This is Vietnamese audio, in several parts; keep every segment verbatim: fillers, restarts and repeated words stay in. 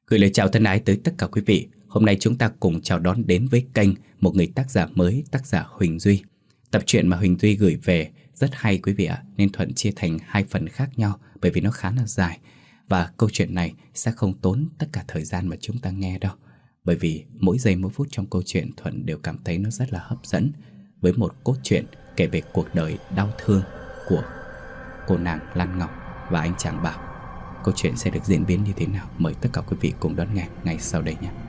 Gửi lời chào thân ái tới tất cả quý vị. Hôm nay chúng ta cùng chào đón đến với kênh một người tác giả mới, tác giả Huỳnh Duy. Tập truyện mà Huỳnh Duy gửi về rất hay quý vị ạ, nên Thuận chia thành hai phần khác nhau bởi vì nó khá là dài. Và câu chuyện này sẽ không tốn tất cả thời gian mà chúng ta nghe đâu, bởi vì mỗi giây mỗi phút trong câu chuyện Thuận đều cảm thấy nó rất là hấp dẫn, với một cốt truyện kể về cuộc đời đau thương của cô nàng Lan Ngọc và anh chàng Bảo. Câu chuyện sẽ được diễn biến như thế nào? Mời tất cả quý vị cùng đón nghe ngay sau đây nhé.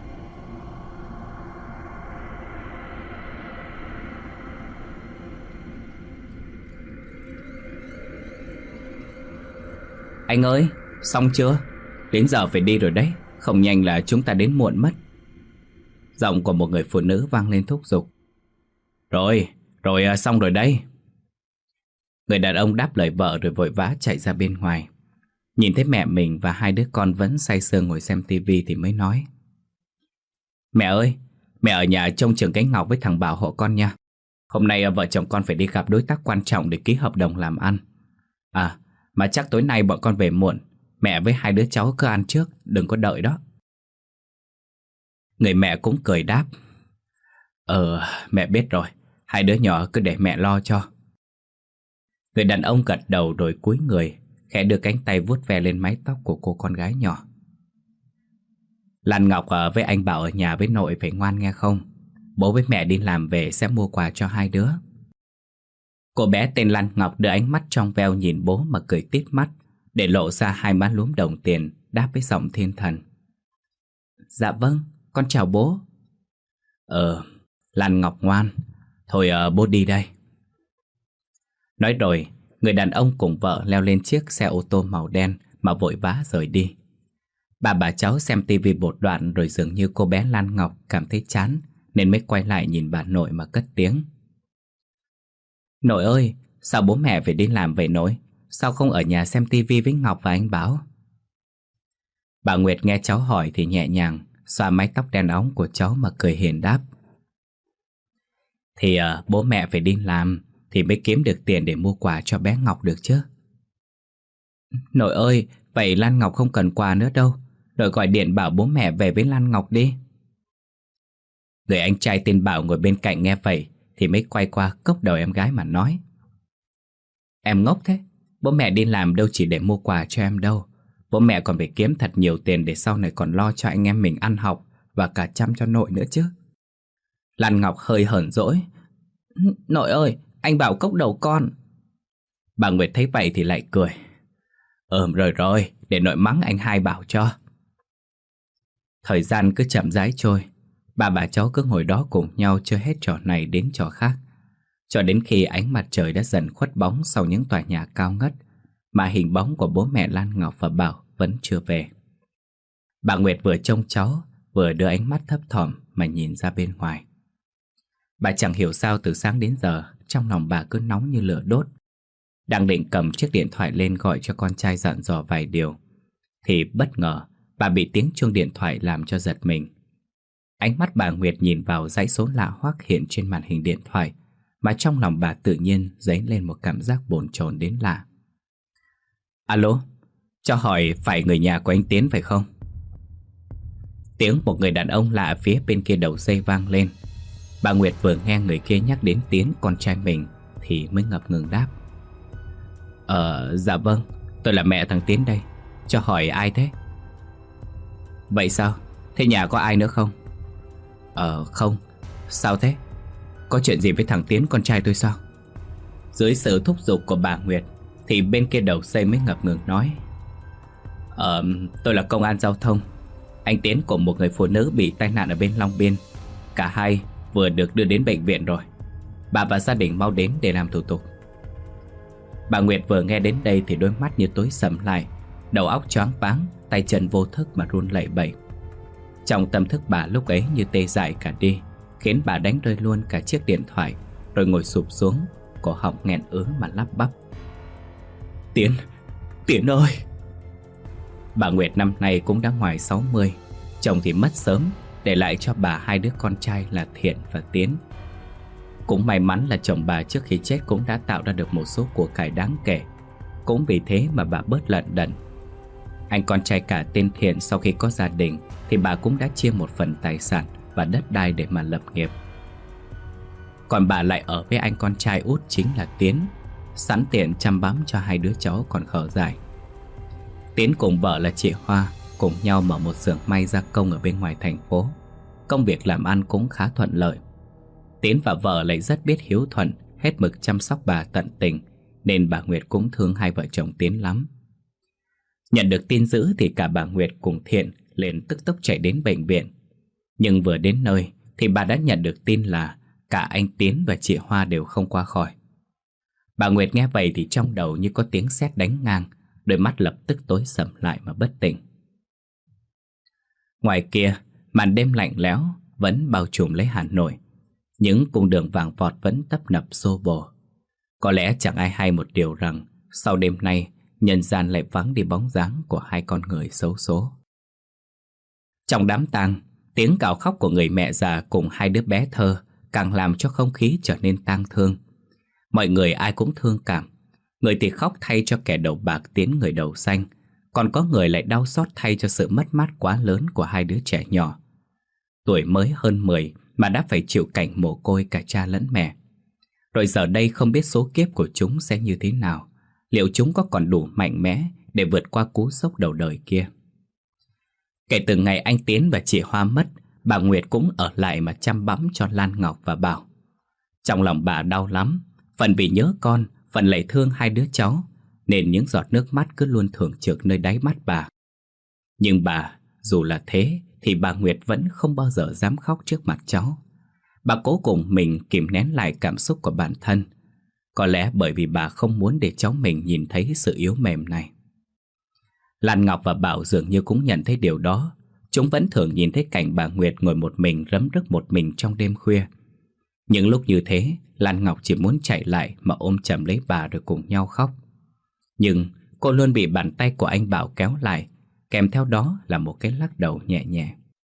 Anh ơi, xong chưa? Đến giờ phải đi rồi đấy, không nhanh là chúng ta đến muộn mất. Giọng của một người phụ nữ vang lên thúc giục. Rồi, rồi xong rồi đấy. Người đàn ông đáp lời vợ rồi vội vã chạy ra bên ngoài. Nhìn thấy mẹ mình và hai đứa con vẫn say sưa ngồi xem tivi thì mới nói. Mẹ ơi, mẹ ở nhà trông chừng cái Ngọc với thằng Bảo hộ con nha. Hôm nay vợ chồng con phải đi gặp đối tác quan trọng để ký hợp đồng làm ăn. À, mà chắc tối nay bọn con về muộn. Mẹ với hai đứa cháu cứ ăn trước, đừng có đợi đó. Người mẹ cũng cười đáp. Ờ, mẹ biết rồi, hai đứa nhỏ cứ để mẹ lo cho. Người đàn ông gật đầu rồi cúi người, khẽ đưa cánh tay vuốt ve lên mái tóc của cô con gái nhỏ. Lan Ngọc ở với anh Bảo ở nhà với nội phải ngoan nghe không? Bố với mẹ đi làm về sẽ mua quà cho hai đứa. Cô bé tên Lan Ngọc đưa ánh mắt trong veo nhìn bố mà cười tít mắt, để lộ ra hai má lúm đồng tiền, đáp với giọng thiên thần. Dạ vâng, con chào bố. Ờ, Lan Ngọc ngoan. Thôi uh, bố đi đây. Nói rồi, người đàn ông cùng vợ leo lên chiếc xe ô tô màu đen mà vội vã rời đi. Bà bà cháu xem tivi một đoạn rồi dường như cô bé Lan Ngọc cảm thấy chán nên mới quay lại nhìn bà nội mà cất tiếng. Nội ơi, sao bố mẹ phải đi làm vậy nội? Sao không ở nhà xem tivi với Ngọc và anh Bảo? Bà Nguyệt nghe cháu hỏi thì nhẹ nhàng xoa mái tóc đen óng của cháu mà cười hiền đáp. Thì à, bố mẹ phải đi làm thì mới kiếm được tiền để mua quà cho bé Ngọc được chứ. Nội ơi, vậy Lan Ngọc không cần quà nữa đâu. Nội gọi điện bảo bố mẹ về với Lan Ngọc đi. Người anh trai tên Bảo ngồi bên cạnh nghe vậy thì mới quay qua cốc đầu em gái mà nói. Em ngốc thế, bố mẹ đi làm đâu chỉ để mua quà cho em đâu. Bố mẹ còn phải kiếm thật nhiều tiền để sau này còn lo cho anh em mình ăn học và cả chăm cho nội nữa chứ. Lan Ngọc hơi hờn dỗi. Nội ơi, anh Bảo cốc đầu con. Bà Nguyệt thấy vậy thì lại cười. Ừm rồi rồi, để nội mắng anh hai Bảo cho. Thời gian cứ chậm rãi trôi. Bà bà cháu cứ ngồi đó cùng nhau chơi hết trò này đến trò khác, cho đến khi ánh mặt trời đã dần khuất bóng sau những tòa nhà cao ngất, mà hình bóng của bố mẹ Lan Ngọc và Bảo vẫn chưa về. Bà Nguyệt vừa trông cháu, vừa đưa ánh mắt thấp thỏm mà nhìn ra bên ngoài. Bà chẳng hiểu sao từ sáng đến giờ trong lòng bà cứ nóng như lửa đốt. Đang định cầm chiếc điện thoại lên gọi cho con trai dặn dò vài điều thì bất ngờ bà bị tiếng chuông điện thoại làm cho giật mình. Ánh mắt bà Nguyệt nhìn vào dãy số lạ hoắc hiện trên màn hình điện thoại, mà trong lòng bà tự nhiên dấy lên một cảm giác bồn chồn đến lạ. Alo, cho hỏi phải người nhà của anh Tiến phải không? Tiếng một người đàn ông lạ phía bên kia đầu dây vang lên. Bà Nguyệt vừa nghe người kia nhắc đến Tiến, con trai mình, thì mới ngập ngừng đáp. Ờ, dạ vâng, tôi là mẹ thằng Tiến đây. Cho hỏi ai thế? Vậy sao? Thế nhà có ai nữa không? Ờ, không. Sao thế? Có chuyện gì với thằng Tiến con trai tôi sao? Dưới sự thúc giục của bà Nguyệt thì bên kia đầu dây mới ngập ngừng nói. Ờ, tôi là công an giao thông. Anh Tiến cùng một người phụ nữ bị tai nạn ở bên Long Biên. Cả hai vừa được đưa đến bệnh viện rồi. Bà và gia đình mau đến để làm thủ tục. Bà Nguyệt vừa nghe đến đây thì đôi mắt như tối sầm lại, đầu óc choáng váng, tay chân vô thức mà run lẩy bẩy. Trong tâm thức bà lúc ấy như tê dại cả đi, khiến bà đánh rơi luôn cả chiếc điện thoại, rồi ngồi sụp xuống, cổ họng nghẹn ứ mà lắp bắp. Tiến, Tiến ơi! Bà Nguyệt năm nay cũng đã ngoài sáu mươi, chồng thì mất sớm, để lại cho bà hai đứa con trai là Thiện và Tiến. Cũng may mắn là chồng bà trước khi chết cũng đã tạo ra được một số của cải đáng kể, cũng vì thế mà bà bớt lận đận. Anh con trai cả tên Thiện sau khi có gia đình thì bà cũng đã chia một phần tài sản và đất đai để mà lập nghiệp. Còn bà lại ở với anh con trai út chính là Tiến, sẵn tiện chăm bẵm cho hai đứa cháu còn khờ dại. Tiến cùng vợ là chị Hoa cùng nhau mở một xưởng may gia công ở bên ngoài thành phố. Công việc làm ăn cũng khá thuận lợi. Tiến và vợ lại rất biết hiếu thuận, hết mực chăm sóc bà tận tình, nên bà Nguyệt cũng thương hai vợ chồng Tiến lắm. Nhận được tin dữ thì cả bà Nguyệt cùng Thiện liền tức tốc chạy đến bệnh viện. Nhưng vừa đến nơi thì bà đã nhận được tin là cả anh Tiến và chị Hoa đều không qua khỏi. Bà Nguyệt nghe vậy thì trong đầu như có tiếng sét đánh ngang, đôi mắt lập tức tối sầm lại mà bất tỉnh. Ngoài kia, màn đêm lạnh lẽo vẫn bao trùm lấy Hà Nội. Những cung đường vàng vọt vẫn tấp nập xô bồ. Có lẽ chẳng ai hay một điều rằng sau đêm nay, nhân gian lại vắng đi bóng dáng của hai con người xấu số. Trong đám tang, tiếng gào khóc của người mẹ già cùng hai đứa bé thơ càng làm cho không khí trở nên tang thương. Mọi người ai cũng thương cảm. Người thì khóc thay cho kẻ đầu bạc Tiến người đầu xanh, còn có người lại đau xót thay cho sự mất mát quá lớn của hai đứa trẻ nhỏ. Tuổi mới hơn mười mà đã phải chịu cảnh mồ côi cả cha lẫn mẹ. Rồi giờ đây không biết số kiếp của chúng sẽ như thế nào. Liệu chúng có còn đủ mạnh mẽ để vượt qua cú sốc đầu đời kia? Kể từ ngày anh Tiến và chị Hoa mất, bà Nguyệt cũng ở lại mà chăm bẵm cho Lan Ngọc và Bảo. Trong lòng bà đau lắm, phần vì nhớ con, phần lại thương hai đứa cháu, nên những giọt nước mắt cứ luôn thường trực nơi đáy mắt bà. Nhưng bà, dù là thế, thì bà Nguyệt vẫn không bao giờ dám khóc trước mặt cháu. Bà cố cùng mình kìm nén lại cảm xúc của bản thân. Có lẽ bởi vì bà không muốn để cháu mình nhìn thấy sự yếu mềm này. Lan Ngọc và Bảo dường như cũng nhận thấy điều đó. Chúng vẫn thường nhìn thấy cảnh bà Nguyệt ngồi một mình rấm rức một mình trong đêm khuya. Những lúc như thế, Lan Ngọc chỉ muốn chạy lại mà ôm chầm lấy bà rồi cùng nhau khóc. Nhưng cô luôn bị bàn tay của anh Bảo kéo lại, kèm theo đó là một cái lắc đầu nhẹ nhẹ.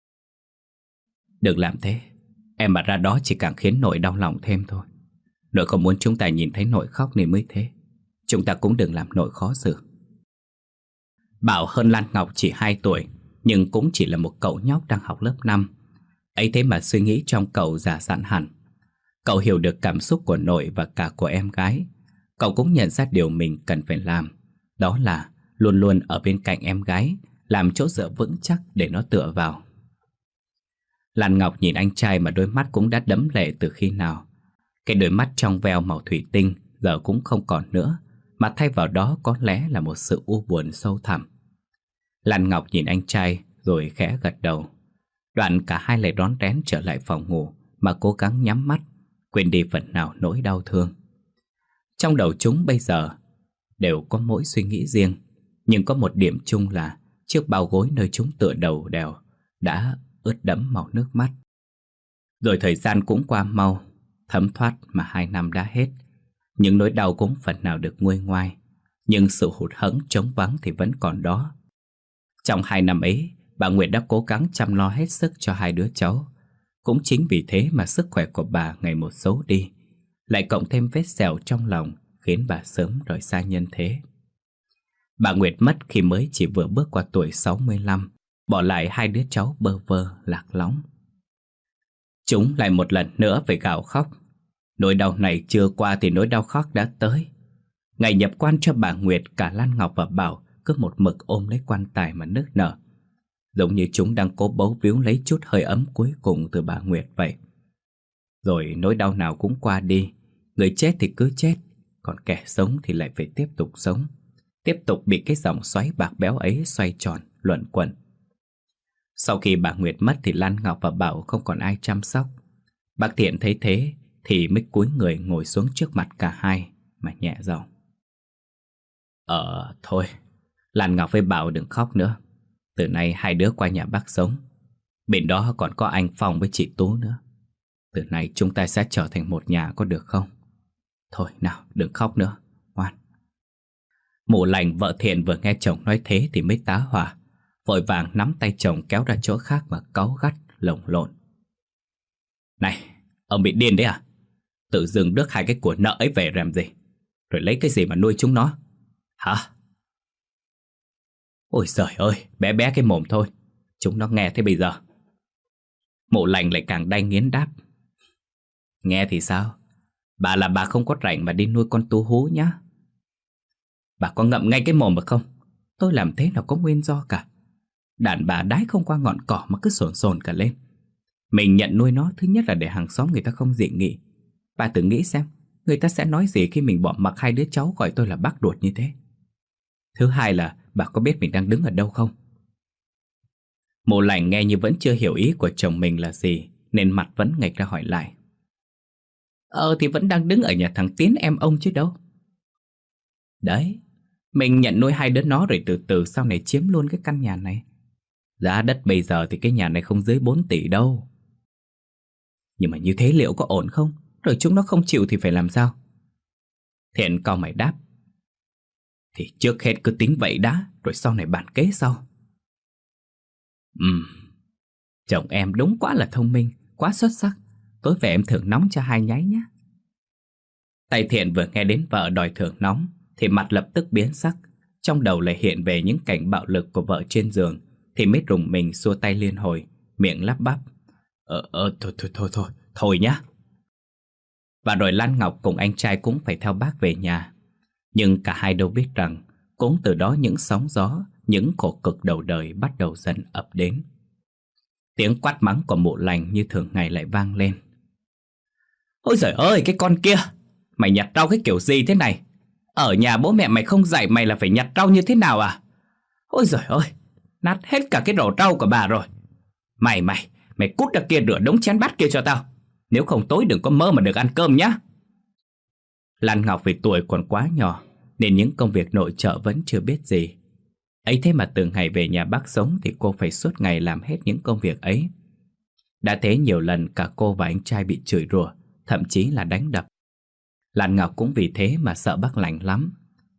Đừng làm thế, em mà ra đó chỉ càng khiến nội đau lòng thêm thôi. Nội không muốn chúng ta nhìn thấy nội khóc nên mới thế. Chúng ta cũng đừng làm nội khó xử. Bảo hơn Lan Ngọc chỉ hai tuổi, nhưng cũng chỉ là một cậu nhóc đang học lớp năm. Ấy thế mà suy nghĩ trong cậu già dặn hẳn. Cậu hiểu được cảm xúc của nội và cả của em gái. Cậu cũng nhận ra điều mình cần phải làm. Đó là luôn luôn ở bên cạnh em gái, làm chỗ dựa vững chắc để nó tựa vào. Lan Ngọc nhìn anh trai mà đôi mắt cũng đã đẫm lệ từ khi nào. Cái đôi mắt trong veo màu thủy tinh giờ cũng không còn nữa, mà thay vào đó có lẽ là một sự u buồn sâu thẳm. Lan Ngọc nhìn anh trai rồi khẽ gật đầu. Đoạn cả hai lại rón rén trở lại phòng ngủ mà cố gắng nhắm mắt, quên đi phần nào nỗi đau thương. Trong đầu chúng bây giờ đều có mỗi suy nghĩ riêng, nhưng có một điểm chung là chiếc bao gối nơi chúng tựa đầu đèo đã ướt đẫm màu nước mắt. Rồi thời gian cũng qua mau, thấm thoát mà hai năm đã hết. Những nỗi đau cũng phần nào được nguôi ngoai, nhưng sự hụt hẫng trống vắng thì vẫn còn đó. Trong hai năm ấy, bà Nguyệt đã cố gắng chăm lo hết sức cho hai đứa cháu. Cũng chính vì thế mà sức khỏe của bà ngày một xấu đi, lại cộng thêm vết sẹo trong lòng khiến bà sớm rời xa nhân thế. Bà Nguyệt mất khi mới chỉ vừa bước qua tuổi sáu mươi lăm, bỏ lại hai đứa cháu bơ vơ lạc lõng. Chúng lại một lần nữa phải gào khóc. Nỗi đau này chưa qua thì nỗi đau khóc đã tới. Ngày nhập quan cho bà Nguyệt, cả Lan Ngọc và Bảo cứ một mực ôm lấy quan tài mà nức nở, giống như chúng đang cố bấu víu lấy chút hơi ấm cuối cùng từ bà Nguyệt vậy. Rồi nỗi đau nào cũng qua đi. Người chết thì cứ chết, còn kẻ sống thì lại phải tiếp tục sống, tiếp tục bị cái dòng xoáy bạc béo ấy xoay tròn, luẩn quẩn. Sau khi bà Nguyệt mất thì Lan Ngọc và Bảo không còn ai chăm sóc. Bác Thiện thấy thế thì mới cúi người ngồi xuống trước mặt cả hai mà nhẹ giọng: Ờ thôi, Lan Ngọc với Bảo đừng khóc nữa. Từ nay hai đứa qua nhà bác sống. Bên đó còn có anh Phong với chị Tú nữa. Từ nay chúng ta sẽ trở thành một nhà, có được không? Thôi nào, đừng khóc nữa, ngoan. Mụ Lành vợ Thiện vừa nghe chồng nói thế thì mới tá hỏa, vội vàng nắm tay chồng kéo ra chỗ khác mà cáu gắt lồng lộn: Này, ông bị điên đấy à? Tự dưng rước hai cái của nợ ấy về làm gì? Rồi lấy cái gì mà nuôi chúng nó? Hả? Ôi giời ơi, bé bé cái mồm thôi. Chúng nó nghe thế bây giờ. Mụ lành lại càng đay nghiến đáp. Nghe thì sao? Bà là bà không có rảnh mà đi nuôi con tu hú nhá. Bà có ngậm ngay cái mồm mà không? Tôi làm thế nào có nguyên do cả. Đàn bà đái không qua ngọn cỏ mà cứ sồn sồn cả lên. Mình nhận nuôi nó thứ nhất là để hàng xóm người ta không dị nghị. Bà tự nghĩ xem, người ta sẽ nói gì khi mình bỏ mặc hai đứa cháu gọi tôi là bác ruột như thế. Thứ hai là bà có biết mình đang đứng ở đâu không? Mụ lành nghe như vẫn chưa hiểu ý của chồng mình là gì, nên mặt vẫn nghệch ra hỏi lại. Ờ thì vẫn đang đứng ở nhà thằng Tiến em ông chứ đâu. Đấy, mình nhận nuôi hai đứa nó rồi từ từ sau này chiếm luôn cái căn nhà này. Giá đất bây giờ thì cái nhà này không dưới bốn tỷ đâu. Nhưng mà như thế liệu có ổn không? Rồi chúng nó không chịu thì phải làm sao? Thiện cau mày đáp. Thì trước hết cứ tính vậy đã, rồi sau này bàn kế sau. Ừm, chồng em đúng quá là thông minh, quá xuất sắc. Tối về em thưởng nóng cho hai nháy nhé. Tay Thiện vừa nghe đến vợ đòi thưởng nóng thì mặt lập tức biến sắc. Trong đầu lại hiện về những cảnh bạo lực của vợ trên giường, thì mới rùng mình xua tay liên hồi, miệng lắp bắp. Ờ, ờ, thôi, thôi, thôi, thôi, thôi nhá. Và rồi Lan Ngọc cùng anh trai cũng phải theo bác về nhà. Nhưng cả hai đâu biết rằng, cũng từ đó những sóng gió, những khổ cực đầu đời bắt đầu dần ập đến. Tiếng quát mắng của mụ lành như thường ngày lại vang lên. Ôi giời ơi, cái con kia! Mày nhặt rau cái kiểu gì thế này? Ở nhà bố mẹ mày không dạy mày là phải nhặt rau như thế nào à? Ôi giời ơi, nát hết cả cái rổ rau của bà rồi. Mày mày, mày cút ra kia rửa đống chén bát kia cho tao. Nếu không tối đừng có mơ mà được ăn cơm nhá. Lan Ngọc vì tuổi còn quá nhỏ nên những công việc nội trợ vẫn chưa biết gì. Ấy thế mà từ ngày về nhà bác sống thì cô phải suốt ngày làm hết những công việc ấy. Đã thế nhiều lần cả cô và anh trai bị chửi rủa, thậm chí là đánh đập. Lan Ngọc cũng vì thế mà sợ bác lành lắm.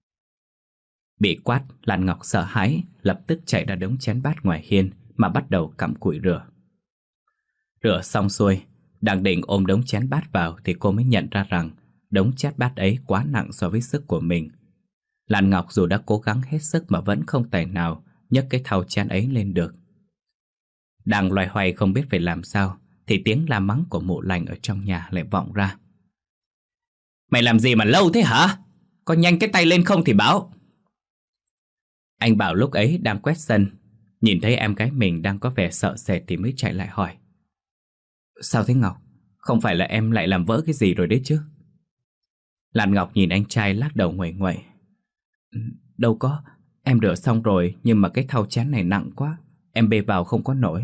Bị quát, Lan Ngọc sợ hãi, lập tức chạy ra đống chén bát ngoài hiên mà bắt đầu cặm cụi rửa. Rửa xong xuôi, đang định ôm đống chén bát vào thì cô mới nhận ra rằng đống chén bát ấy quá nặng so với sức của mình. Lan Ngọc dù đã cố gắng hết sức mà vẫn không tài nào nhấc cái thau chén ấy lên được. Đang loay hoay không biết phải làm sao thì tiếng la mắng của mụ lành ở trong nhà lại vọng ra. Mày làm gì mà lâu thế hả? Có nhanh cái tay lên không thì báo. Anh Bảo lúc ấy đang quét sân, nhìn thấy em gái mình đang có vẻ sợ sệt thì mới chạy lại hỏi. Sao thế Ngọc? Không phải là em lại làm vỡ cái gì rồi đấy chứ? Lan Ngọc nhìn anh trai lắc đầu nguậy nguậy. Đâu có, em rửa xong rồi nhưng mà cái thau chén này nặng quá, em bê vào không có nổi.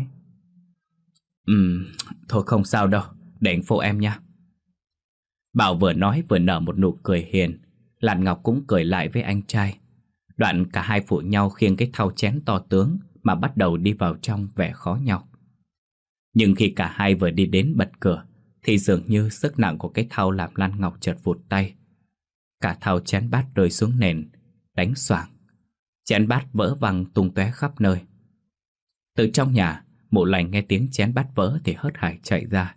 Ừm, thôi không sao đâu, để anh phụ em nha. Bảo vừa nói vừa nở một nụ cười hiền. Lan Ngọc cũng cười lại với anh trai. Đoạn cả hai phụ nhau khiêng cái thau chén to tướng mà bắt đầu đi vào trong vẻ khó nhọc. Nhưng khi cả hai vừa đi đến bật cửa thì dường như sức nặng của cái thau làm Lan Ngọc chợt vụt tay. Cả thau chén bát rơi xuống nền, đánh xoảng. Chén bát vỡ văng tung tóe khắp nơi. Từ trong nhà, mụ lành nghe tiếng chén bát vỡ thì hớt hải chạy ra.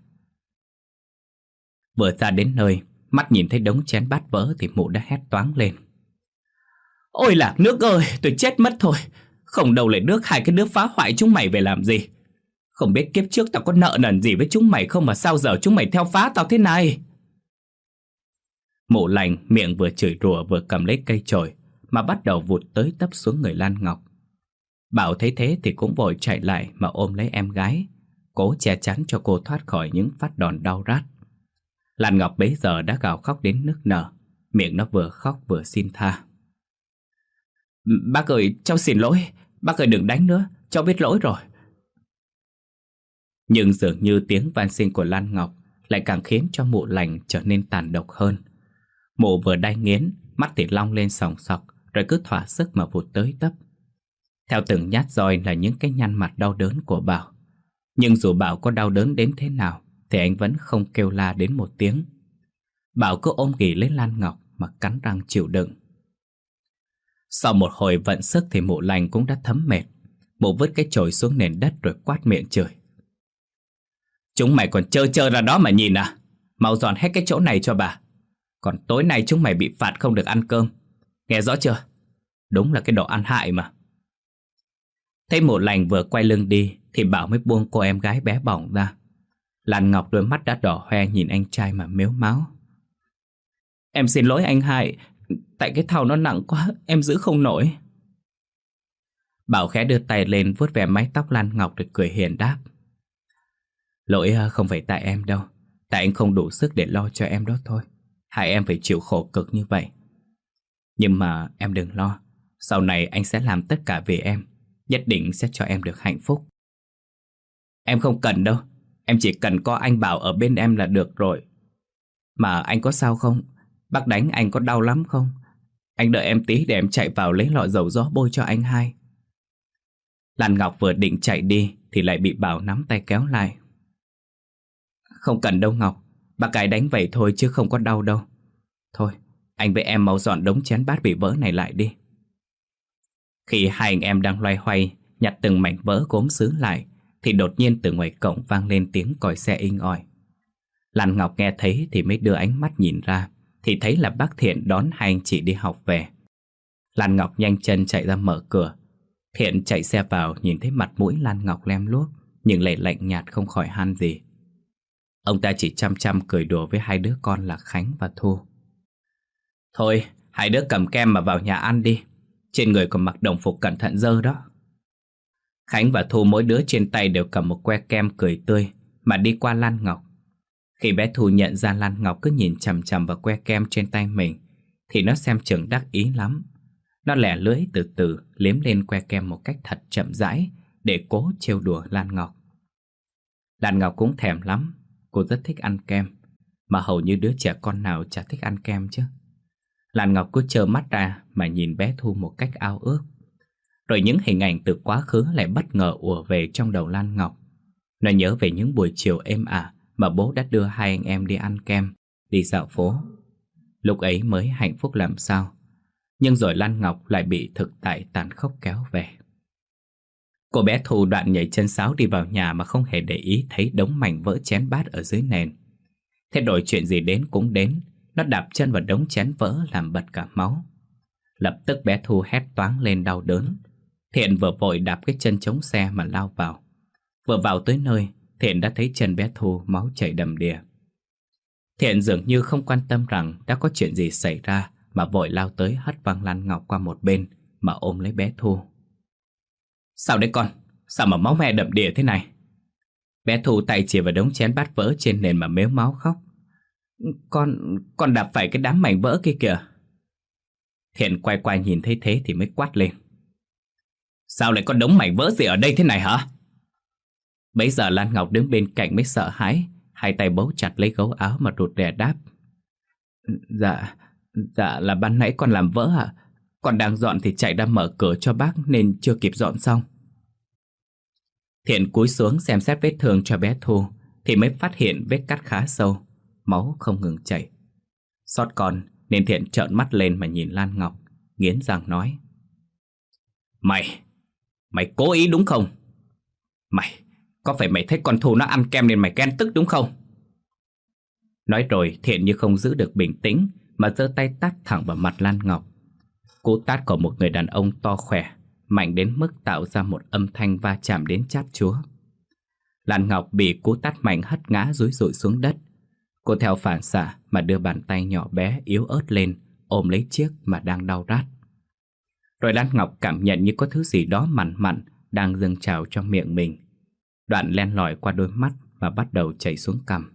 Vừa ra đến nơi, mắt nhìn thấy đống chén bát vỡ thì mụ đã hét toáng lên. Ôi lạc nước ơi, tôi chết mất thôi. Không đâu lại nước hai cái đứa phá hoại chúng mày về làm gì. Không biết kiếp trước tao có nợ nần gì với chúng mày không mà sao giờ chúng mày theo phá tao thế này. Mụ lành miệng vừa chửi rủa vừa cầm lấy cây chổi mà bắt đầu vụt tới tấp xuống người Lan Ngọc. Bảo thấy thế thì cũng vội chạy lại mà ôm lấy em gái, cố che chắn cho cô thoát khỏi những phát đòn đau rát. Lan Ngọc bấy giờ đã gào khóc đến nức nở, miệng nó vừa khóc vừa xin tha. Bác ơi, cháu xin lỗi, bác ơi đừng đánh nữa, cháu biết lỗi rồi. Nhưng dường như tiếng van xin của Lan Ngọc lại càng khiến cho mụ lành trở nên tàn độc hơn. Mụ vừa đay nghiến, mắt thì long lên sòng sọc, rồi cứ thỏa sức mà vụt tới tấp. Theo từng nhát roi là những cái nhăn mặt đau đớn của Bảo. Nhưng dù Bảo có đau đớn đến thế nào thì anh vẫn không kêu la đến một tiếng. Bảo cứ ôm ghì lấy Lan Ngọc mà cắn răng chịu đựng. Sau một hồi vận sức thì mụ lành cũng đã thấm mệt. Mụ vứt cái chổi xuống nền đất rồi quát miệng chửi. Chúng mày còn trơ trơ ra đó mà nhìn à? Mau dọn hết cái chỗ này cho bà. Còn tối nay chúng mày bị phạt không được ăn cơm. Nghe rõ chưa? Đúng là cái đồ ăn hại mà. Thấy Mộ Lành vừa quay lưng đi thì Bảo mới buông cô em gái bé bỏng ra. Lan Ngọc đôi mắt đã đỏ hoe nhìn anh trai mà mếu máo. Em xin lỗi anh hai, tại cái thau nó nặng quá, em giữ không nổi. Bảo khẽ đưa tay lên vuốt ve mái tóc Lan Ngọc rồi cười hiền đáp. Lỗi không phải tại em đâu, tại anh không đủ sức để lo cho em đó thôi. Hai em phải chịu khổ cực như vậy. Nhưng mà em đừng lo, sau này anh sẽ làm tất cả vì em, nhất định sẽ cho em được hạnh phúc. Em không cần đâu, em chỉ cần có anh Bảo ở bên em là được rồi. Mà anh có sao không? Bác đánh anh có đau lắm không? Anh đợi em tí để em chạy vào lấy lọ dầu gió bôi cho anh hai. Lan Ngọc vừa định chạy đi thì lại bị Bảo nắm tay kéo lại. Không cần đâu Ngọc, bác gái đánh vậy thôi chứ không có đau đâu. Thôi, anh với em mau dọn đống chén bát bị vỡ này lại đi. Khi hai anh em đang loay hoay nhặt từng mảnh vỡ gốm sứ lại thì đột nhiên từ ngoài cổng vang lên tiếng còi xe inh ỏi. Lan Ngọc nghe thấy thì mới đưa ánh mắt nhìn ra thì thấy là bác Thiện đón hai anh chị đi học về. Lan Ngọc nhanh chân chạy ra mở cửa. Thiện chạy xe vào nhìn thấy mặt mũi Lan Ngọc lem luốc nhưng lại lạnh nhạt không khỏi han gì. Ông ta chỉ chăm chăm cười đùa với hai đứa con là Khánh và Thu. Thôi, hai đứa cầm kem mà vào nhà ăn đi. Trên người còn mặc đồng phục cẩn thận dơ đó. Khánh và Thu mỗi đứa trên tay đều cầm một que kem cười tươi mà đi qua Lan Ngọc. Khi bé Thu nhận ra Lan Ngọc cứ nhìn chằm chằm vào que kem trên tay mình thì nó xem chừng đắc ý lắm. Nó lẻ lưỡi từ từ liếm lên que kem một cách thật chậm rãi để cố trêu đùa Lan Ngọc. Lan Ngọc cũng thèm lắm. Cô rất thích ăn kem, mà hầu như đứa trẻ con nào chả thích ăn kem chứ. Lan Ngọc cứ trơ mắt ra mà nhìn bé Thu một cách ao ước. Rồi những hình ảnh từ quá khứ lại bất ngờ ùa về trong đầu Lan Ngọc. Nó nhớ về những buổi chiều êm ả mà bố đã đưa hai anh em đi ăn kem, đi dạo phố. Lúc ấy mới hạnh phúc làm sao. Nhưng rồi Lan Ngọc lại bị thực tại tàn khốc kéo về. Cô bé Thu đoạn nhảy chân sáo đi vào nhà mà không hề để ý thấy đống mảnh vỡ chén bát ở dưới nền. Thế rồi chuyện gì đến cũng đến, nó đạp chân vào đống chén vỡ làm bật cả máu. Lập tức bé Thu hét toáng lên đau đớn. Thiện vừa vội đạp cái chân chống xe mà lao vào. Vừa vào tới nơi, Thiện đã thấy chân bé Thu máu chảy đầm đìa. Thiện dường như không quan tâm rằng đã có chuyện gì xảy ra mà vội lao tới hất văng Lan Ngọc qua một bên mà ôm lấy bé Thu. Sao đấy con? Sao mà máu me đầm đìa thế này? Bé Thu tay chỉ vào đống chén bát vỡ trên nền mà mếu máu khóc. Con, con đạp phải cái đám mảnh vỡ kia kìa. Thiện quay qua nhìn thấy thế thì mới quát lên. Sao lại có đống mảnh vỡ gì ở đây thế này hả? Bấy giờ Lan Ngọc đứng bên cạnh mới sợ hãi, hai tay bấu chặt lấy gấu áo mà rụt rè đáp. Dạ, dạ là ban nãy con làm vỡ ạ. Con đang dọn thì chạy ra mở cửa cho bác nên chưa kịp dọn xong. Thiện cúi xuống xem xét vết thương cho bé Thu thì mới phát hiện vết cắt khá sâu, máu không ngừng chảy. Xót con nên Thiện trợn mắt lên mà nhìn Lan Ngọc, nghiến răng nói. Mày, mày cố ý đúng không? Mày, có phải mày thấy con Thu nó ăn kem nên mày ghen tức đúng không? Nói rồi Thiện như không giữ được bình tĩnh mà giơ tay tát thẳng vào mặt Lan Ngọc. Cú tát của một người đàn ông to khỏe, mạnh đến mức tạo ra một âm thanh va chạm đến chát chúa. Lan Ngọc bị cú tát mạnh hất ngã rúi rụi xuống đất. Cô theo phản xạ mà đưa bàn tay nhỏ bé yếu ớt lên, ôm lấy chiếc mà đang đau rát. Rồi Lan Ngọc cảm nhận như có thứ gì đó mặn mặn đang dâng trào trong miệng mình. Đoạn len lỏi qua đôi mắt và bắt đầu chảy xuống cằm.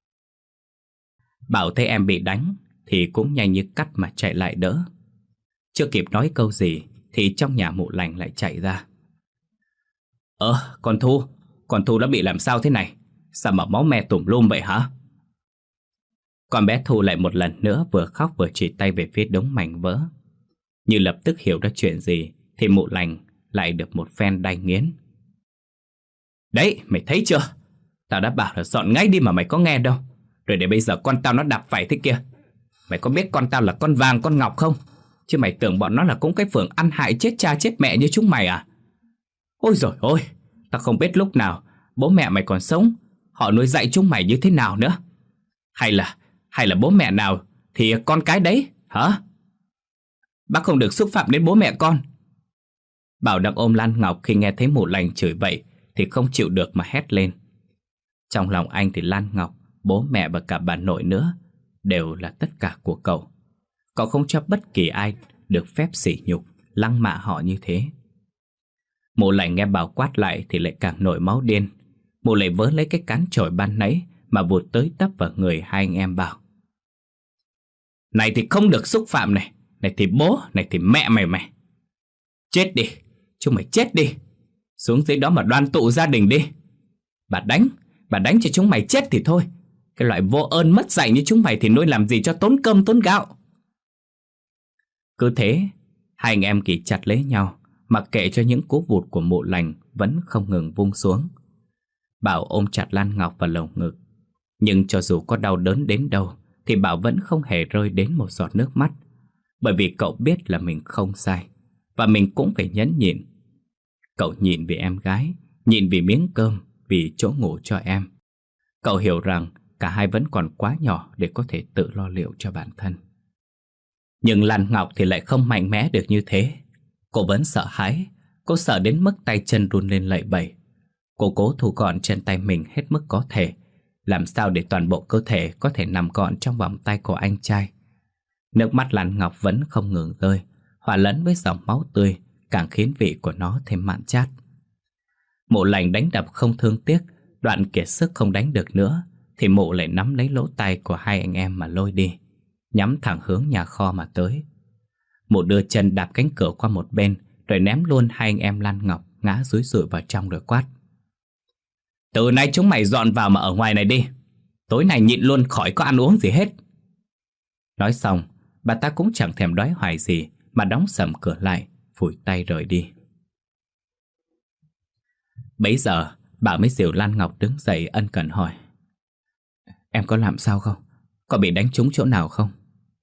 Bảo thấy em bị đánh thì cũng nhanh như cắt mà chạy lại đỡ. Chưa kịp nói câu gì thì trong nhà Mụ Lành lại chạy ra. Ơ, con Thu, con Thu đã bị làm sao thế này? Sao mà máu me tùm lum vậy hả? Con bé Thu lại một lần nữa vừa khóc vừa chỉ tay về phía đống mảnh vỡ. Như lập tức hiểu ra chuyện gì thì Mụ Lành lại được một phen đay nghiến. Đấy, mày thấy chưa? Tao đã bảo là dọn ngay đi mà mày có nghe đâu. Rồi để bây giờ con tao nó đạp phải thế kia. Mày có biết con tao là con vàng con ngọc không? Chứ mày tưởng bọn nó là cũng cái phường ăn hại chết cha chết mẹ như chúng mày à? Ôi dồi ôi, tao không biết lúc nào bố mẹ mày còn sống họ nuôi dạy chúng mày như thế nào nữa. Hay là, hay là bố mẹ nào thì con cái đấy, hả? Bác không được xúc phạm đến bố mẹ con. Bảo đang ôm Lan Ngọc khi nghe thấy Mụ Lành chửi vậy thì không chịu được mà hét lên. Trong lòng anh thì Lan Ngọc, bố mẹ và cả bà nội nữa đều là tất cả của cậu. Cậu không cho bất kỳ ai được phép sỉ nhục, lăng mạ họ như thế. Mụ Lành nghe Bảo quát lại thì lại càng nổi máu điên. Mụ lại vớ lấy cái cán chổi ban nãy mà vụt tới tấp vào người hai anh em Bảo. Này thì không được xúc phạm này, này thì bố, này thì mẹ mày mày. Chết đi, chúng mày chết đi. Xuống dưới đó mà đoàn tụ gia đình đi. Bà đánh, bà đánh cho chúng mày chết thì thôi. Cái loại vô ơn mất dạy như chúng mày thì nuôi làm gì cho tốn cơm tốn gạo. Cứ thế, hai anh em kì chặt lấy nhau, mặc kệ cho những cú vụt của Mụ Lành vẫn không ngừng vung xuống. Bảo ôm chặt Lan Ngọc vào lồng ngực. Nhưng cho dù có đau đớn đến đâu thì Bảo vẫn không hề rơi đến một giọt nước mắt. Bởi vì cậu biết là mình không sai, và mình cũng phải nhẫn nhịn. Cậu nhịn vì em gái, nhịn vì miếng cơm, vì chỗ ngủ cho em. Cậu hiểu rằng cả hai vẫn còn quá nhỏ để có thể tự lo liệu cho bản thân. Nhưng Lan Ngọc thì lại không mạnh mẽ được như thế. Cô vẫn sợ hãi. Cô sợ đến mức tay chân run lên lẩy bẩy. Cô cố thu gọn chân tay mình hết mức có thể, làm sao để toàn bộ cơ thể có thể nằm gọn trong vòng tay của anh trai. Nước mắt Lan Ngọc vẫn không ngừng rơi, hòa lẫn với dòng máu tươi, càng khiến vị của nó thêm mặn chát. Mụ Lành đánh đập không thương tiếc, đoạn kiệt sức không đánh được nữa thì Mụ lại nắm lấy lỗ tai của hai anh em mà lôi đi, nhắm thẳng hướng nhà kho mà tới. Mụ đưa chân đạp cánh cửa qua một bên, rồi ném luôn hai anh em Lan Ngọc ngã rúi rụi vào trong rồi quát. Từ nay chúng mày dọn vào mà ở ngoài này đi. Tối nay nhịn luôn, khỏi có ăn uống gì hết. Nói xong, bà ta cũng chẳng thèm đoái hoài gì mà đóng sầm cửa lại, phủi tay rời đi. Bấy giờ bà mới dìu Lan Ngọc đứng dậy ân cần hỏi. Em có làm sao không? Có bị đánh trúng chỗ nào không?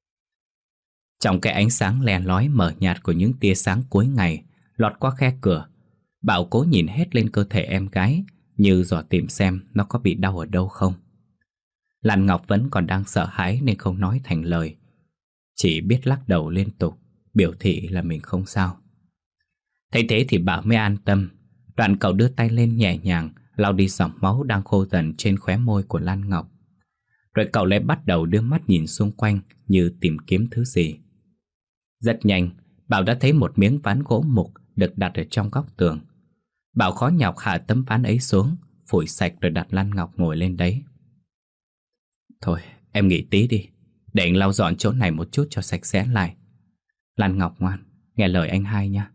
Trong cái ánh sáng le lói mờ nhạt của những tia sáng cuối ngày lọt qua khe cửa, Bảo cố nhìn hết lên cơ thể em gái, như dò tìm xem nó có bị đau ở đâu không. Lan Ngọc vẫn còn đang sợ hãi nên không nói thành lời, chỉ biết lắc đầu liên tục, biểu thị là mình không sao. Thấy thế thì Bảo mới an tâm. Đoạn cậu đưa tay lên nhẹ nhàng lau đi dòng máu đang khô dần trên khóe môi của Lan Ngọc. Rồi cậu lại bắt đầu đưa mắt nhìn xung quanh như tìm kiếm thứ gì. Rất nhanh, Bảo đã thấy một miếng ván gỗ mục được đặt ở trong góc tường. Bảo khó nhọc hạ tấm ván ấy xuống, phủi sạch rồi đặt Lan Ngọc ngồi lên đấy. Thôi, em nghỉ tí đi, để anh lau dọn chỗ này một chút cho sạch sẽ lại. Lan Ngọc ngoan, nghe lời anh hai nha.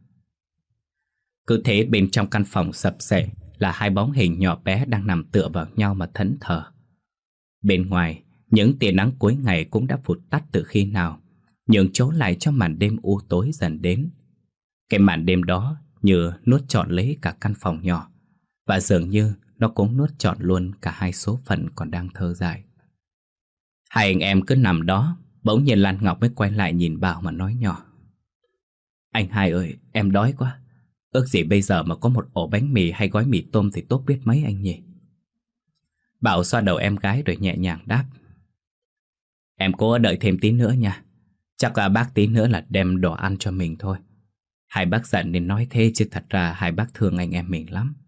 Cứ thế bên trong căn phòng sập sệ là hai bóng hình nhỏ bé đang nằm tựa vào nhau mà thẫn thờ. Bên ngoài, những tia nắng cuối ngày cũng đã vụt tắt từ khi nào, nhường chỗ lại cho màn đêm u tối dần đến. Cái màn đêm đó như nuốt trọn lấy cả căn phòng nhỏ, và dường như nó cũng nuốt trọn luôn cả hai số phận còn đang thơ dại. Hai anh em cứ nằm đó, bỗng nhiên Lan Ngọc mới quay lại nhìn Bảo mà nói nhỏ. Anh hai ơi, em đói quá. Ước gì bây giờ mà có một ổ bánh mì hay gói mì tôm thì tốt biết mấy anh nhỉ. Bảo xoa đầu em gái rồi nhẹ nhàng đáp. Em cố đợi thêm tí nữa nha. Chắc là bác tí nữa là đem đồ ăn cho mình thôi. Hai bác giận nên nói thế, chứ thật ra hai bác thương anh em mình lắm.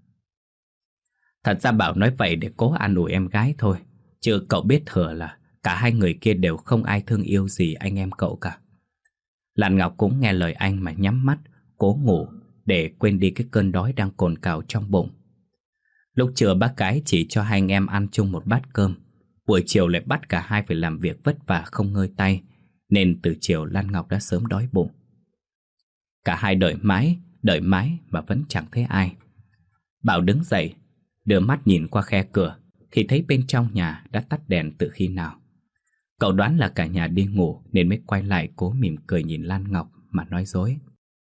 Thật ra Bảo nói vậy để cố an ủi em gái thôi, chứ cậu biết thừa là cả hai người kia đều không ai thương yêu gì anh em cậu cả. Lan Ngọc cũng nghe lời anh mà nhắm mắt, cố ngủ để quên đi cái cơn đói đang cồn cào trong bụng. Lúc trưa bác gái chỉ cho hai anh em ăn chung một bát cơm, buổi chiều lại bắt cả hai phải làm việc vất vả không ngơi tay, nên từ chiều Lan Ngọc đã sớm đói bụng. Cả hai đợi mãi, đợi mãi mà vẫn chẳng thấy ai. Bảo đứng dậy, đưa mắt nhìn qua khe cửa thì thấy bên trong nhà đã tắt đèn từ khi nào. Cậu đoán là cả nhà đi ngủ nên mới quay lại cố mỉm cười nhìn Lan Ngọc mà nói dối.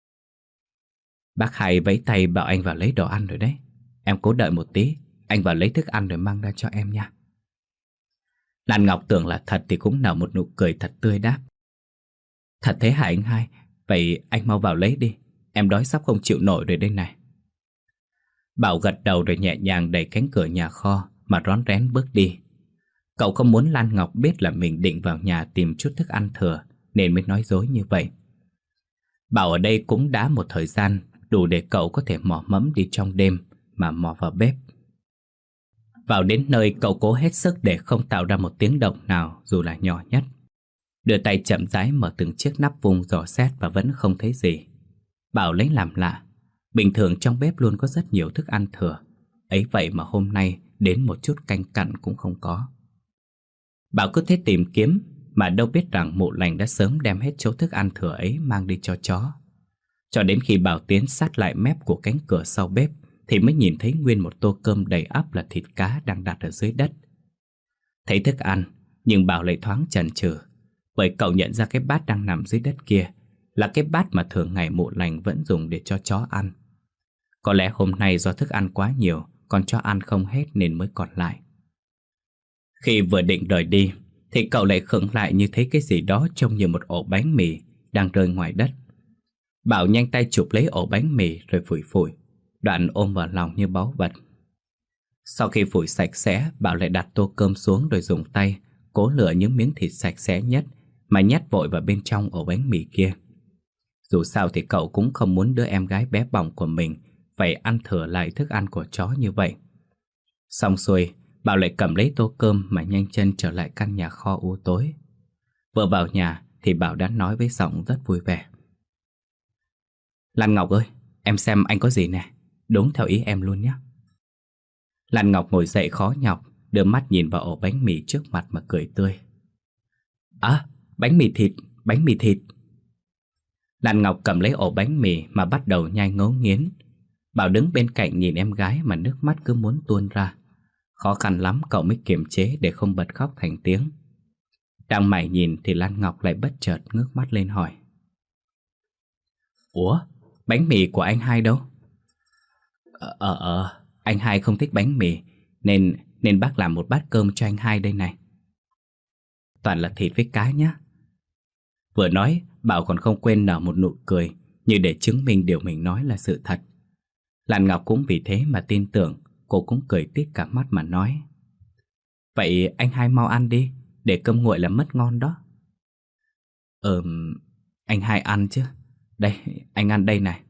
Bác hai vẫy tay bảo anh vào lấy đồ ăn rồi đấy. Em cố đợi một tí, anh vào lấy thức ăn rồi mang ra cho em nha. Lan Ngọc tưởng là thật thì cũng nở một nụ cười thật tươi đáp. Thật thế hả anh hai? Vậy anh mau vào lấy đi, em đói sắp không chịu nổi rồi đây này. Bảo gật đầu rồi nhẹ nhàng đẩy cánh cửa nhà kho mà rón rén bước đi. Cậu không muốn Lan Ngọc biết là mình định vào nhà tìm chút thức ăn thừa nên mới nói dối như vậy. Bảo ở đây cũng đã một thời gian đủ để cậu có thể mò mẫm đi trong đêm mà mò vào bếp. Vào đến nơi, cậu cố hết sức để không tạo ra một tiếng động nào dù là nhỏ nhất. Đưa tay chậm rãi mở từng chiếc nắp vung dò xét và vẫn không thấy gì. Bảo lấy làm lạ, bình thường trong bếp luôn có rất nhiều thức ăn thừa, ấy vậy mà hôm nay đến một chút canh cặn cũng không có. Bảo cứ thế tìm kiếm mà đâu biết rằng Mụ Lành đã sớm đem hết chỗ thức ăn thừa ấy mang đi cho chó. Cho đến khi Bảo tiến sát lại mép của cánh cửa sau bếp thì mới nhìn thấy nguyên một tô cơm đầy ắp là thịt cá đang đặt ở dưới đất. Thấy thức ăn, nhưng Bảo lại thoáng chần chừ, bởi cậu nhận ra cái bát đang nằm dưới đất kia là cái bát mà thường ngày Mụ Lành vẫn dùng để cho chó ăn. Có lẽ hôm nay do thức ăn quá nhiều, con chó ăn không hết nên mới còn lại. Khi vừa định rời đi thì cậu lại khựng lại như thấy cái gì đó trông như một ổ bánh mì đang rơi ngoài đất. Bảo nhanh tay chụp lấy ổ bánh mì rồi phủi phủi, đoạn ôm vào lòng như báu vật. Sau khi phủi sạch sẽ, Bảo lại đặt tô cơm xuống rồi dùng tay cố lựa những miếng thịt sạch sẽ nhất mà nhét vội vào bên trong ổ bánh mì kia. Dù sao thì cậu cũng không muốn đứa em gái bé bỏng của mình phải ăn thừa lại thức ăn của chó như vậy. Xong xuôi, Bảo lại cầm lấy tô cơm mà nhanh chân trở lại căn nhà kho u tối. Vừa vào nhà thì Bảo đã nói với giọng rất vui vẻ: Lan Ngọc ơi, em xem anh có gì nè, đúng theo ý em luôn nhé. Lan Ngọc ngồi dậy khó nhọc, đưa mắt nhìn vào ổ bánh mì trước mặt mà cười tươi. À, bánh mì thịt, bánh mì thịt. Lan Ngọc cầm lấy ổ bánh mì mà bắt đầu nhai ngấu nghiến. Bảo đứng bên cạnh nhìn em gái mà nước mắt cứ muốn tuôn ra. Khó khăn lắm cậu mới kiềm chế để không bật khóc thành tiếng. Đang mải nhìn thì Lan Ngọc lại bất chợt ngước mắt lên hỏi: Ủa, bánh mì của anh hai đâu? Ờ, ờ, ờ anh hai không thích bánh mì, Nên nên bác làm một bát cơm cho anh hai đây này. Toàn là thịt với cá nhá. Vừa nói, Bảo còn không quên nở một nụ cười, như để chứng minh điều mình nói là sự thật. Lan Ngọc cũng vì thế mà tin tưởng. Cô cũng cười tít cả mắt mà nói: Vậy anh hai mau ăn đi, để cơm nguội là mất ngon đó. Ừm, anh hai ăn chứ. Đây, anh ăn đây này.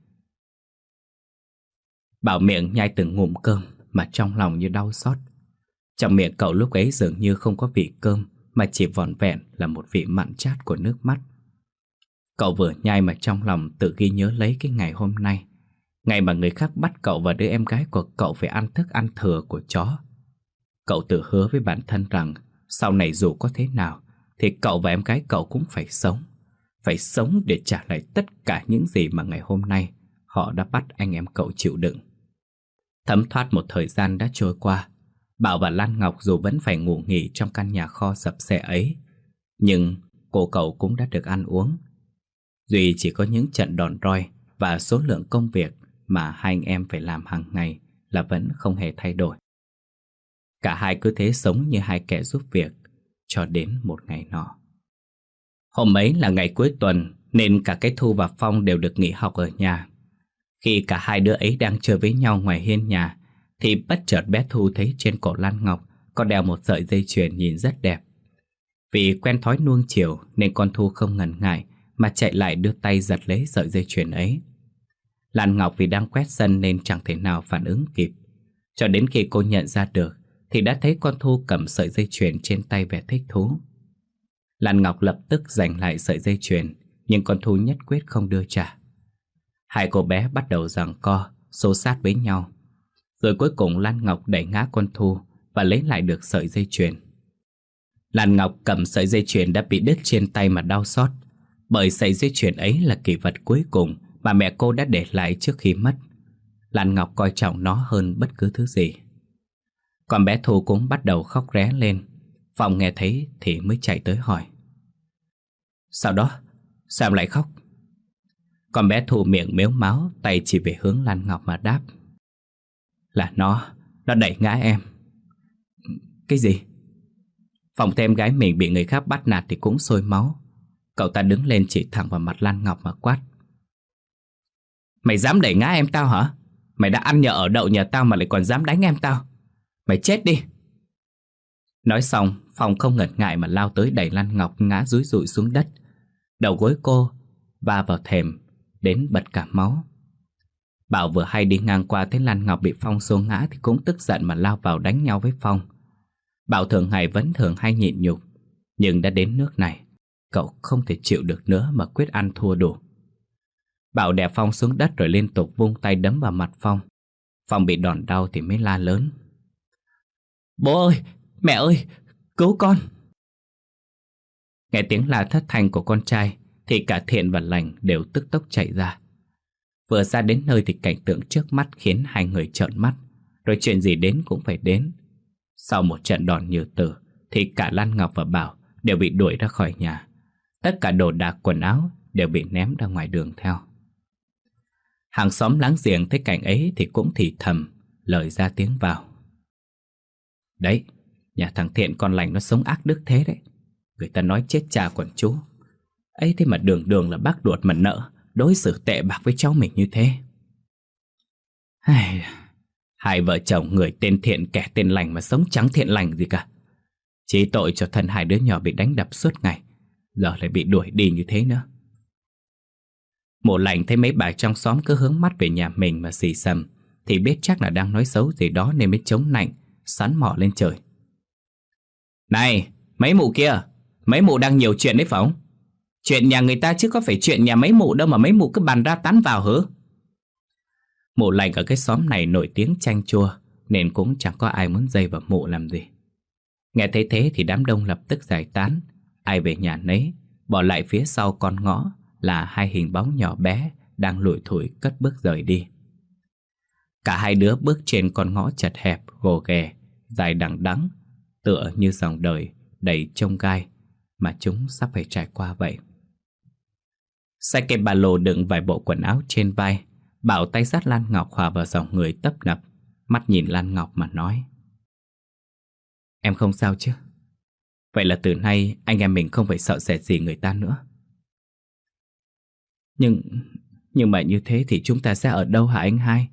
Bảo miệng nhai từng ngụm cơm mà trong lòng như đau xót. Trong miệng cậu lúc ấy dường như không có vị cơm, mà chỉ vỏn vẹn là một vị mặn chát của nước mắt. Cậu vừa nhai mà trong lòng tự ghi nhớ lấy cái ngày hôm nay, ngày mà người khác bắt cậu và đứa em gái của cậu phải ăn thức ăn thừa của chó. Cậu tự hứa với bản thân rằng sau này dù có thế nào thì cậu và em gái cậu cũng phải sống. Phải sống để trả lại tất cả những gì mà ngày hôm nay họ đã bắt anh em cậu chịu đựng. Thấm thoát một thời gian đã trôi qua, Bảo và Lan Ngọc dù vẫn phải ngủ nghỉ trong căn nhà kho sập xệ ấy, nhưng cô cậu cũng đã được ăn uống. Duy chỉ có những trận đòn roi và số lượng công việc mà hai anh em phải làm hàng ngày là vẫn không hề thay đổi. Cả hai cứ thế sống như hai kẻ giúp việc cho đến một ngày nọ. Hôm ấy là ngày cuối tuần nên cả cái Thu và Phong đều được nghỉ học ở nhà. Khi cả hai đứa ấy đang chơi với nhau ngoài hiên nhà thì bất chợt bé Thu thấy trên cổ Lan Ngọc có đeo một sợi dây chuyền nhìn rất đẹp. Vì quen thói nuông chiều nên con Thu không ngần ngại mà chạy lại đưa tay giật lấy sợi dây chuyền ấy. Lan Ngọc vì đang quét sân nên chẳng thể nào phản ứng kịp. Cho đến khi cô nhận ra được thì đã thấy con Thu cầm sợi dây chuyền trên tay vẻ thích thú. Lan Ngọc lập tức giành lại sợi dây chuyền, nhưng con Thu nhất quyết không đưa trả. Hai cô bé bắt đầu giằng co, xô xát với nhau. Rồi cuối cùng Lan Ngọc đẩy ngã con Thu và lấy lại được sợi dây chuyền. Lan Ngọc cầm sợi dây chuyền đã bị đứt trên tay mà đau xót, bởi sợi dây chuyền ấy là kỷ vật cuối cùng mà mẹ cô đã để lại trước khi mất. Lan Ngọc coi trọng nó hơn bất cứ thứ gì. Còn bé Thu cũng bắt đầu khóc ré lên. Phong nghe thấy thì mới chạy tới hỏi: Sao đó? Sao em lại khóc? Con bé Thu miệng mếu máo, tay chỉ về hướng Lan Ngọc mà đáp: Là nó, nó đẩy ngã em. Cái gì? Phong thêm gái mình bị người khác bắt nạt thì cũng sôi máu. Cậu ta đứng lên chỉ thẳng vào mặt Lan Ngọc mà quát: Mày dám đẩy ngã em tao hả? Mày đã ăn nhờ ở đậu nhà tao mà lại còn dám đánh em tao. Mày chết đi! Nói xong, Phong không ngần ngại mà lao tới đẩy Lan Ngọc ngã dúi dụi xuống đất. Đầu gối cô va vào thềm đến bật cả máu. Bảo vừa hay đi ngang qua thấy Lan Ngọc bị Phong xô ngã thì cũng tức giận mà lao vào đánh nhau với Phong. Bảo thường ngày vẫn thường hay nhịn nhục, nhưng đã đến nước này, cậu không thể chịu được nữa mà quyết ăn thua đủ. Bảo đè Phong xuống đất rồi liên tục vung tay đấm vào mặt Phong. Phong bị đòn đau thì mới la lớn: "Bố ơi, mẹ ơi, cứu con!" Nghe tiếng la thất thanh của con trai thì cả Thiện và Lành đều tức tốc chạy ra. Vừa ra đến nơi thì cảnh tượng trước mắt khiến hai người trợn mắt, rồi chuyện gì đến cũng phải đến. Sau một trận đòn như tử thì cả Lan Ngọc và Bảo đều bị đuổi ra khỏi nhà. Tất cả đồ đạc quần áo đều bị ném ra ngoài đường theo. Hàng xóm láng giềng thấy cảnh ấy thì cũng thì thầm lời ra tiếng vào: "Đấy, nhà thằng Thiện con Lành nó sống ác đức thế đấy. Người ta nói chết cha quần chú ấy, thế mà đường đường là bác ruột mà nợ, đối xử tệ bạc với cháu mình như thế." Hai, hai vợ chồng người tên Thiện kẻ tên Lành mà sống chẳng thiện lành gì cả. Chỉ tội cho thân hai đứa nhỏ bị đánh đập suốt ngày, giờ lại bị đuổi đi như thế nữa. Mộ Lành thấy mấy bà trong xóm cứ hướng mắt về nhà mình mà xì xầm thì biết chắc là đang nói xấu gì đó nên mới chống nạnh, sắn mỏ lên trời: "Này, mấy mụ kia, mấy mụ đang nhiều chuyện đấy phải không? Chuyện nhà người ta chứ có phải chuyện nhà mấy mụ đâu mà mấy mụ cứ bàn ra tán vào hứ?" Mộ Lành ở cái xóm này nổi tiếng chanh chua nên cũng chẳng có ai muốn dây vào mụ làm gì. Nghe thấy thế thì đám đông lập tức giải tán, ai về nhà nấy, bỏ lại phía sau con ngõ là hai hình bóng nhỏ bé đang lủi thủi cất bước rời đi. Cả hai đứa bước trên con ngõ chật hẹp, gồ ghề, dài đằng đẵng, tựa như dòng đời đầy chông gai mà chúng sắp phải trải qua vậy. Xách cái ba lô đựng vài bộ quần áo trên vai, Bảo tay dắt Lan Ngọc hòa vào dòng người tấp nập, mắt nhìn Lan Ngọc mà nói: "Em không sao chứ? Vậy là từ nay anh em mình không phải sợ sệt gì người ta nữa." Nhưng Nhưng mà như thế thì chúng ta sẽ ở đâu hả anh hai?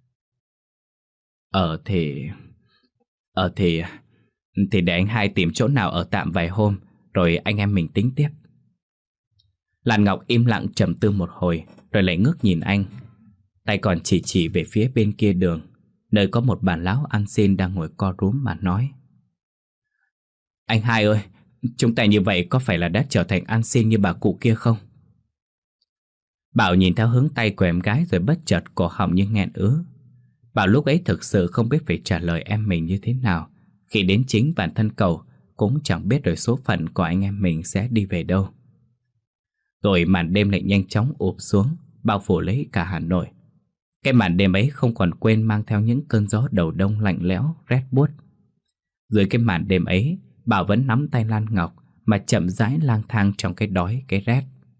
Ở thì... Ở thì... Thì để anh hai tìm chỗ nào ở tạm vài hôm, rồi anh em mình tính tiếp. Lan Ngọc im lặng trầm tư một hồi, rồi lại ngước nhìn anh. Tay còn chỉ chỉ về phía bên kia đường, nơi có một bà lão ăn xin đang ngồi co rúm mà nói: "Anh hai ơi, chúng ta như vậy có phải là đã trở thành ăn xin như bà cụ kia không?" Bảo nhìn theo hướng tay của em gái rồi bất chợt cổ họng như nghẹn ứ. Bảo lúc ấy thực sự không biết phải trả lời em mình như thế nào, khi đến chính bản thân cậu cũng chẳng biết rồi số phận của anh em mình sẽ đi về đâu. Rồi màn đêm lại nhanh chóng ụp xuống, bao phủ lấy cả Hà Nội. Cái màn đêm ấy không còn quên mang theo những cơn gió đầu đông lạnh lẽo, rét buốt. Dưới cái màn đêm ấy, Bảo vẫn nắm tay Lan Ngọc mà chậm rãi lang thang trong cái đói, cái rét.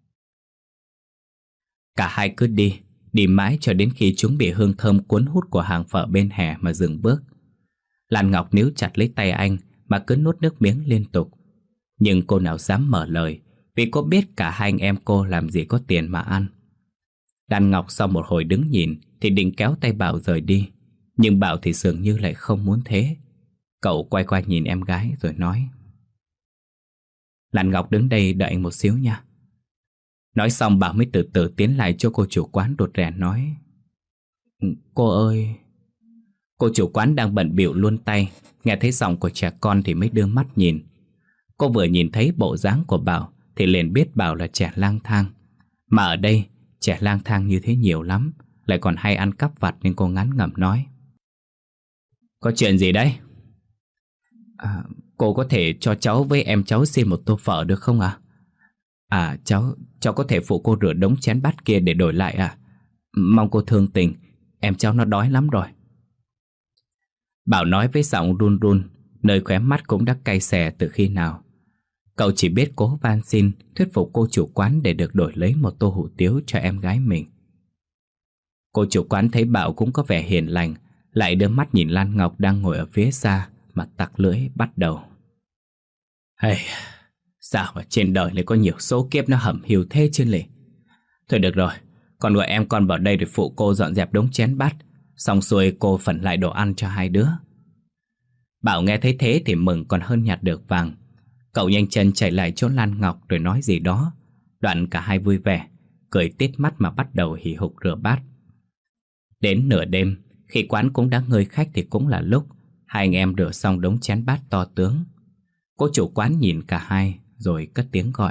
Cả hai cứ đi, đi mãi cho đến khi chúng bị hương thơm cuốn hút của hàng phở bên hè mà dừng bước. Lan Ngọc níu chặt lấy tay anh mà cứ nuốt nước miếng liên tục. Nhưng cô nào dám mở lời, vì cô biết cả hai anh em cô làm gì có tiền mà ăn. Lan Ngọc sau một hồi đứng nhìn thì định kéo tay Bảo rời đi, nhưng Bảo thì dường như lại không muốn thế. Cậu quay qua nhìn em gái rồi nói: "Lan Ngọc đứng đây đợi anh một xíu nha." Nói xong Bảo mới từ từ tiến lại cho cô chủ quán đột rè nói: "Cô ơi." Cô chủ quán đang bận bịu luôn tay, nghe thấy giọng của trẻ con thì mới đưa mắt nhìn. Cô vừa nhìn thấy bộ dáng của Bảo thì liền biết Bảo là trẻ lang thang. Mà ở đây trẻ lang thang như thế nhiều lắm, lại còn hay ăn cắp vặt nên cô ngán ngẩm nói: "Có chuyện gì đấy?" À, cô có thể cho cháu với em cháu xin một tô phở được không ạ? À? à cháu Cháu có thể phụ cô rửa đống chén bát kia để đổi lại à? Mong cô thương tình, em cháu nó đói lắm rồi. Bảo nói với giọng run run, nơi khóe mắt cũng đã cay xè từ khi nào. Cậu chỉ biết cố van xin thuyết phục cô chủ quán để được đổi lấy một tô hủ tiếu cho em gái mình. Cô chủ quán thấy Bảo cũng có vẻ hiền lành, lại đưa mắt nhìn Lan Ngọc đang ngồi ở phía xa mà tặc lưỡi bắt đầu: "Hey, sao mà trên đời lại có nhiều số kiếp nó hẩm hiu thế chứ lì. Thôi được rồi, con gọi em con vào đây để phụ cô dọn dẹp đống chén bát, xong xuôi cô phần lại đồ ăn cho hai đứa." Bảo nghe thấy thế thì mừng còn hơn nhặt được vàng. Cậu nhanh chân chạy lại chỗ Lan Ngọc rồi nói gì đó. Đoạn cả hai vui vẻ, cười tít mắt mà bắt đầu hì hục rửa bát. Đến nửa đêm, khi quán cũng đã ngơi khách thì cũng là lúc hai anh em rửa xong đống chén bát to tướng. Cô chủ quán nhìn cả hai rồi cất tiếng gọi.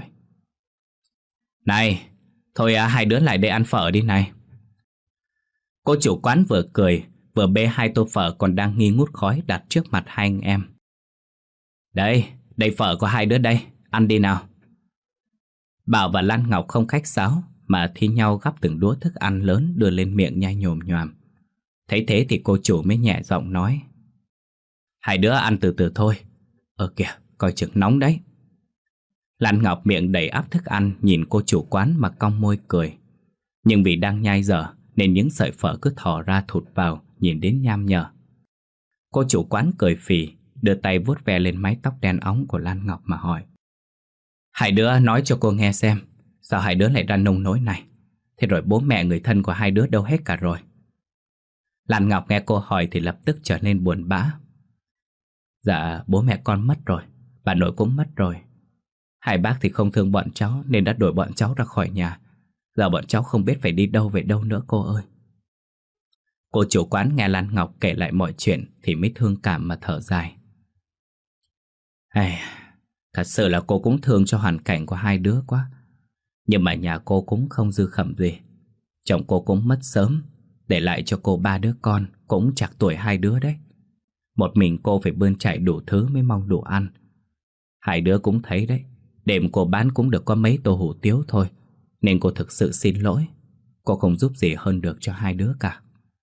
Này, thôi à, hai đứa lại đây ăn phở đi này. Cô chủ quán vừa cười, vừa bê hai tô phở còn đang nghi ngút khói đặt trước mặt hai anh em. Đây, đây phở của hai đứa đây, ăn đi nào. Bảo và Lan Ngọc không khách sáo mà thi nhau gắp từng đũa thức ăn lớn đưa lên miệng nhai nhồm nhoàm. Thấy thế thì cô chủ mới nhẹ giọng nói. Hai đứa ăn từ từ thôi. Ờ kìa, coi chừng nóng đấy. Lan Ngọc miệng đầy ắp thức ăn nhìn cô chủ quán mà cong môi cười. Nhưng vì đang nhai dở nên những sợi phở cứ thò ra thụt vào, nhìn đến nham nhở. Cô chủ quán cười phì, đưa tay vuốt ve lên mái tóc đen óng của Lan Ngọc mà hỏi. Hai đứa nói cho cô nghe xem, sao hai đứa lại ra nông nỗi này? Thế rồi bố mẹ người thân của hai đứa đâu hết cả rồi? Lan Ngọc nghe cô hỏi thì lập tức trở nên buồn bã. Dạ, bố mẹ con mất rồi, bà nội cũng mất rồi. Hai bác thì không thương bọn cháu nên đã đuổi bọn cháu ra khỏi nhà. Giờ bọn cháu không biết phải đi đâu về đâu nữa cô ơi. Cô chủ quán nghe Lan Ngọc kể lại mọi chuyện thì mới thương cảm mà thở dài. Hey, thật sự là cô cũng thương cho hoàn cảnh của hai đứa quá. Nhưng mà nhà cô cũng không dư khẩm gì. Chồng cô cũng mất sớm, để lại cho cô ba đứa con cũng chạc tuổi hai đứa đấy. Một mình cô phải bươn chải đủ thứ mới mong đủ ăn. Hai đứa cũng thấy đấy, đêm cô bán cũng được có mấy tô hủ tiếu thôi. Nên cô thực sự xin lỗi. Cô không giúp gì hơn được cho hai đứa cả.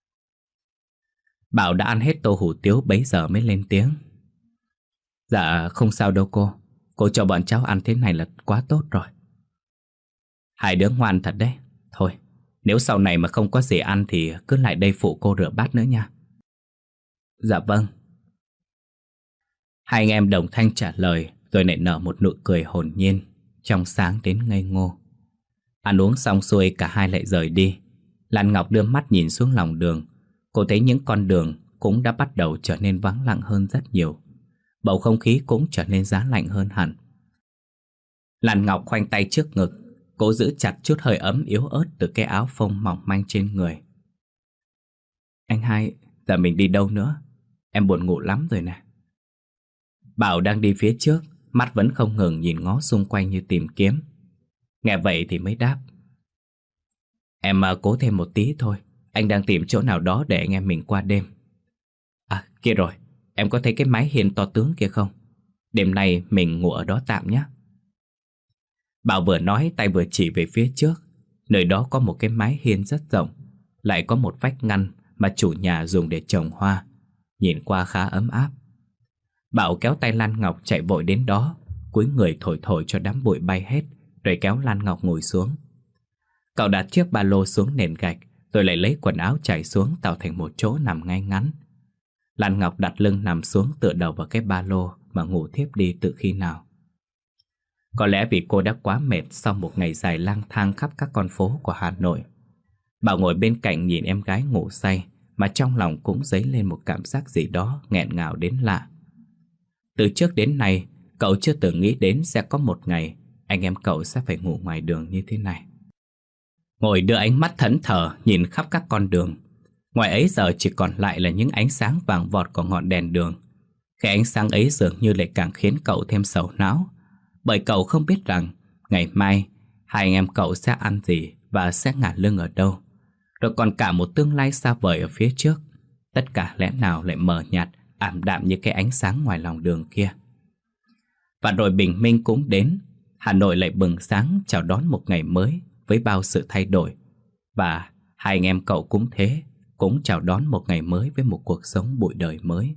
Bảo đã ăn hết tô hủ tiếu bấy giờ mới lên tiếng. Dạ không sao đâu cô. Cô cho bọn cháu ăn thế này là quá tốt rồi. Hai đứa ngoan thật đấy. Thôi, nếu sau này mà không có gì ăn thì cứ lại đây phụ cô rửa bát nữa nha. Dạ vâng. Hai anh em đồng thanh trả lời rồi lại nở một nụ cười hồn nhiên, trong sáng đến ngây ngô. Ăn uống xong xuôi cả hai lại rời đi. Lan Ngọc đưa mắt nhìn xuống lòng đường. Cô thấy những con đường cũng đã bắt đầu trở nên vắng lặng hơn rất nhiều. Bầu không khí cũng trở nên giá lạnh hơn hẳn. Lan Ngọc khoanh tay trước ngực, cố giữ chặt chút hơi ấm yếu ớt từ cái áo phông mỏng manh trên người. Anh hai, giờ mình đi đâu nữa? Em buồn ngủ lắm rồi nè. Bảo đang đi phía trước, mắt vẫn không ngừng nhìn ngó xung quanh như tìm kiếm. Nghe vậy thì mới đáp. Em à, cố thêm một tí thôi. Anh đang tìm chỗ nào đó để anh em mình qua đêm. À kia rồi, em có thấy cái mái hiên to tướng kia không? Đêm nay mình ngủ ở đó tạm nhé. Bảo vừa nói tay vừa chỉ về phía trước. Nơi đó có một cái mái hiên rất rộng, lại có một vách ngăn mà chủ nhà dùng để trồng hoa. Nhìn qua khá ấm áp. Bảo kéo tay Lan Ngọc chạy vội đến đó, cúi người thổi thổi cho đám bụi bay hết, rồi kéo Lan Ngọc ngồi xuống. Cậu đặt chiếc ba lô xuống nền gạch, rồi lại lấy quần áo trải xuống tạo thành một chỗ nằm ngay ngắn. Lan Ngọc đặt lưng nằm xuống tựa đầu vào cái ba lô mà ngủ thiếp đi tự khi nào. Có lẽ vì cô đã quá mệt sau một ngày dài lang thang khắp các con phố của Hà Nội. Bảo ngồi bên cạnh nhìn em gái ngủ say, mà trong lòng cũng dấy lên một cảm giác gì đó nghẹn ngào đến lạ. Từ trước đến nay, cậu chưa từng nghĩ đến sẽ có một ngày anh em cậu sẽ phải ngủ ngoài đường như thế này. Ngồi đưa ánh mắt thẫn thờ nhìn khắp các con đường. Ngoài ấy giờ chỉ còn lại là những ánh sáng vàng vọt của ngọn đèn đường. Cái ánh sáng ấy dường như lại càng khiến cậu thêm sầu não, bởi cậu không biết rằng ngày mai hai anh em cậu sẽ ăn gì và sẽ ngả lưng ở đâu. Rồi còn cả một tương lai xa vời ở phía trước. Tất cả lẽ nào lại mờ nhạt, ảm đạm như cái ánh sáng ngoài lòng đường kia. Và rồi bình minh cũng đến. Hà Nội lại bừng sáng chào đón một ngày mới với bao sự thay đổi. Và hai anh em cậu cũng thế, cũng chào đón một ngày mới với một cuộc sống bụi đời mới.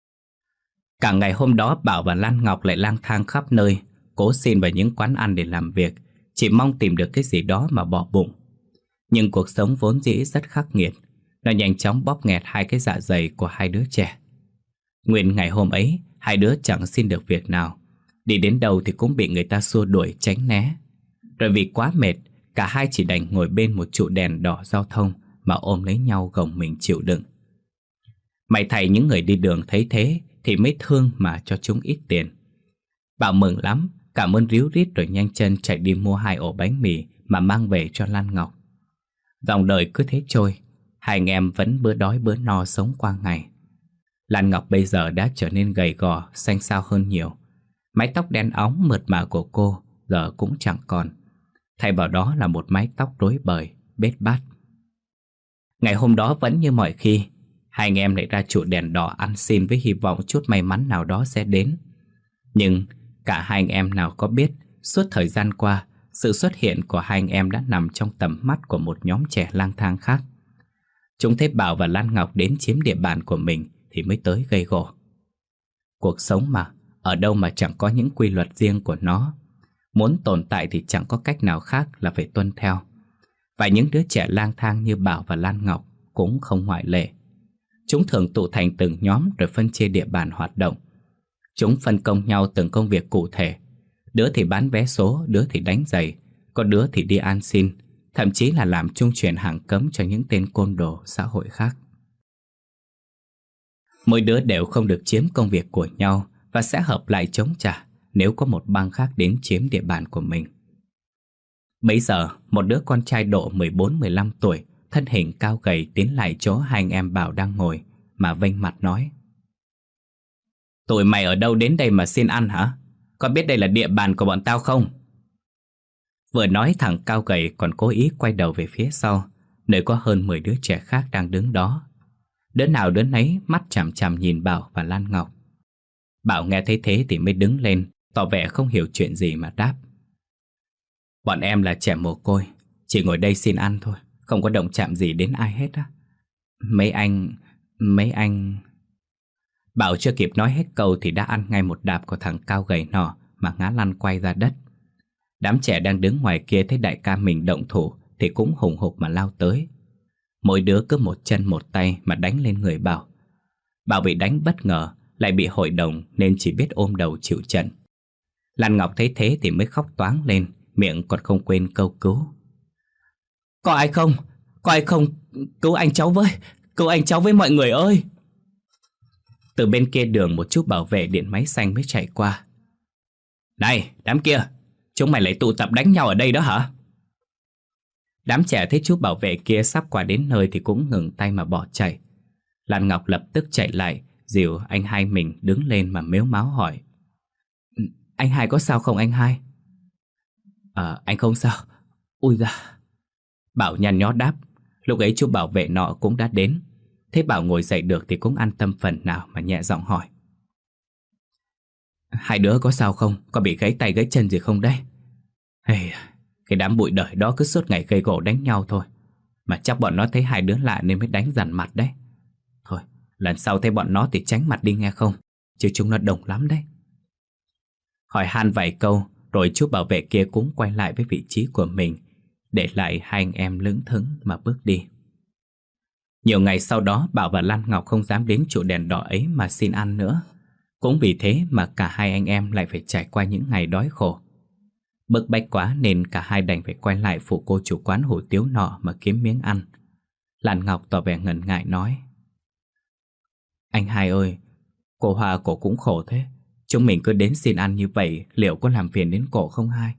Cả ngày hôm đó Bảo và Lan Ngọc lại lang thang khắp nơi, cố xin vào những quán ăn để làm việc, chỉ mong tìm được cái gì đó mà bỏ bụng. Nhưng cuộc sống vốn dĩ rất khắc nghiệt, nó nhanh chóng bóp nghẹt hai cái dạ dày của hai đứa trẻ. Nguyên ngày hôm ấy, hai đứa chẳng xin được việc nào, đi đến đâu thì cũng bị người ta xua đuổi tránh né. Rồi vì quá mệt, cả hai chỉ đành ngồi bên một trụ đèn đỏ giao thông mà ôm lấy nhau gồng mình chịu đựng. May thay những người đi đường thấy thế thì mới thương mà cho chúng ít tiền. Bảo mừng lắm, cảm ơn ríu rít rồi nhanh chân chạy đi mua hai ổ bánh mì mà mang về cho Lan Ngọc. Dòng đời cứ thế trôi, Hai anh em vẫn bữa đói bữa no sống qua ngày. Lan Ngọc bây giờ đã trở nên gầy gò, xanh xao hơn nhiều. Mái tóc đen óng mượt mà của cô giờ cũng chẳng còn. Thay vào đó là một mái tóc rối bời, bết bát. Ngày hôm đó vẫn như mọi khi, hai anh em lại ra trụ đèn đỏ ăn xin với hy vọng chút may mắn nào đó sẽ đến. Nhưng cả hai anh em nào có biết, suốt thời gian qua, sự xuất hiện của hai anh em đã nằm trong tầm mắt của một nhóm trẻ lang thang khác. Chúng thấy Bảo và Lan Ngọc đến chiếm địa bàn của mình thì mới tới gây gổ. Cuộc sống mà, ở đâu mà chẳng có những quy luật riêng của nó. Muốn tồn tại thì chẳng có cách nào khác là phải tuân theo. Và những đứa trẻ lang thang như Bảo và Lan Ngọc cũng không ngoại lệ. Chúng thường tụ thành từng nhóm rồi phân chia địa bàn hoạt động. Chúng phân công nhau từng công việc cụ thể. Đứa thì bán vé số, đứa thì đánh giày, có đứa thì đi ăn xin, thậm chí là làm trung chuyển hàng cấm cho những tên côn đồ xã hội khác. Mỗi đứa đều không được chiếm công việc của nhau và sẽ hợp lại chống trả nếu có một bang khác đến chiếm địa bàn của mình. Bấy giờ, một đứa con trai độ mười bốn mười lăm tuổi, thân hình cao gầy tiến lại chỗ hai anh em Bảo đang ngồi, mà vênh mặt nói: "Tụi mày ở đâu đến đây mà xin ăn hả? Có biết đây là địa bàn của bọn tao không?" Vừa nói, thằng cao gầy còn cố ý quay đầu về phía sau, nơi có hơn mười đứa trẻ khác đang đứng đó. Đứa nào đứa nấy mắt chằm chằm nhìn Bảo và Lan Ngọc. Bảo nghe thấy thế thì mới đứng lên, tỏ vẻ không hiểu chuyện gì mà đáp: "Bọn em là trẻ mồ côi, chỉ ngồi đây xin ăn thôi, không có động chạm gì đến ai hết á. Mấy anh... mấy anh..." Bảo chưa kịp nói hết câu thì đã ăn ngay một đạp của thằng cao gầy nọ mà ngã lăn quay ra đất. Đám trẻ đang đứng ngoài kia thấy đại ca mình động thủ thì cũng hùng hục mà lao tới. Mỗi đứa cứ một chân một tay mà đánh lên người Bảo. Bảo bị đánh bất ngờ, lại bị hội đồng nên chỉ biết ôm đầu chịu trận. Lan Ngọc thấy thế thì mới khóc toáng lên, miệng còn không quên câu cứu: "Có ai không? Có ai không? Cứu anh cháu với! Cứu anh cháu với mọi người ơi!" Từ bên kia đường một chú bảo vệ điện máy xanh mới chạy qua: "Này, đám kia! Chúng mày lại tụ tập đánh nhau ở đây đó hả?" Đám trẻ thấy chú bảo vệ kia sắp qua đến nơi thì cũng ngừng tay mà bỏ chạy. Lan Ngọc lập tức chạy lại, dìu anh hai mình đứng lên mà mếu máo hỏi: "Anh hai có sao không anh hai?" "Ờ, anh không sao. Ui da." Bảo nhăn nhó đáp. Lúc ấy chú bảo vệ nọ cũng đã đến. Thấy Bảo ngồi dậy được thì cũng an tâm phần nào mà nhẹ giọng hỏi: "Hai đứa có sao không? Có bị gãy tay gãy chân gì không đấy?" "Hey, cái đám bụi đời đó cứ suốt ngày gây gổ đánh nhau thôi. Mà chắc bọn nó thấy hai đứa lạ nên mới đánh dằn mặt đấy. Thôi, lần sau thấy bọn nó thì tránh mặt đi nghe không? Chứ chúng nó đông lắm đấy." Hỏi han vài câu rồi chú bảo vệ kia cũng quay lại với vị trí của mình, để lại hai anh em lững thững mà bước đi. Nhiều ngày sau đó, Bảo và Lan Ngọc không dám đến trụ đèn đỏ ấy mà xin ăn nữa. Cũng vì thế mà cả hai anh em lại phải trải qua những ngày đói khổ. Bức bách quá nên cả hai đành phải quay lại phụ cô chủ quán hủ tiếu nọ mà kiếm miếng ăn. Lan Ngọc tỏ vẻ ngần ngại nói: "Anh hai ơi, cô Hoa cổ cũng khổ thế. Chúng mình cứ đến xin ăn như vậy liệu có làm phiền đến cổ không hai?"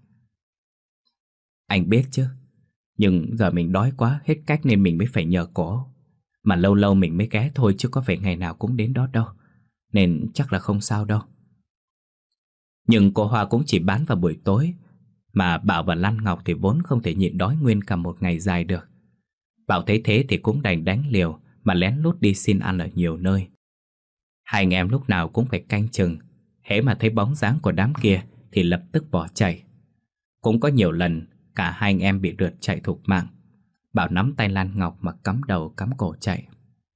"Anh biết chứ. Nhưng giờ mình đói quá hết cách nên mình mới phải nhờ cổ. Mà lâu lâu mình mới ghé thôi chứ có phải ngày nào cũng đến đó đâu. Nên chắc là không sao đâu." Nhưng cô Hoa cũng chỉ bán vào buổi tối, mà Bảo và Lan Ngọc thì vốn không thể nhịn đói nguyên cả một ngày dài được. Bảo thấy thế thì cũng đành đánh liều mà lén lút đi xin ăn ở nhiều nơi. Hai anh em lúc nào cũng phải canh chừng, hễ mà thấy bóng dáng của đám kia thì lập tức bỏ chạy. Cũng có nhiều lần cả hai anh em bị rượt chạy thục mạng. Bảo nắm tay Lan Ngọc mà cắm đầu cắm cổ chạy.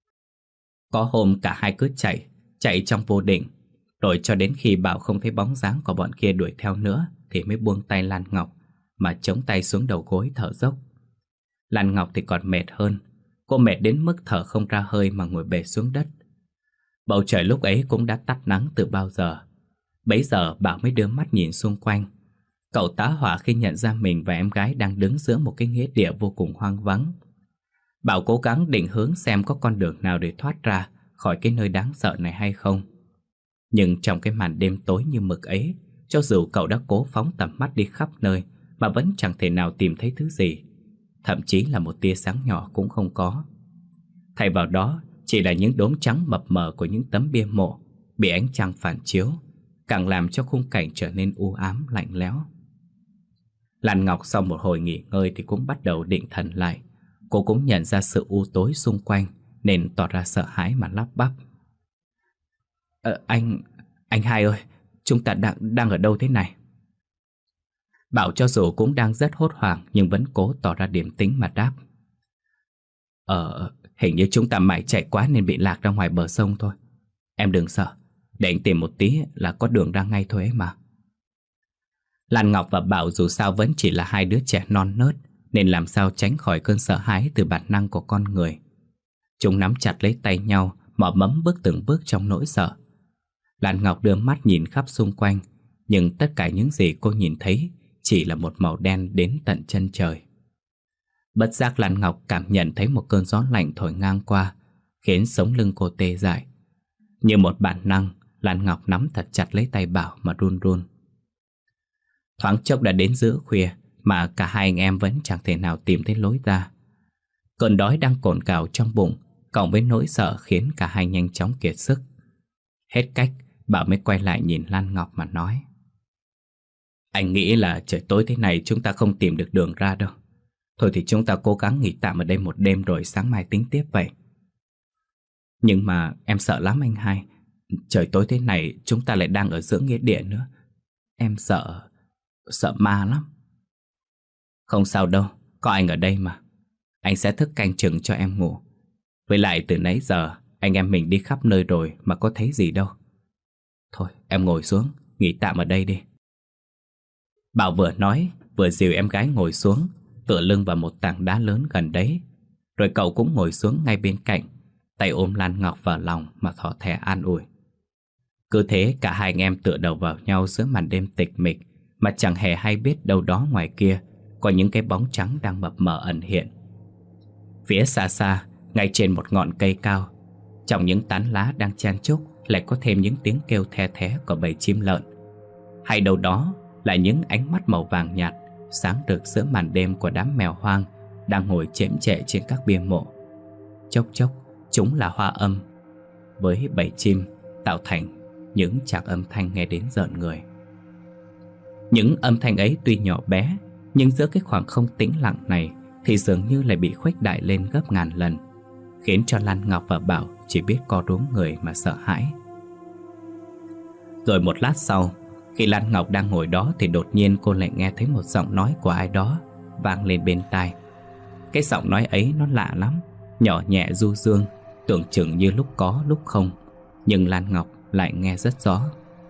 Có hôm cả hai cứ chạy, chạy trong vô định, rồi cho đến khi Bảo không thấy bóng dáng của bọn kia đuổi theo nữa thì mới buông tay Lan Ngọc mà chống tay xuống đầu gối thở dốc. Lan Ngọc thì còn mệt hơn. Cô mệt đến mức thở không ra hơi mà ngồi bệt xuống đất. Bầu trời lúc ấy cũng đã tắt nắng từ bao giờ. Bấy giờ Bảo mới đưa mắt nhìn xung quanh. Cậu tá hỏa khi nhận ra mình và em gái đang đứng giữa một cái nghĩa địa vô cùng hoang vắng. Bảo cố gắng định hướng xem có con đường nào để thoát ra khỏi cái nơi đáng sợ này hay không. Nhưng trong cái màn đêm tối như mực ấy, cho dù cậu đã cố phóng tầm mắt đi khắp nơi mà vẫn chẳng thể nào tìm thấy thứ gì. Thậm chí là một tia sáng nhỏ cũng không có. Thay vào đó chỉ là những đốm trắng mập mờ của những tấm bia mộ bị ánh trăng phản chiếu, càng làm cho khung cảnh trở nên u ám lạnh lẽo. Lan Ngọc sau một hồi nghỉ ngơi thì cũng bắt đầu định thần lại. Cô cũng nhận ra sự u tối xung quanh nên tỏ ra sợ hãi mà lắp bắp. Ờ, anh... anh hai ơi, chúng ta đang, đang ở đâu thế này? Bảo cho dù cũng đang rất hốt hoảng nhưng vẫn cố tỏ ra điềm tĩnh mà đáp. Ờ, hình như chúng ta mải chạy quá nên bị lạc ra ngoài bờ sông thôi. Em đừng sợ, để anh tìm một tí là có đường ra ngay thôi ấy mà. Lan Ngọc và Bảo dù sao vẫn chỉ là hai đứa trẻ non nớt, nên làm sao tránh khỏi cơn sợ hãi từ bản năng của con người. Chúng nắm chặt lấy tay nhau, mò mẫm bước từng bước trong nỗi sợ. Lan Ngọc đưa mắt nhìn khắp xung quanh, nhưng tất cả những gì cô nhìn thấy chỉ là một màu đen đến tận chân trời. Bất giác Lan Ngọc cảm nhận thấy một cơn gió lạnh thổi ngang qua, khiến sống lưng cô tê dại. Như một bản năng, Lan Ngọc nắm thật chặt lấy tay Bảo mà run run. Thoáng chốc đã đến giữa khuya mà cả hai anh em vẫn chẳng thể nào tìm thấy lối ra. Cơn đói đang cồn cào trong bụng, cộng với nỗi sợ khiến cả hai nhanh chóng kiệt sức. Hết cách, Bảo mới quay lại nhìn Lan Ngọc mà nói. Anh nghĩ là trời tối thế này chúng ta không tìm được đường ra đâu. Thôi thì chúng ta cố gắng nghỉ tạm ở đây một đêm rồi sáng mai tính tiếp vậy. Nhưng mà em sợ lắm anh hai. Trời tối thế này chúng ta lại đang ở giữa nghĩa địa nữa. Em sợ... sợ ma lắm. Không sao đâu, có anh ở đây mà. Anh sẽ thức canh chừng cho em ngủ. Với lại từ nãy giờ anh em mình đi khắp nơi rồi mà có thấy gì đâu. Thôi em ngồi xuống, nghỉ tạm ở đây đi. Bảo vừa nói vừa dìu em gái ngồi xuống, tựa lưng vào một tảng đá lớn gần đấy. Rồi cậu cũng ngồi xuống ngay bên cạnh, tay ôm Lan Ngọc vào lòng mà thỏ thẻ an ủi. Cứ thế cả hai anh em tựa đầu vào nhau giữa màn đêm tịch mịch, mà chẳng hề hay biết đâu đó ngoài kia có những cái bóng trắng đang mập mờ ẩn hiện. Phía xa xa, ngay trên một ngọn cây cao, trong những tán lá đang chen chúc lại có thêm những tiếng kêu the thé của bầy chim lợn. Hay đâu đó là những ánh mắt màu vàng nhạt sáng rực giữa màn đêm của đám mèo hoang đang ngồi chễm chệ trên các bia mộ. Chốc chốc chúng là hoa âm với bầy chim tạo thành những tràng âm thanh nghe đến rợn người. Những âm thanh ấy tuy nhỏ bé, nhưng giữa cái khoảng không tĩnh lặng này thì dường như lại bị khuếch đại lên gấp ngàn lần, khiến cho Lan Ngọc và Bảo chỉ biết co rúm người mà sợ hãi. Rồi một lát sau, khi Lan Ngọc đang ngồi đó thì đột nhiên cô lại nghe thấy một giọng nói của ai đó vang lên bên tai. Cái giọng nói ấy nó lạ lắm, nhỏ nhẹ du dương, tưởng chừng như lúc có lúc không, nhưng Lan Ngọc lại nghe rất rõ.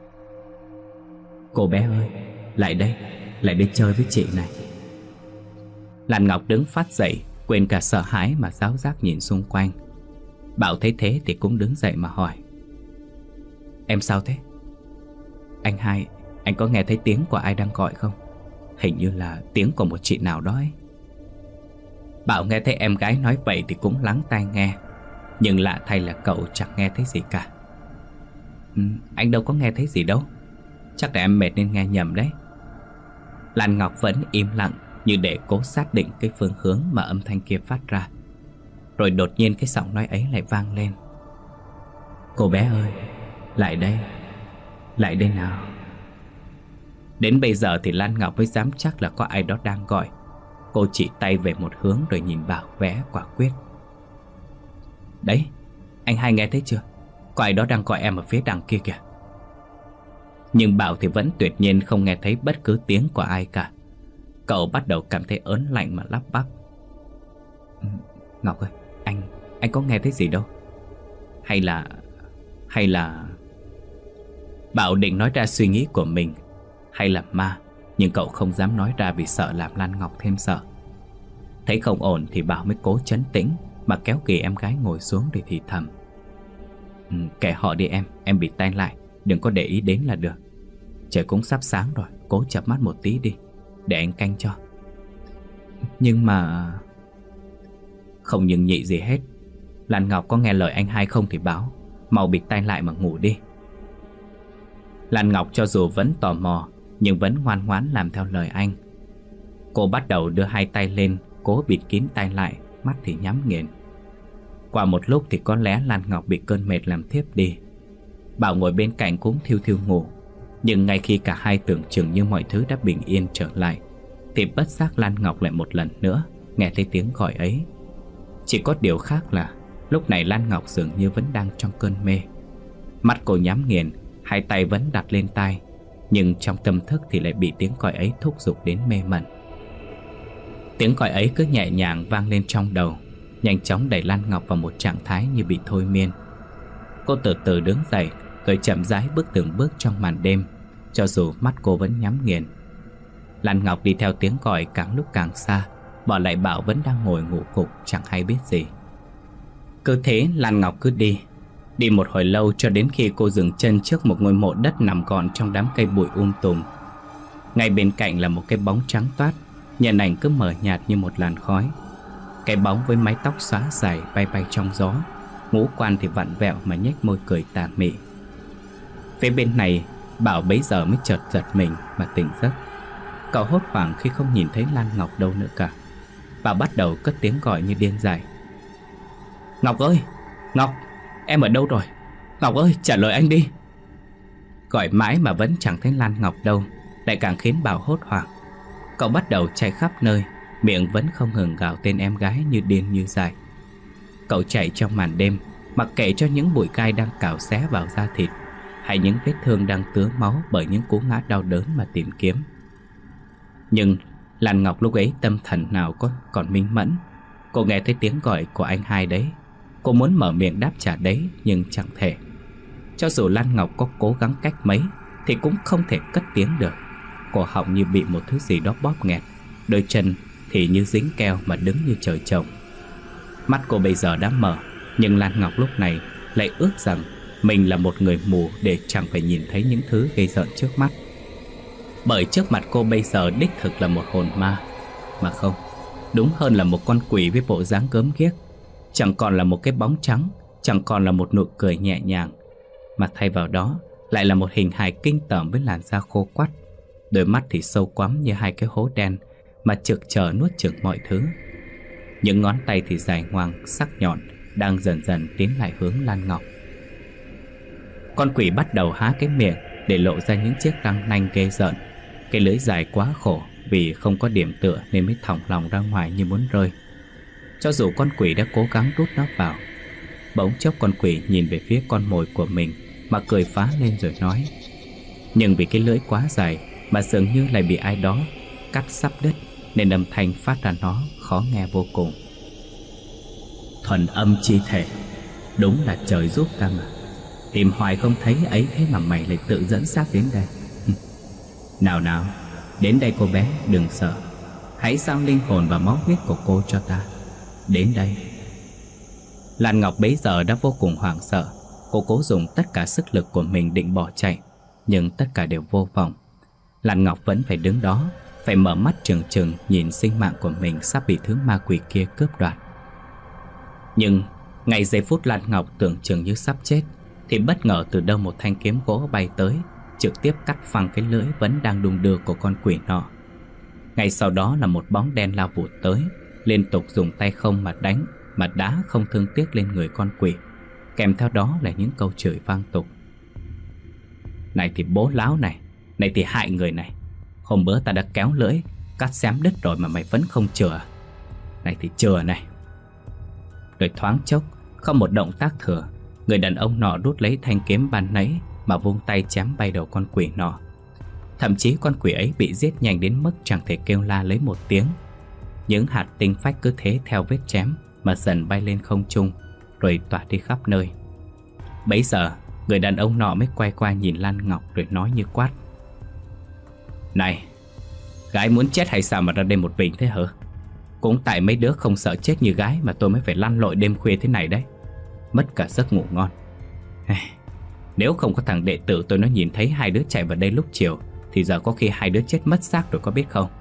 Cô bé ơi, lại đây, lại đây chơi với chị này. Lan Ngọc đứng phát dậy, quên cả sợ hãi mà giáo giác nhìn xung quanh. Bảo thấy thế thì cũng đứng dậy mà hỏi. Em sao thế? Anh hai, anh có nghe thấy tiếng của ai đang gọi không? Hình như là tiếng của một chị nào đó ấy. Bảo nghe thấy em gái nói vậy thì cũng lắng tai nghe, nhưng lạ thay là cậu chẳng nghe thấy gì cả. Ừ, anh đâu có nghe thấy gì đâu. Chắc là em mệt nên nghe nhầm đấy. Lan Ngọc vẫn im lặng như để cố xác định cái phương hướng mà âm thanh kia phát ra. Rồi đột nhiên cái giọng nói ấy lại vang lên. Cô bé ơi, lại đây, lại đây nào. Đến bây giờ thì Lan Ngọc mới dám chắc là có ai đó đang gọi. Cô chỉ tay về một hướng rồi nhìn Bảo vẽ quả quyết. Đấy, anh hai nghe thấy chưa? Có ai đó đang gọi em ở phía đằng kia kìa. Nhưng Bảo thì vẫn tuyệt nhiên không nghe thấy bất cứ tiếng của ai cả. Cậu bắt đầu cảm thấy ớn lạnh mà lắp bắp. Ngọc ơi, anh, anh có nghe thấy gì đâu? Hay là... hay là... Bảo định nói ra suy nghĩ của mình, hay là ma, nhưng cậu không dám nói ra vì sợ làm Lan Ngọc thêm sợ. Thấy không ổn thì Bảo mới cố trấn tĩnh mà kéo kì em gái ngồi xuống để thì thầm. Ừ, kệ họ đi em, em bị tay lại, đừng có để ý đến là được. Trời cũng sắp sáng rồi, cố chợp mắt một tí đi, để anh canh cho. Nhưng mà... Không nhưng nhị gì hết. Lan Ngọc có nghe lời anh hai không thì báo, mau bịt tai lại mà ngủ đi. Lan Ngọc cho dù vẫn tò mò nhưng vẫn ngoan ngoãn làm theo lời anh. Cô bắt đầu đưa hai tay lên, cố bịt kín tai lại, mắt thì nhắm nghiền. Qua một lúc thì có lẽ Lan Ngọc bị cơn mệt làm thiếp đi. Bảo ngồi bên cạnh cũng thiêu thiêu ngủ. Nhưng ngay khi cả hai tưởng chừng như mọi thứ đã bình yên trở lại, thì bất giác Lan Ngọc lại một lần nữa nghe thấy tiếng gọi ấy. Chỉ có điều khác là lúc này Lan Ngọc dường như vẫn đang trong cơn mê. Mắt cô nhắm nghiền, hai tay vẫn đặt lên tai, nhưng trong tâm thức thì lại bị tiếng gọi ấy thúc giục đến mê mẩn. Tiếng gọi ấy cứ nhẹ nhàng vang lên trong đầu, nhanh chóng đẩy Lan Ngọc vào một trạng thái như bị thôi miên. Cô từ từ đứng dậy, rồi chậm rãi bước từng bước trong màn đêm, cho dù mắt cô vẫn nhắm nghiền. Lan Ngọc đi theo tiếng gọi càng lúc càng xa, bỏ lại Bảo vẫn đang ngồi ngủ gục chẳng hay biết gì. Cứ thế Lan Ngọc cứ đi, đi một hồi lâu cho đến khi cô dừng chân trước một ngôi mộ đất nằm gọn trong đám cây bụi um tùm. Ngay bên cạnh là một cái bóng trắng toát, nhân ảnh cứ mờ nhạt như một làn khói. Cái bóng với mái tóc xóa dài bay bay trong gió, ngũ quan thì vặn vẹo mà nhếch môi cười tà mị. Phía bên này, Bảo bấy giờ mới chợt giật mình mà tỉnh giấc. Cậu hốt hoảng khi không nhìn thấy Lan Ngọc đâu nữa cả. Bảo bắt đầu cất tiếng gọi như điên dại. Ngọc ơi, Ngọc, em ở đâu rồi? Ngọc ơi, trả lời anh đi. Gọi mãi mà vẫn chẳng thấy Lan Ngọc đâu, lại càng khiến Bảo hốt hoảng. Cậu bắt đầu chạy khắp nơi, miệng vẫn không ngừng gào tên em gái như điên như dại. Cậu chạy trong màn đêm, mặc kệ cho những bụi gai đang cào xé vào da thịt, hay những vết thương đang tứa máu bởi những cú ngã đau đớn mà tìm kiếm. Nhưng Lan Ngọc lúc ấy tâm thần nào có còn minh mẫn. Cô nghe thấy tiếng gọi của anh hai đấy. Cô muốn mở miệng đáp trả đấy, nhưng chẳng thể. Cho dù Lan Ngọc có cố gắng cách mấy thì cũng không thể cất tiếng được. Cổ họng như bị một thứ gì đó bóp nghẹt, đôi chân thì như dính keo mà đứng như trời trồng. Mắt cô bây giờ đã mở, nhưng Lan Ngọc lúc này lại ước rằng mình là một người mù để chẳng phải nhìn thấy những thứ gây rợn trước mắt. Bởi trước mặt cô bây giờ đích thực là một hồn ma. Mà không, đúng hơn là một con quỷ với bộ dáng gớm ghiếc. Chẳng còn là một cái bóng trắng, chẳng còn là một nụ cười nhẹ nhàng, mà thay vào đó lại là một hình hài kinh tởm với làn da khô quắt. Đôi mắt thì sâu quắm như hai cái hố đen mà trực chờ nuốt chửng mọi thứ. Những ngón tay thì dài ngoằng, sắc nhọn, đang dần dần tiến lại hướng Lan Ngọc. Con quỷ bắt đầu há cái miệng để lộ ra những chiếc răng nanh ghê rợn. Cái lưỡi dài quá khổ vì không có điểm tựa nên mới thòng lòng ra ngoài như muốn rơi. Cho dù con quỷ đã cố gắng rút nó vào, bỗng chốc con quỷ nhìn về phía con mồi của mình mà cười phá lên rồi nói. Nhưng vì cái lưỡi quá dài mà dường như lại bị ai đó cắt sắp đứt, nên âm thanh phát ra nó khó nghe vô cùng. Thuần âm chi thể, đúng là trời giúp ta mà. Tìm hoài không thấy ấy, thế mà mày lại tự dẫn xác đến đây. Nào nào, đến đây cô bé, đừng sợ. Hãy giao linh hồn và máu huyết của cô cho ta. Đến đây. Lan Ngọc bấy giờ đã vô cùng hoảng sợ. Cô cố dùng tất cả sức lực của mình định bỏ chạy, nhưng tất cả đều vô vọng. Lan Ngọc vẫn phải đứng đó, phải mở mắt trừng trừng nhìn sinh mạng của mình sắp bị thứ ma quỷ kia cướp đoạt. Nhưng ngay giây phút Lan Ngọc tưởng chừng như sắp chết, thì bất ngờ từ đâu một thanh kiếm gỗ bay tới, trực tiếp cắt phăng cái lưỡi vẫn đang đung đưa của con quỷ nọ. Ngay sau đó là một bóng đen lao vụt tới, liên tục dùng tay không mà đánh, mà đá không thương tiếc lên người con quỷ. Kèm theo đó là những câu chửi vang tục. Này thì bố láo này, này thì hại người này. Hôm bữa ta đã kéo lưỡi, cắt xém đứt rồi mà mày vẫn không chừa. Này thì chừa này. Rồi thoáng chốc, không một động tác thừa, người đàn ông nọ rút lấy thanh kiếm ban nãy mà vung tay chém bay đầu con quỷ nọ. Thậm chí con quỷ ấy bị giết nhanh đến mức chẳng thể kêu la lấy một tiếng. Những hạt tinh phách cứ thế theo vết chém mà dần bay lên không trung, rồi tỏa đi khắp nơi. Bấy giờ người đàn ông nọ mới quay qua nhìn Lan Ngọc rồi nói như quát. Này, gái muốn chết hay sao mà ra đây một mình thế hả? Cũng tại mấy đứa không sợ chết như gái mà tôi mới phải lăn lội đêm khuya thế này đấy. Mất cả giấc ngủ ngon. Nếu không có thằng đệ tử tôi nó nhìn thấy hai đứa chạy vào đây lúc chiều, thì giờ có khi hai đứa chết mất xác rồi có biết không?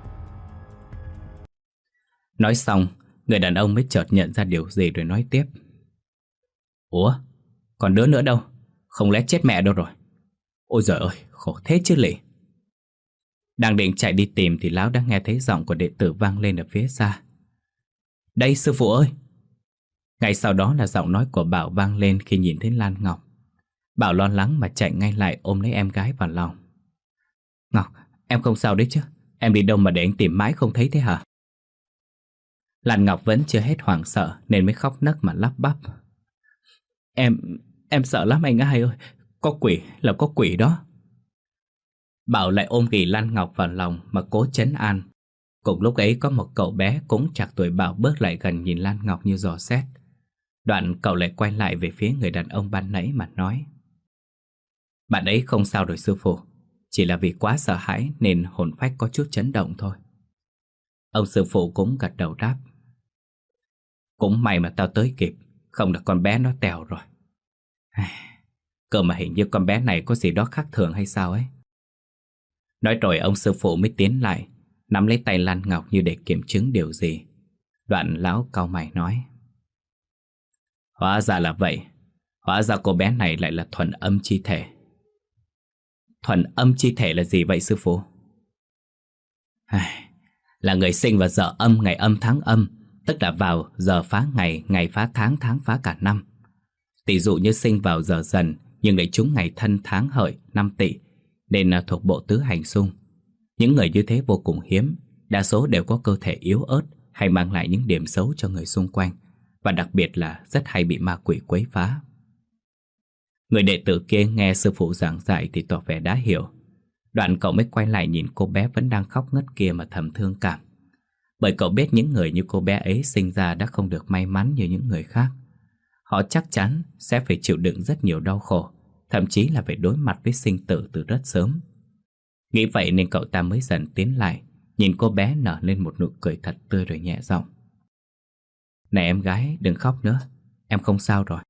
Nói xong, người đàn ông mới chợt nhận ra điều gì rồi nói tiếp. Ủa, còn đứa nữa đâu? Không lẽ chết mẹ đâu rồi? Ôi giời ơi, khổ thế chứ lị. Đang định chạy đi tìm thì lão đã nghe thấy giọng của đệ tử vang lên ở phía xa. Đây sư phụ ơi! Ngay sau đó là giọng nói của Bảo vang lên khi nhìn thấy Lan Ngọc. Bảo lo lắng mà chạy ngay lại ôm lấy em gái vào lòng. Ngọc, em không sao đấy chứ? Em đi đâu mà để anh tìm mãi không thấy thế hả? Lan Ngọc vẫn chưa hết hoảng sợ nên mới khóc nấc mà lắp bắp. Em, em sợ lắm anh hai ơi. Có quỷ, là có quỷ đó. Bảo lại ôm ghì Lan Ngọc vào lòng mà cố trấn an. Cùng lúc ấy có một cậu bé cũng trạc tuổi Bảo bước lại gần nhìn Lan Ngọc như dò xét. Đoạn cậu lại quay lại về phía người đàn ông ban nãy mà nói. Bạn ấy không sao rồi sư phụ, chỉ là vì quá sợ hãi nên hồn phách có chút chấn động thôi. Ông sư phụ cũng gật đầu đáp. Cũng may mà tao tới kịp, không là con bé nó tèo rồi. Cơ mà hình như con bé này có gì đó khác thường hay sao ấy. Nói rồi ông sư phụ mới tiến lại, nắm lấy tay Lan Ngọc như để kiểm chứng điều gì. Đoạn lão cau mày nói. Hóa ra là vậy. Hóa ra cô bé này lại là thuần âm chi thể. Thuần âm chi thể là gì vậy sư phụ? Là người sinh vào giờ âm, ngày âm, tháng âm, tức là vào giờ phá ngày, ngày phá tháng, tháng phá cả năm. Tỷ dụ như sinh vào giờ dần nhưng lại trúng ngày thân tháng hợi, năm tỵ, nên thuộc bộ tứ hành xung. Những người như thế vô cùng hiếm, đa số đều có cơ thể yếu ớt hay mang lại những điểm xấu cho người xung quanh, và đặc biệt là rất hay bị ma quỷ quấy phá. Người đệ tử kia nghe sư phụ giảng giải thì tỏ vẻ đã hiểu. Đoạn cậu mới quay lại nhìn cô bé vẫn đang khóc ngất kia mà thầm thương cảm. Bởi cậu biết những người như cô bé ấy sinh ra đã không được may mắn như những người khác. Họ chắc chắn sẽ phải chịu đựng rất nhiều đau khổ, thậm chí là phải đối mặt với sinh tử từ rất sớm. Nghĩ vậy nên cậu ta mới dần tiến lại, nhìn cô bé nở lên một nụ cười thật tươi rồi nhẹ giọng. Này em gái, đừng khóc nữa, em không sao rồi.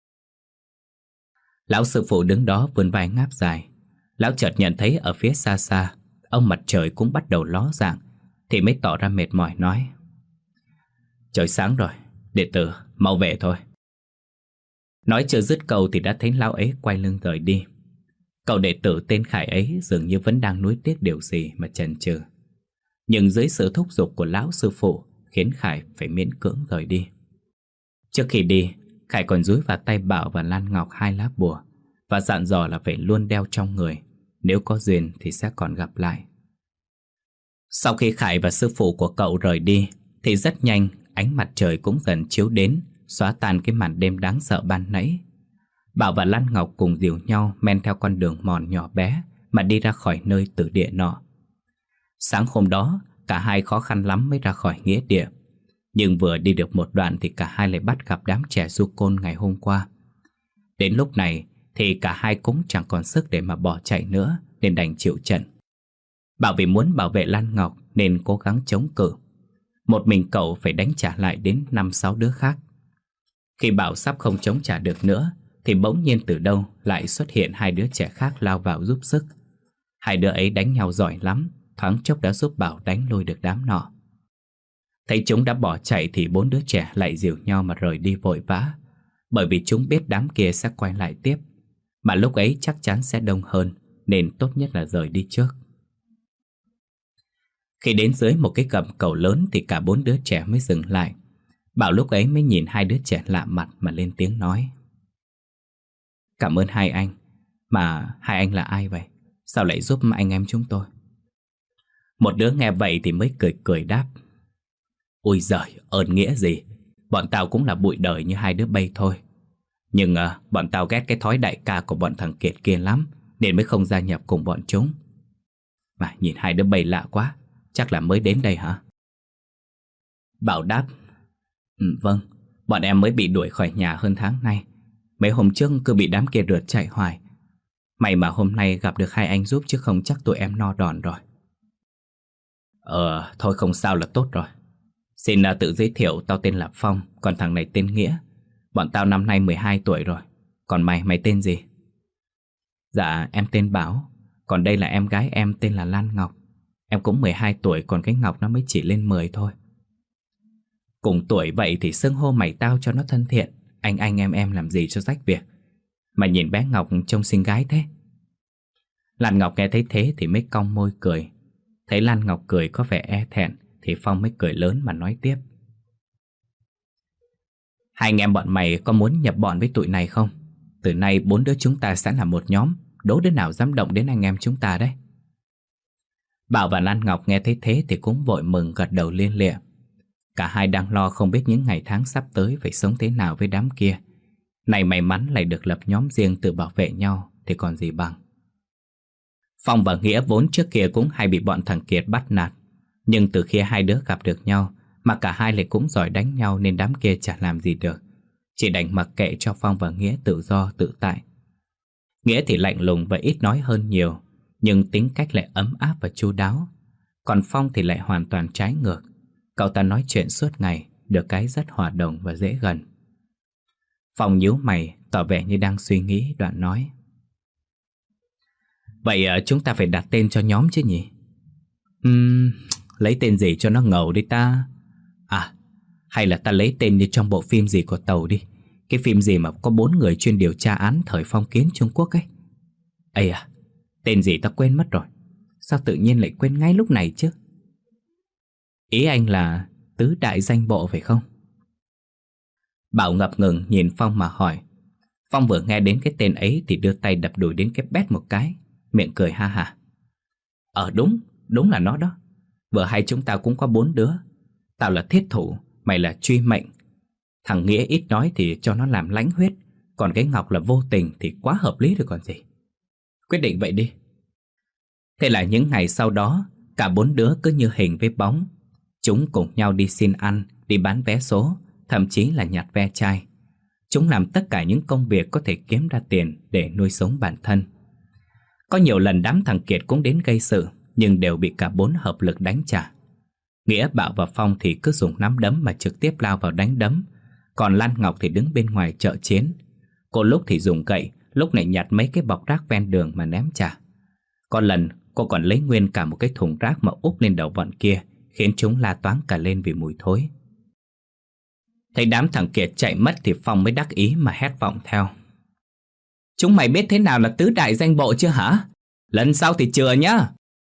Lão sư phụ đứng đó vươn vai ngáp dài. Lão chợt nhận thấy ở phía xa xa ông mặt trời cũng bắt đầu ló dạng, thì mới tỏ ra mệt mỏi nói. Trời sáng rồi, đệ tử mau về thôi. Nói chưa dứt câu thì đã thấy lão ấy quay lưng rời đi. Cậu đệ tử tên Khải ấy dường như vẫn đang nuối tiếc điều gì mà chần chừ. Nhưng dưới sự thúc giục của lão sư phụ khiến Khải phải miễn cưỡng rời đi. Trước khi đi, Khải còn dúi vào tay Bảo và Lan Ngọc hai lá bùa và dặn dò là phải luôn đeo trong người, nếu có duyên thì sẽ còn gặp lại. Sau khi Khải và sư phụ của cậu rời đi thì rất nhanh ánh mặt trời cũng dần chiếu đến, xóa tan cái màn đêm đáng sợ ban nãy. Bảo và Lan Ngọc cùng dìu nhau men theo con đường mòn nhỏ bé mà đi ra khỏi nơi tử địa nọ. Sáng hôm đó, cả hai khó khăn lắm mới ra khỏi nghĩa địa. Nhưng vừa đi được một đoạn thì cả hai lại bắt gặp đám trẻ du côn ngày hôm qua. Đến lúc này thì cả hai cũng chẳng còn sức để mà bỏ chạy nữa, nên đành chịu trận. Bảo vì muốn bảo vệ Lan Ngọc nên cố gắng chống cự. Một mình cậu phải đánh trả lại đến năm sáu đứa khác. Khi Bảo sắp không chống trả được nữa thì bỗng nhiên từ đâu lại xuất hiện hai đứa trẻ khác lao vào giúp sức. Hai đứa ấy đánh nhau giỏi lắm, thoáng chốc đã giúp Bảo đánh lôi được đám nọ. Thấy chúng đã bỏ chạy thì bốn đứa trẻ lại dìu nhau mà rời đi vội vã, bởi vì chúng biết đám kia sẽ quay lại tiếp, mà lúc ấy chắc chắn sẽ đông hơn, nên tốt nhất là rời đi trước. Khi đến dưới một cái gầm cầu lớn thì cả bốn đứa trẻ mới dừng lại. Bảo lúc ấy mới nhìn hai đứa trẻ lạ mặt mà lên tiếng nói. Cảm ơn hai anh. Mà hai anh là ai vậy? Sao lại giúp anh em chúng tôi? Một đứa nghe vậy thì mới cười cười đáp. Ôi giời, ơn nghĩa gì? Bọn tao cũng là bụi đời như hai đứa bay thôi. Nhưng à, bọn tao ghét cái thói đại ca của bọn thằng Kiệt kia lắm, nên mới không gia nhập cùng bọn chúng. Mà nhìn hai đứa bay lạ quá, chắc là mới đến đây hả? Bảo đáp. Ừ, vâng, bọn em mới bị đuổi khỏi nhà hơn tháng nay. Mấy hôm trước cứ bị đám kia rượt chạy hoài. May mà hôm nay gặp được hai anh giúp, chứ không chắc tụi em no đòn rồi. Ờ, thôi không sao là tốt rồi. Xin uh, tự giới thiệu, tao tên là Phong, còn thằng này tên Nghĩa. Bọn tao năm nay mười hai tuổi rồi. Còn mày, mày tên gì? Dạ, em tên Bảo. Còn đây là em gái em tên là Lan Ngọc. Em cũng mười hai tuổi, còn cái Ngọc nó mới chỉ lên mười thôi. Cùng tuổi vậy thì xưng hô mày tao cho nó thân thiện. Anh anh em em làm gì cho rách việc. Mà nhìn bé Ngọc trông xinh gái thế. Lan Ngọc nghe thấy thế thì mới cong môi cười. Thấy Lan Ngọc cười có vẻ e thẹn thì Phong mới cười lớn mà nói tiếp. Hai anh em bọn mày có muốn nhập bọn với tụi này không? Từ nay bốn đứa chúng ta sẽ là một nhóm, đố đứa nào dám động đến anh em chúng ta đấy. Bảo và Lan Ngọc nghe thấy thế thì cũng vội mừng gật đầu lia lịa. Cả hai đang lo không biết những ngày tháng sắp tới phải sống thế nào với đám kia. Này may mắn lại được lập nhóm riêng tự bảo vệ nhau thì còn gì bằng. Phong và Nghĩa vốn trước kia cũng hay bị bọn thằng Kiệt bắt nạt. Nhưng từ khi hai đứa gặp được nhau mà cả hai lại cũng giỏi đánh nhau nên đám kia chả làm gì được. Chỉ đành mặc kệ cho Phong và Nghĩa tự do tự tại. Nghĩa thì lạnh lùng và ít nói hơn nhiều, nhưng tính cách lại ấm áp và chu đáo. Còn Phong thì lại hoàn toàn trái ngược. Cậu ta nói chuyện suốt ngày, được cái rất hòa đồng và dễ gần. Phong nhíu mày, tỏ vẻ như đang suy nghĩ, đoạn nói: Vậy chúng ta phải đặt tên cho nhóm chứ nhỉ? Uhm, lấy tên gì cho nó ngầu đi ta? À, hay là ta lấy tên như trong bộ phim gì của Tàu đi. Cái phim gì mà có bốn người chuyên điều tra án thời phong kiến Trung Quốc ấy. Ây à, tên gì ta quên mất rồi. Sao tự nhiên lại quên ngay lúc này chứ? Ý anh là tứ đại danh bộ phải không? Bảo ngập ngừng nhìn Phong mà hỏi. Phong vừa nghe đến cái tên ấy thì đưa tay đập đùi đến cái bét một cái, miệng cười ha ha. Ờ đúng, đúng là nó đó. Vừa hay chúng ta cũng có bốn đứa. Tao là thiết thủ, mày là truy mệnh. Thằng Nghĩa ít nói thì cho nó làm lãnh huyết, còn cái Ngọc là vô tình thì quá hợp lý rồi còn gì. Quyết định vậy đi. Thế là những ngày sau đó, cả bốn đứa cứ như hình với bóng. Chúng cùng nhau đi xin ăn, đi bán vé số, thậm chí là nhặt ve chai. Chúng làm tất cả những công việc có thể kiếm ra tiền để nuôi sống bản thân. Có nhiều lần đám thằng Kiệt cũng đến gây sự, nhưng đều bị cả bốn hợp lực đánh trả. Nghĩa, Bảo và Phong thì cứ dùng nắm đấm mà trực tiếp lao vào đánh đấm. Còn Lan Ngọc thì đứng bên ngoài trợ chiến. Cô lúc thì dùng gậy, lúc lại nhặt mấy cái bọc rác ven đường mà ném trả. Có lần cô còn lấy nguyên cả một cái thùng rác mà úp lên đầu bọn kia, khiến chúng la toáng cả lên vì mùi thối. Thấy đám thằng Kiệt chạy mất thì Phong mới đắc ý mà hét vọng theo: Chúng mày biết thế nào là tứ đại danh bộ chưa hả? Lần sau thì chừa nhá.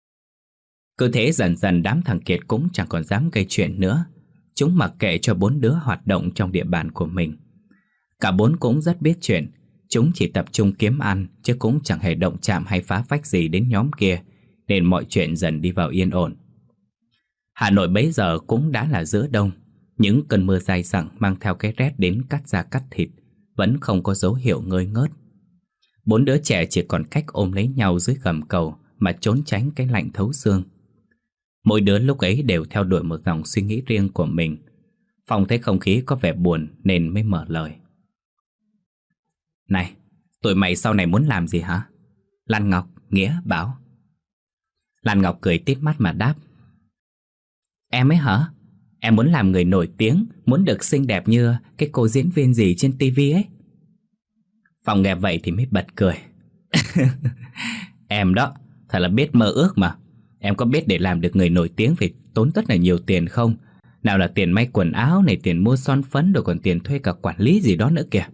Cứ thế dần dần đám thằng Kiệt cũng chẳng còn dám gây chuyện nữa. Chúng mặc kệ cho bốn đứa hoạt động trong địa bàn của mình. Cả bốn cũng rất biết chuyện. Chúng chỉ tập trung kiếm ăn, chứ cũng chẳng hề động chạm hay phá phách gì đến nhóm kia, nên mọi chuyện dần đi vào yên ổn. Hà Nội bấy giờ cũng đã là giữa đông. Những cơn mưa dai dẳng mang theo cái rét đến cắt da cắt thịt vẫn không có dấu hiệu ngơi ngớt. Bốn đứa trẻ chỉ còn cách ôm lấy nhau dưới gầm cầu mà trốn tránh cái lạnh thấu xương. Mỗi đứa lúc ấy đều theo đuổi một dòng suy nghĩ riêng của mình. Phong thấy không khí có vẻ buồn nên mới mở lời: Này, tụi mày sau này muốn làm gì hả? Lan Ngọc, Nghĩa, Bảo. Lan Ngọc cười tít mắt mà đáp: Em ấy hả? Em muốn làm người nổi tiếng, muốn được xinh đẹp như cái cô diễn viên gì trên tivi ấy. Phong nghe vậy thì mới bật cười. Em đó, thật là biết mơ ước mà. Em có biết để làm được người nổi tiếng phải tốn rất là nhiều tiền không? Nào là tiền may quần áo này, tiền mua son phấn, rồi còn tiền thuê cả quản lý gì đó nữa kìa.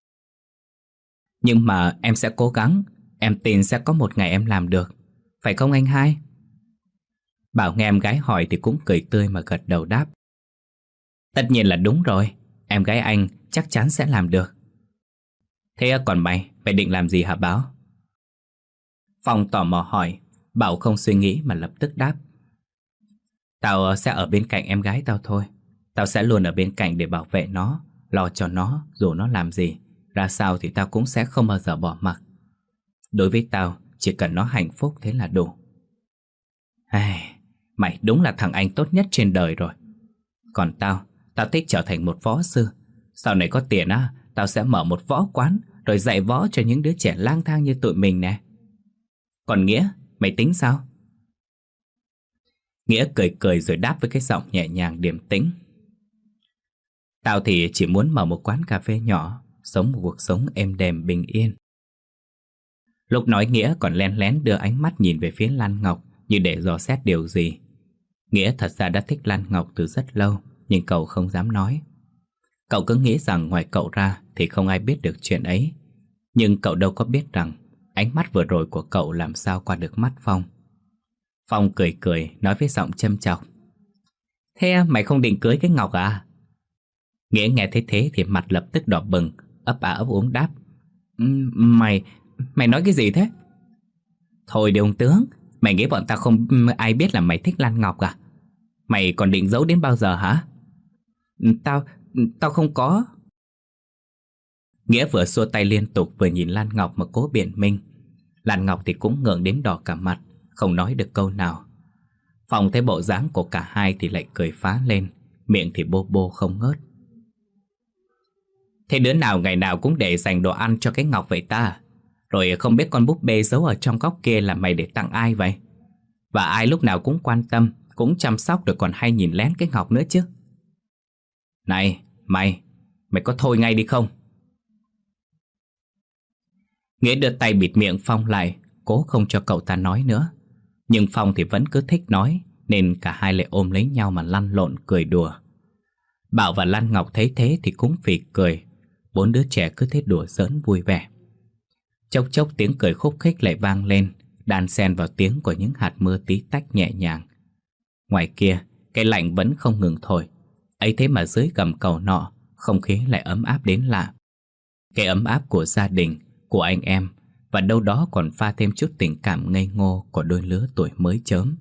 Nhưng mà em sẽ cố gắng. Em tin sẽ có một ngày em làm được. Phải không anh hai? Bảo nghe em gái hỏi thì cũng cười tươi mà gật đầu đáp: Tất nhiên là đúng rồi. Em gái anh chắc chắn sẽ làm được. Thế còn mày, mày định làm gì hả Bảo? Phong tò mò hỏi. Bảo không suy nghĩ mà lập tức đáp: Tao sẽ ở bên cạnh em gái tao thôi. Tao sẽ luôn ở bên cạnh để bảo vệ nó, lo cho nó, dù nó làm gì, ra sao thì tao cũng sẽ không bao giờ bỏ mặc. Đối với tao, chỉ cần nó hạnh phúc thế là đủ. Ai, mày đúng là thằng anh tốt nhất trên đời rồi. Còn tao, tao thích trở thành một võ sư. Sau này có tiền á, tao sẽ mở một võ quán, rồi dạy võ cho những đứa trẻ lang thang như tụi mình nè. Còn Nghĩa, mày tính sao? Nghĩa cười cười rồi đáp với cái giọng nhẹ nhàng điềm tĩnh: Tao thì chỉ muốn mở một quán cà phê nhỏ, sống một cuộc sống êm đềm bình yên. Lúc nói Nghĩa còn len lén đưa ánh mắt nhìn về phía Lan Ngọc như để dò xét điều gì. Nghĩa thật ra đã thích Lan Ngọc từ rất lâu, nhưng cậu không dám nói. Cậu cứ nghĩ rằng ngoài cậu ra thì không ai biết được chuyện ấy. Nhưng cậu đâu có biết rằng ánh mắt vừa rồi của cậu làm sao qua được mắt Phong. Phong cười cười nói với giọng châm chọc: Thế mày không định cưới cái Ngọc à? Nghĩa nghe thấy thế thì mặt lập tức đỏ bừng, ấp ả ấp úng đáp: "Ừm, Mày, mày nói cái gì thế?" "Thôi đi ông tướng, mày nghĩ bọn tao không ai biết là mày thích Lan Ngọc à? Mày còn định giấu đến bao giờ hả?" Tao, tao không có." Nghĩa vừa xua tay liên tục vừa nhìn Lan Ngọc mà cố biện minh. Lan Ngọc thì cũng ngượng đến đỏ cả mặt, không nói được câu nào. Phong thấy bộ dáng của cả hai thì lại cười phá lên, miệng thì bô bô không ngớt. "Thế đứa nào ngày nào cũng để dành đồ ăn cho cái Ngọc vậy ta? Rồi không biết con búp bê giấu ở trong góc kia là mày để tặng ai vậy? Và ai lúc nào cũng quan tâm, cũng chăm sóc rồi còn hay nhìn lén cái Ngọc nữa chứ? Này, mày, mày có thôi ngay đi không?" Nghĩa đưa tay bịt miệng Phong lại, cố không cho cậu ta nói nữa. Nhưng Phong thì vẫn cứ thích nói, nên cả hai lại ôm lấy nhau mà lăn lộn cười đùa. Bảo và Lan Ngọc thấy thế thì cũng phì cười. Bốn đứa trẻ cứ thế đùa giỡn vui vẻ. Chốc chốc tiếng cười khúc khích lại vang lên, đan xen vào tiếng của những hạt mưa tí tách nhẹ nhàng. Ngoài kia, cái lạnh vẫn không ngừng thổi. Ấy thế mà dưới gầm cầu nọ, không khí lại ấm áp đến lạ. Cái ấm áp của gia đình, của anh em, và đâu đó còn pha thêm chút tình cảm ngây ngô của đôi lứa tuổi mới chớm.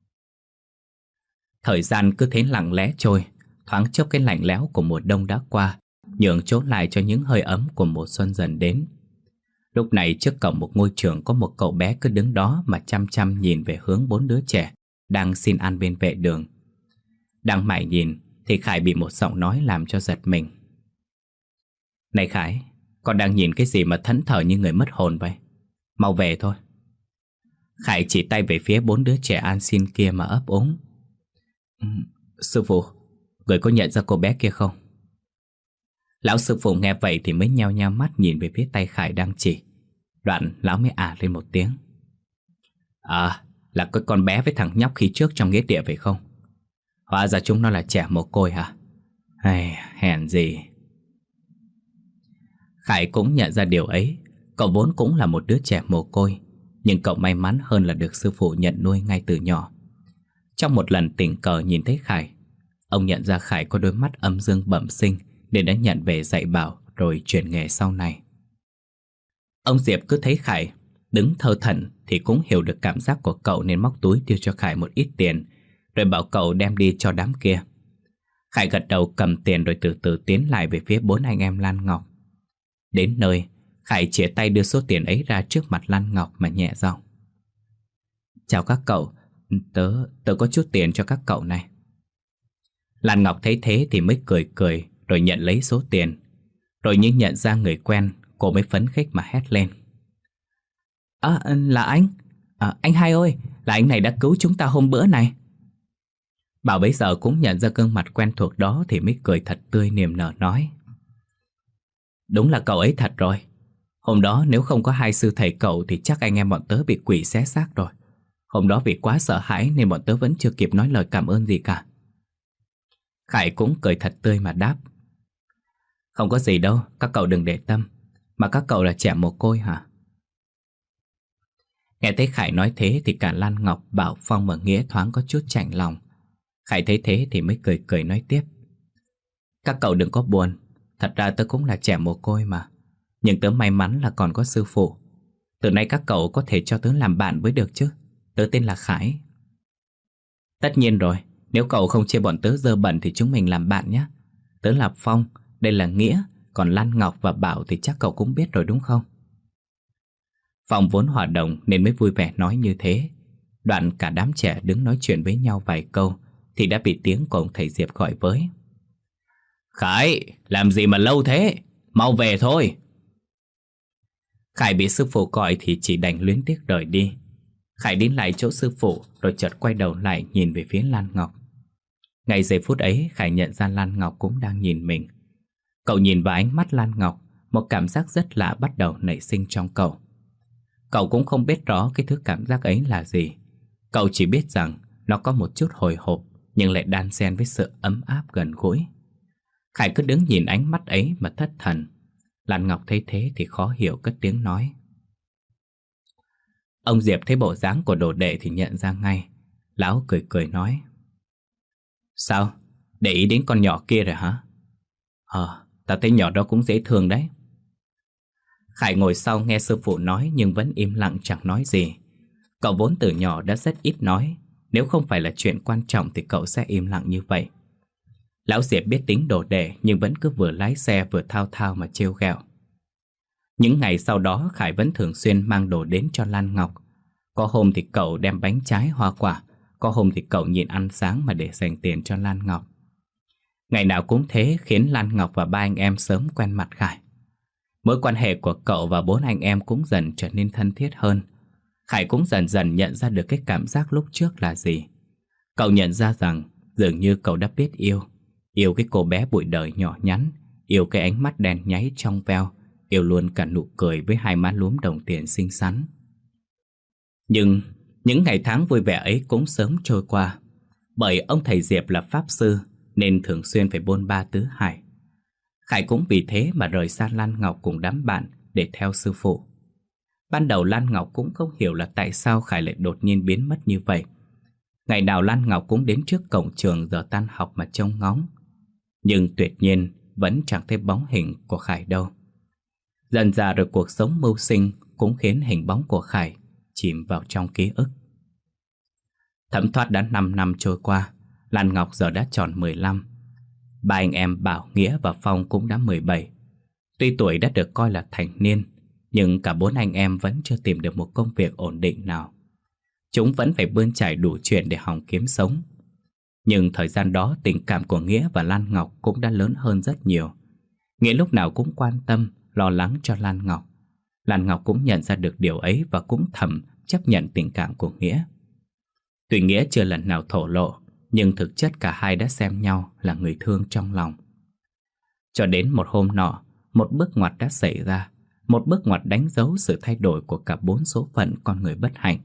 Thời gian cứ thế lặng lẽ trôi, thoáng chốc cái lạnh lẽo của mùa đông đã qua, nhường chỗ lại cho những hơi ấm của mùa xuân dần đến. Lúc này trước cổng một ngôi trường có một cậu bé cứ đứng đó mà chăm chăm nhìn về hướng bốn đứa trẻ đang xin ăn bên vệ đường. Đang mải nhìn thì Khải bị một giọng nói làm cho giật mình. "Này Khải, con đang nhìn cái gì mà thẫn thờ như người mất hồn vậy? Mau về thôi." Khải chỉ tay về phía bốn đứa trẻ ăn xin kia mà ấp úng. "Ừ, sư phụ, người có nhận ra cô bé kia không?" Lão sư phụ nghe vậy thì mới nheo nheo mắt nhìn về phía tay Khải đang chỉ. Đoạn lão mới à lên một tiếng. "À, là cái con bé với thằng nhóc khi trước trong nghĩa địa phải không? Hóa ra chúng nó là trẻ mồ côi hả? Hay, hèn gì." Khải cũng nhận ra điều ấy. Cậu vốn cũng là một đứa trẻ mồ côi, nhưng cậu may mắn hơn là được sư phụ nhận nuôi ngay từ nhỏ. Trong một lần tình cờ nhìn thấy Khải, ông nhận ra Khải có đôi mắt âm dương bẩm sinh nên đã nhận về dạy bảo rồi chuyển nghề sau này. Ông Diệp cứ thấy Khải đứng thơ thẩn thì cũng hiểu được cảm giác của cậu nên móc túi đưa cho Khải một ít tiền, rồi bảo cậu đem đi cho đám kia. Khải gật đầu cầm tiền rồi từ từ tiến lại về phía bốn anh em Lan Ngọc. Đến nơi, Khải chìa tay đưa số tiền ấy ra trước mặt Lan Ngọc mà nhẹ giọng. "Chào các cậu, tớ, tớ có chút tiền cho các cậu này." Lan Ngọc thấy thế thì mới cười cười rồi nhận lấy số tiền. Rồi như nhận ra người quen, cô mới phấn khích mà hét lên. "À, là anh, à, anh hai ơi, là anh này đã cứu chúng ta hôm bữa này." Bảo bấy giờ cũng nhận ra gương mặt quen thuộc đó thì mới cười thật tươi niềm nở nói. "Đúng là cậu ấy thật rồi. Hôm đó nếu không có hai sư thầy cậu thì chắc anh em bọn tớ bị quỷ xé xác rồi. Hôm đó vì quá sợ hãi nên bọn tớ vẫn chưa kịp nói lời cảm ơn gì cả." Khải cũng cười thật tươi mà đáp. "Không có gì đâu, các cậu đừng để tâm. Mà các cậu là trẻ mồ côi hả?" Nghe thấy Khải nói thế thì cả Lan Ngọc, Bảo, Phong và Nghĩa thoáng có chút chạnh lòng. Khải thấy thế thì mới cười cười nói tiếp. "Các cậu đừng có buồn. Thật ra tớ cũng là trẻ mồ côi mà. Nhưng tớ may mắn là còn có sư phụ. Từ nay các cậu có thể cho tớ làm bạn với được chứ. Tớ tên là Khải." "Tất nhiên rồi. Nếu cậu không chê bọn tớ dơ bẩn thì chúng mình làm bạn nhé. Tớ là Phong, đây là Nghĩa. Còn Lan Ngọc và Bảo thì chắc cậu cũng biết rồi đúng không?" Phong vốn hòa đồng nên mới vui vẻ nói như thế. Đoạn cả đám trẻ đứng nói chuyện với nhau vài câu thì đã bị tiếng của ông thầy Diệp gọi với. "Khải, làm gì mà lâu thế? Mau về thôi." Khải bị sư phụ gọi thì chỉ đành luyến tiếc rời đi. Khải đến lại chỗ sư phụ rồi chợt quay đầu lại nhìn về phía Lan Ngọc. Ngay giây phút ấy Khải nhận ra Lan Ngọc cũng đang nhìn mình. Cậu nhìn vào ánh mắt Lan Ngọc, một cảm giác rất lạ bắt đầu nảy sinh trong cậu. Cậu cũng không biết rõ cái thứ cảm giác ấy là gì. Cậu chỉ biết rằng nó có một chút hồi hộp nhưng lại đan xen với sự ấm áp gần gũi. Khải cứ đứng nhìn ánh mắt ấy mà thất thần. Lan Ngọc thấy thế thì khó hiểu cất tiếng nói. Ông Diệp thấy bộ dáng của đồ đệ thì nhận ra ngay. Lão cười cười nói. "Sao? Để ý đến con nhỏ kia rồi hả?" Ờ, tao thấy nhỏ đó cũng dễ thương đấy. Khải ngồi sau nghe sư phụ nói nhưng vẫn im lặng chẳng nói gì. Cậu vốn từ nhỏ đã rất ít nói. Nếu không phải là chuyện quan trọng thì cậu sẽ im lặng như vậy. Lão Diệp biết tính đồ đệ nhưng vẫn cứ vừa lái xe vừa thao thao mà trêu ghẹo. Những ngày sau đó Khải vẫn thường xuyên mang đồ đến cho Lan Ngọc. Có hôm thì cậu đem bánh trái hoa quả, có hôm thì cậu nhịn ăn sáng mà để dành tiền cho Lan Ngọc. Ngày nào cũng thế khiến Lan Ngọc và ba anh em sớm quen mặt Khải. Mối quan hệ của cậu và bốn anh em cũng dần trở nên thân thiết hơn. Khải cũng dần dần nhận ra được cái cảm giác lúc trước là gì. Cậu nhận ra rằng dường như cậu đã biết yêu. Yêu cái cô bé bụi đời nhỏ nhắn, yêu cái ánh mắt đen nháy trong veo, yêu luôn cả nụ cười với hai má lúm đồng tiền xinh xắn. Nhưng những ngày tháng vui vẻ ấy cũng sớm trôi qua. Bởi ông thầy Diệp là pháp sư nên thường xuyên phải bôn ba tứ hải. Khải cũng vì thế mà rời xa Lan Ngọc cùng đám bạn để theo sư phụ. Ban đầu Lan Ngọc cũng không hiểu là tại sao Khải lại đột nhiên biến mất như vậy. Ngày nào Lan Ngọc cũng đến trước cổng trường giờ tan học mà trông ngóng. Nhưng tuyệt nhiên vẫn chẳng thấy bóng hình của Khải đâu. Dần dà rồi cuộc sống mưu sinh cũng khiến hình bóng của Khải chìm vào trong ký ức. Thấm thoát đã năm năm trôi qua, Lan Ngọc giờ đã tròn mười lăm. Ba anh em Bảo, Nghĩa và Phong cũng đã mười bảy. Tuy tuổi đã được coi là thành niên, nhưng cả bốn anh em vẫn chưa tìm được một công việc ổn định nào. Chúng vẫn phải bươn chải đủ chuyện để hòng kiếm sống. Nhưng thời gian đó tình cảm của Nghĩa và Lan Ngọc cũng đã lớn hơn rất nhiều. Nghĩa lúc nào cũng quan tâm, lo lắng cho Lan Ngọc. Lan Ngọc cũng nhận ra được điều ấy và cũng thầm chấp nhận tình cảm của Nghĩa. Tuy Nghĩa chưa lần nào thổ lộ, nhưng thực chất cả hai đã xem nhau là người thương trong lòng. Cho đến một hôm nọ, một bước ngoặt đã xảy ra. Một bước ngoặt đánh dấu sự thay đổi của cả bốn số phận con người bất hạnh.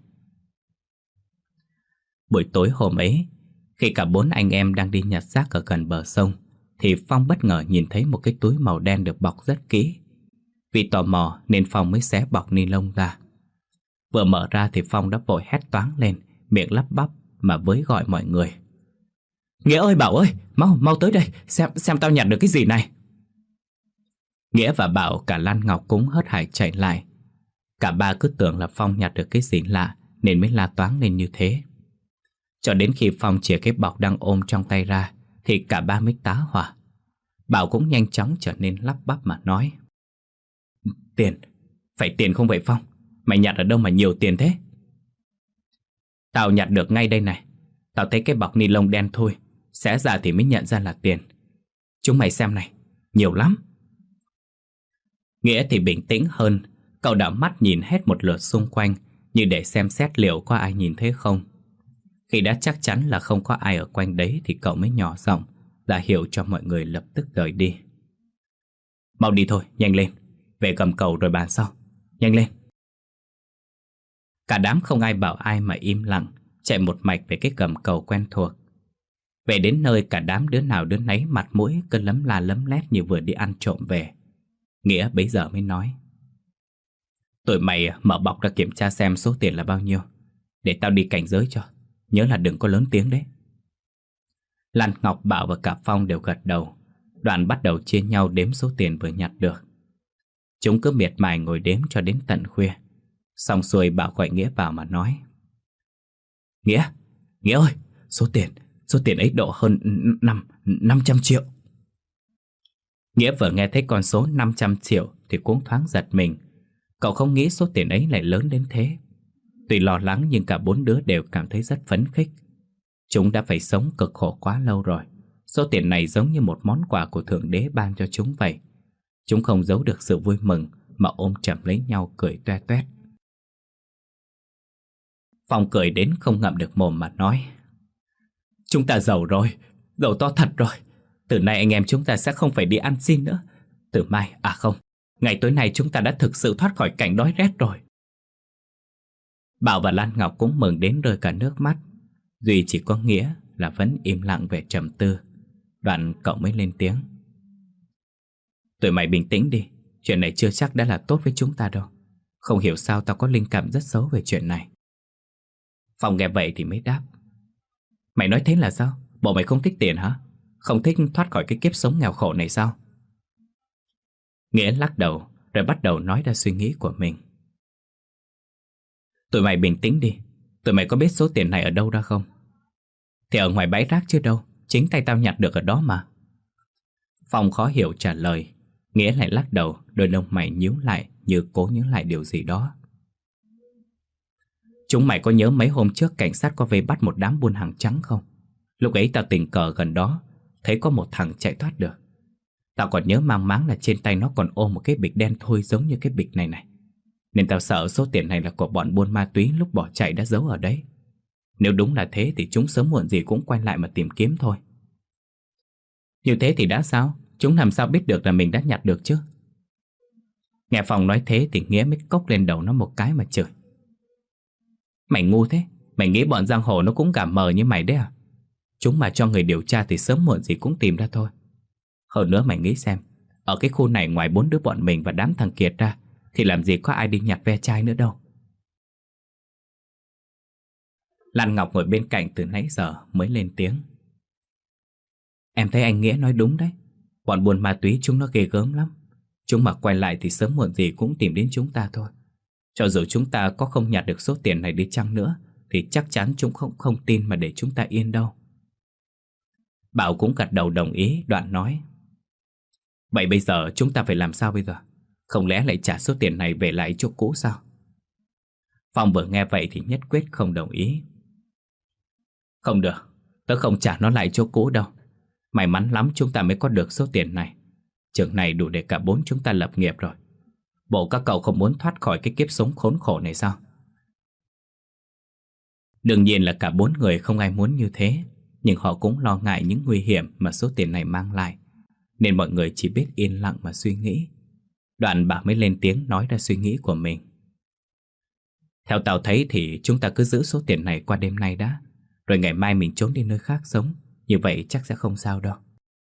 Buổi tối hôm ấy, khi cả bốn anh em đang đi nhặt rác ở gần bờ sông, thì Phong bất ngờ nhìn thấy một cái túi màu đen được bọc rất kỹ. Vì tò mò nên Phong mới xé bọc ni lông ra. Vừa mở ra thì Phong đã vội hét toáng lên, miệng lắp bắp mà với gọi mọi người. Nghĩa ơi, Bảo ơi, mau, mau tới đây, xem, xem tao nhặt được cái gì này. Nghĩa và Bảo cả Lan Ngọc cũng hớt hải chạy lại. Cả ba cứ tưởng là Phong nhặt được cái gì lạ nên mới la toáng lên như thế. Cho đến khi Phong chìa cái bọc đang ôm trong tay ra thì cả ba mới tá hỏa. Bảo cũng nhanh chóng trở nên lắp bắp mà nói. Tiền, phải tiền không vậy Phong? Mày nhặt ở đâu mà nhiều tiền thế? Tao nhặt được ngay đây này. Tao thấy cái bọc ni lông đen thôi, xé ra thì mới nhận ra là tiền. Chúng mày xem này, nhiều lắm. Nghĩa thì bình tĩnh hơn. Cậu đảo mắt nhìn hết một lượt xung quanh, như để xem xét liệu có ai nhìn thấy không. Khi đã chắc chắn là không có ai ở quanh đấy thì cậu mới nhỏ giọng ra hiệu cho mọi người lập tức rời đi. Mau đi thôi, nhanh lên. Về gầm cầu rồi bàn sau. Nhanh lên. Cả đám không ai bảo ai mà im lặng, chạy một mạch về cái gầm cầu quen thuộc. Về đến nơi cả đám đứa nào đứa nấy mặt mũi cứ lấm la lấm lét như vừa đi ăn trộm về. Nghĩa bấy giờ mới nói. Tụi mày mở bọc ra kiểm tra xem số tiền là bao nhiêu, để tao đi cảnh giới cho. Nhớ là đừng có lớn tiếng đấy. Lan Ngọc, Bảo và cả Phong đều gật đầu. Đoàn bắt đầu chia nhau đếm số tiền vừa nhặt được. Chúng cứ miệt mài ngồi đếm cho đến tận khuya. Xong xuôi Bảo gọi Nghĩa vào mà nói. Nghĩa, Nghĩa ơi, số tiền, số tiền ấy độ hơn năm, năm trăm triệu. Nghĩa vừa nghe thấy con số năm trăm triệu thì cũng thoáng giật mình. Cậu không nghĩ số tiền ấy lại lớn đến thế. Tuy lo lắng nhưng cả bốn đứa đều cảm thấy rất phấn khích. Chúng đã phải sống cực khổ quá lâu rồi. Số tiền này giống như một món quà của Thượng Đế ban cho chúng vậy. Chúng không giấu được sự vui mừng mà ôm chầm lấy nhau cười toe toét. Phong cười đến không ngậm được mồm mà nói. Chúng ta giàu rồi, giàu to thật rồi. Từ nay anh em chúng ta sẽ không phải đi ăn xin nữa. Từ mai, à không, ngày tối nay chúng ta đã thực sự thoát khỏi cảnh đói rét rồi. Bảo và Lan Ngọc cũng mừng đến rơi cả nước mắt. Duy chỉ có Nghĩa là vẫn im lặng về trầm tư. Đoạn cậu mới lên tiếng. Tụi mày bình tĩnh đi. Chuyện này chưa chắc đã là tốt với chúng ta đâu. Không hiểu sao tao có linh cảm rất xấu về chuyện này. Phong nghe vậy thì mới đáp. Mày nói thế là sao? Bộ mày không thích tiền hả? Không thích thoát khỏi cái kiếp sống nghèo khổ này sao? Nghĩa lắc đầu rồi bắt đầu nói ra suy nghĩ của mình. Tụi mày bình tĩnh đi. Tụi mày có biết số tiền này ở đâu ra không? Thì ở ngoài bãi rác chứ đâu. Chính tay tao nhặt được ở đó mà. Phong khó hiểu trả lời. Nghĩa lại lắc đầu, đôi lông mày nhíu lại như cố nhớ lại điều gì đó. Chúng mày có nhớ mấy hôm trước cảnh sát có vây bắt một đám buôn hàng trắng không? Lúc ấy tao tình cờ gần đó, thấy có một thằng chạy thoát được. Tao còn nhớ mang máng là trên tay nó còn ôm một cái bịch đen thui giống như cái bịch này này. Nên tao sợ số tiền này là của bọn buôn ma túy lúc bỏ chạy đã giấu ở đấy. Nếu đúng là thế thì chúng sớm muộn gì cũng quay lại mà tìm kiếm thôi. Như thế thì đã sao? Chúng làm sao biết được là mình đã nhặt được chứ? Nghe Phong nói thế thì Nghĩa mới cốc lên đầu nó một cái mà chửi. Mày ngu thế. Mày nghĩ bọn giang hồ nó cũng cảm mờ như mày đấy à? Chúng mà cho người điều tra thì sớm muộn gì cũng tìm ra thôi. Hơn nữa mày nghĩ xem, ở cái khu này ngoài bốn đứa bọn mình và đám thằng Kiệt ra thì làm gì có ai đi nhặt ve chai nữa đâu. Lan Ngọc ngồi bên cạnh từ nãy giờ mới lên tiếng. Em thấy anh Nghĩa nói đúng đấy. Bọn buôn ma túy chúng nó ghê gớm lắm. Chúng mà quay lại thì sớm muộn gì cũng tìm đến chúng ta thôi. Cho dù chúng ta có không nhặt được số tiền này đi chăng nữa thì chắc chắn chúng không không tin mà để chúng ta yên đâu. Bảo cũng gật đầu đồng ý, đoạn nói. Vậy bây giờ chúng ta phải làm sao bây giờ? Không lẽ lại trả số tiền này về lại chỗ cũ sao? Phong vừa nghe vậy thì nhất quyết không đồng ý. Không được, tớ không trả nó lại chỗ cũ đâu. May mắn lắm chúng ta mới có được số tiền này. Chừng này đủ để cả bốn chúng ta lập nghiệp rồi. Bộ các cậu không muốn thoát khỏi cái kiếp sống khốn khổ này sao? Đương nhiên là cả bốn người không ai muốn như thế. Nhưng họ cũng lo ngại những nguy hiểm mà số tiền này mang lại. Nên mọi người chỉ biết yên lặng mà suy nghĩ. Đoạn Bảo mới lên tiếng nói ra suy nghĩ của mình. Theo tao thấy thì chúng ta cứ giữ số tiền này qua đêm nay đã. Rồi ngày mai mình trốn đi nơi khác sống. Như vậy chắc sẽ không sao đâu.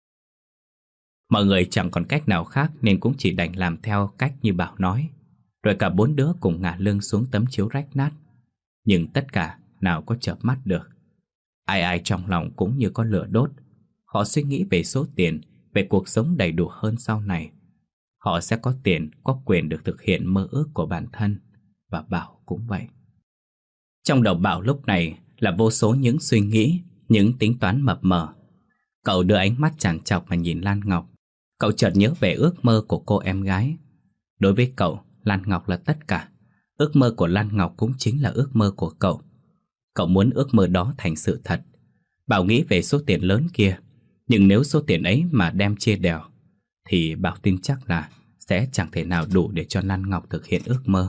Mọi người chẳng còn cách nào khác nên cũng chỉ đành làm theo cách như Bảo nói. Rồi cả bốn đứa cùng ngả lưng xuống tấm chiếu rách nát. Nhưng tất cả nào có chợp mắt được. Ai ai trong lòng cũng như có lửa đốt. Họ suy nghĩ về số tiền, về cuộc sống đầy đủ hơn sau này. Họ sẽ có tiền, có quyền được thực hiện mơ ước của bản thân. Và Bảo cũng vậy. Trong đầu Bảo lúc này là vô số những suy nghĩ, những tính toán mập mờ. Cậu đưa ánh mắt trằn trọc mà nhìn Lan Ngọc. Cậu chợt nhớ về ước mơ của cô em gái. Đối với cậu, Lan Ngọc là tất cả. Ước mơ của Lan Ngọc cũng chính là ước mơ của cậu. Cậu muốn ước mơ đó thành sự thật. Bảo nghĩ về số tiền lớn kia. Nhưng nếu số tiền ấy mà đem chia đều thì Bảo tin chắc là sẽ chẳng thể nào đủ để cho Lan Ngọc thực hiện ước mơ.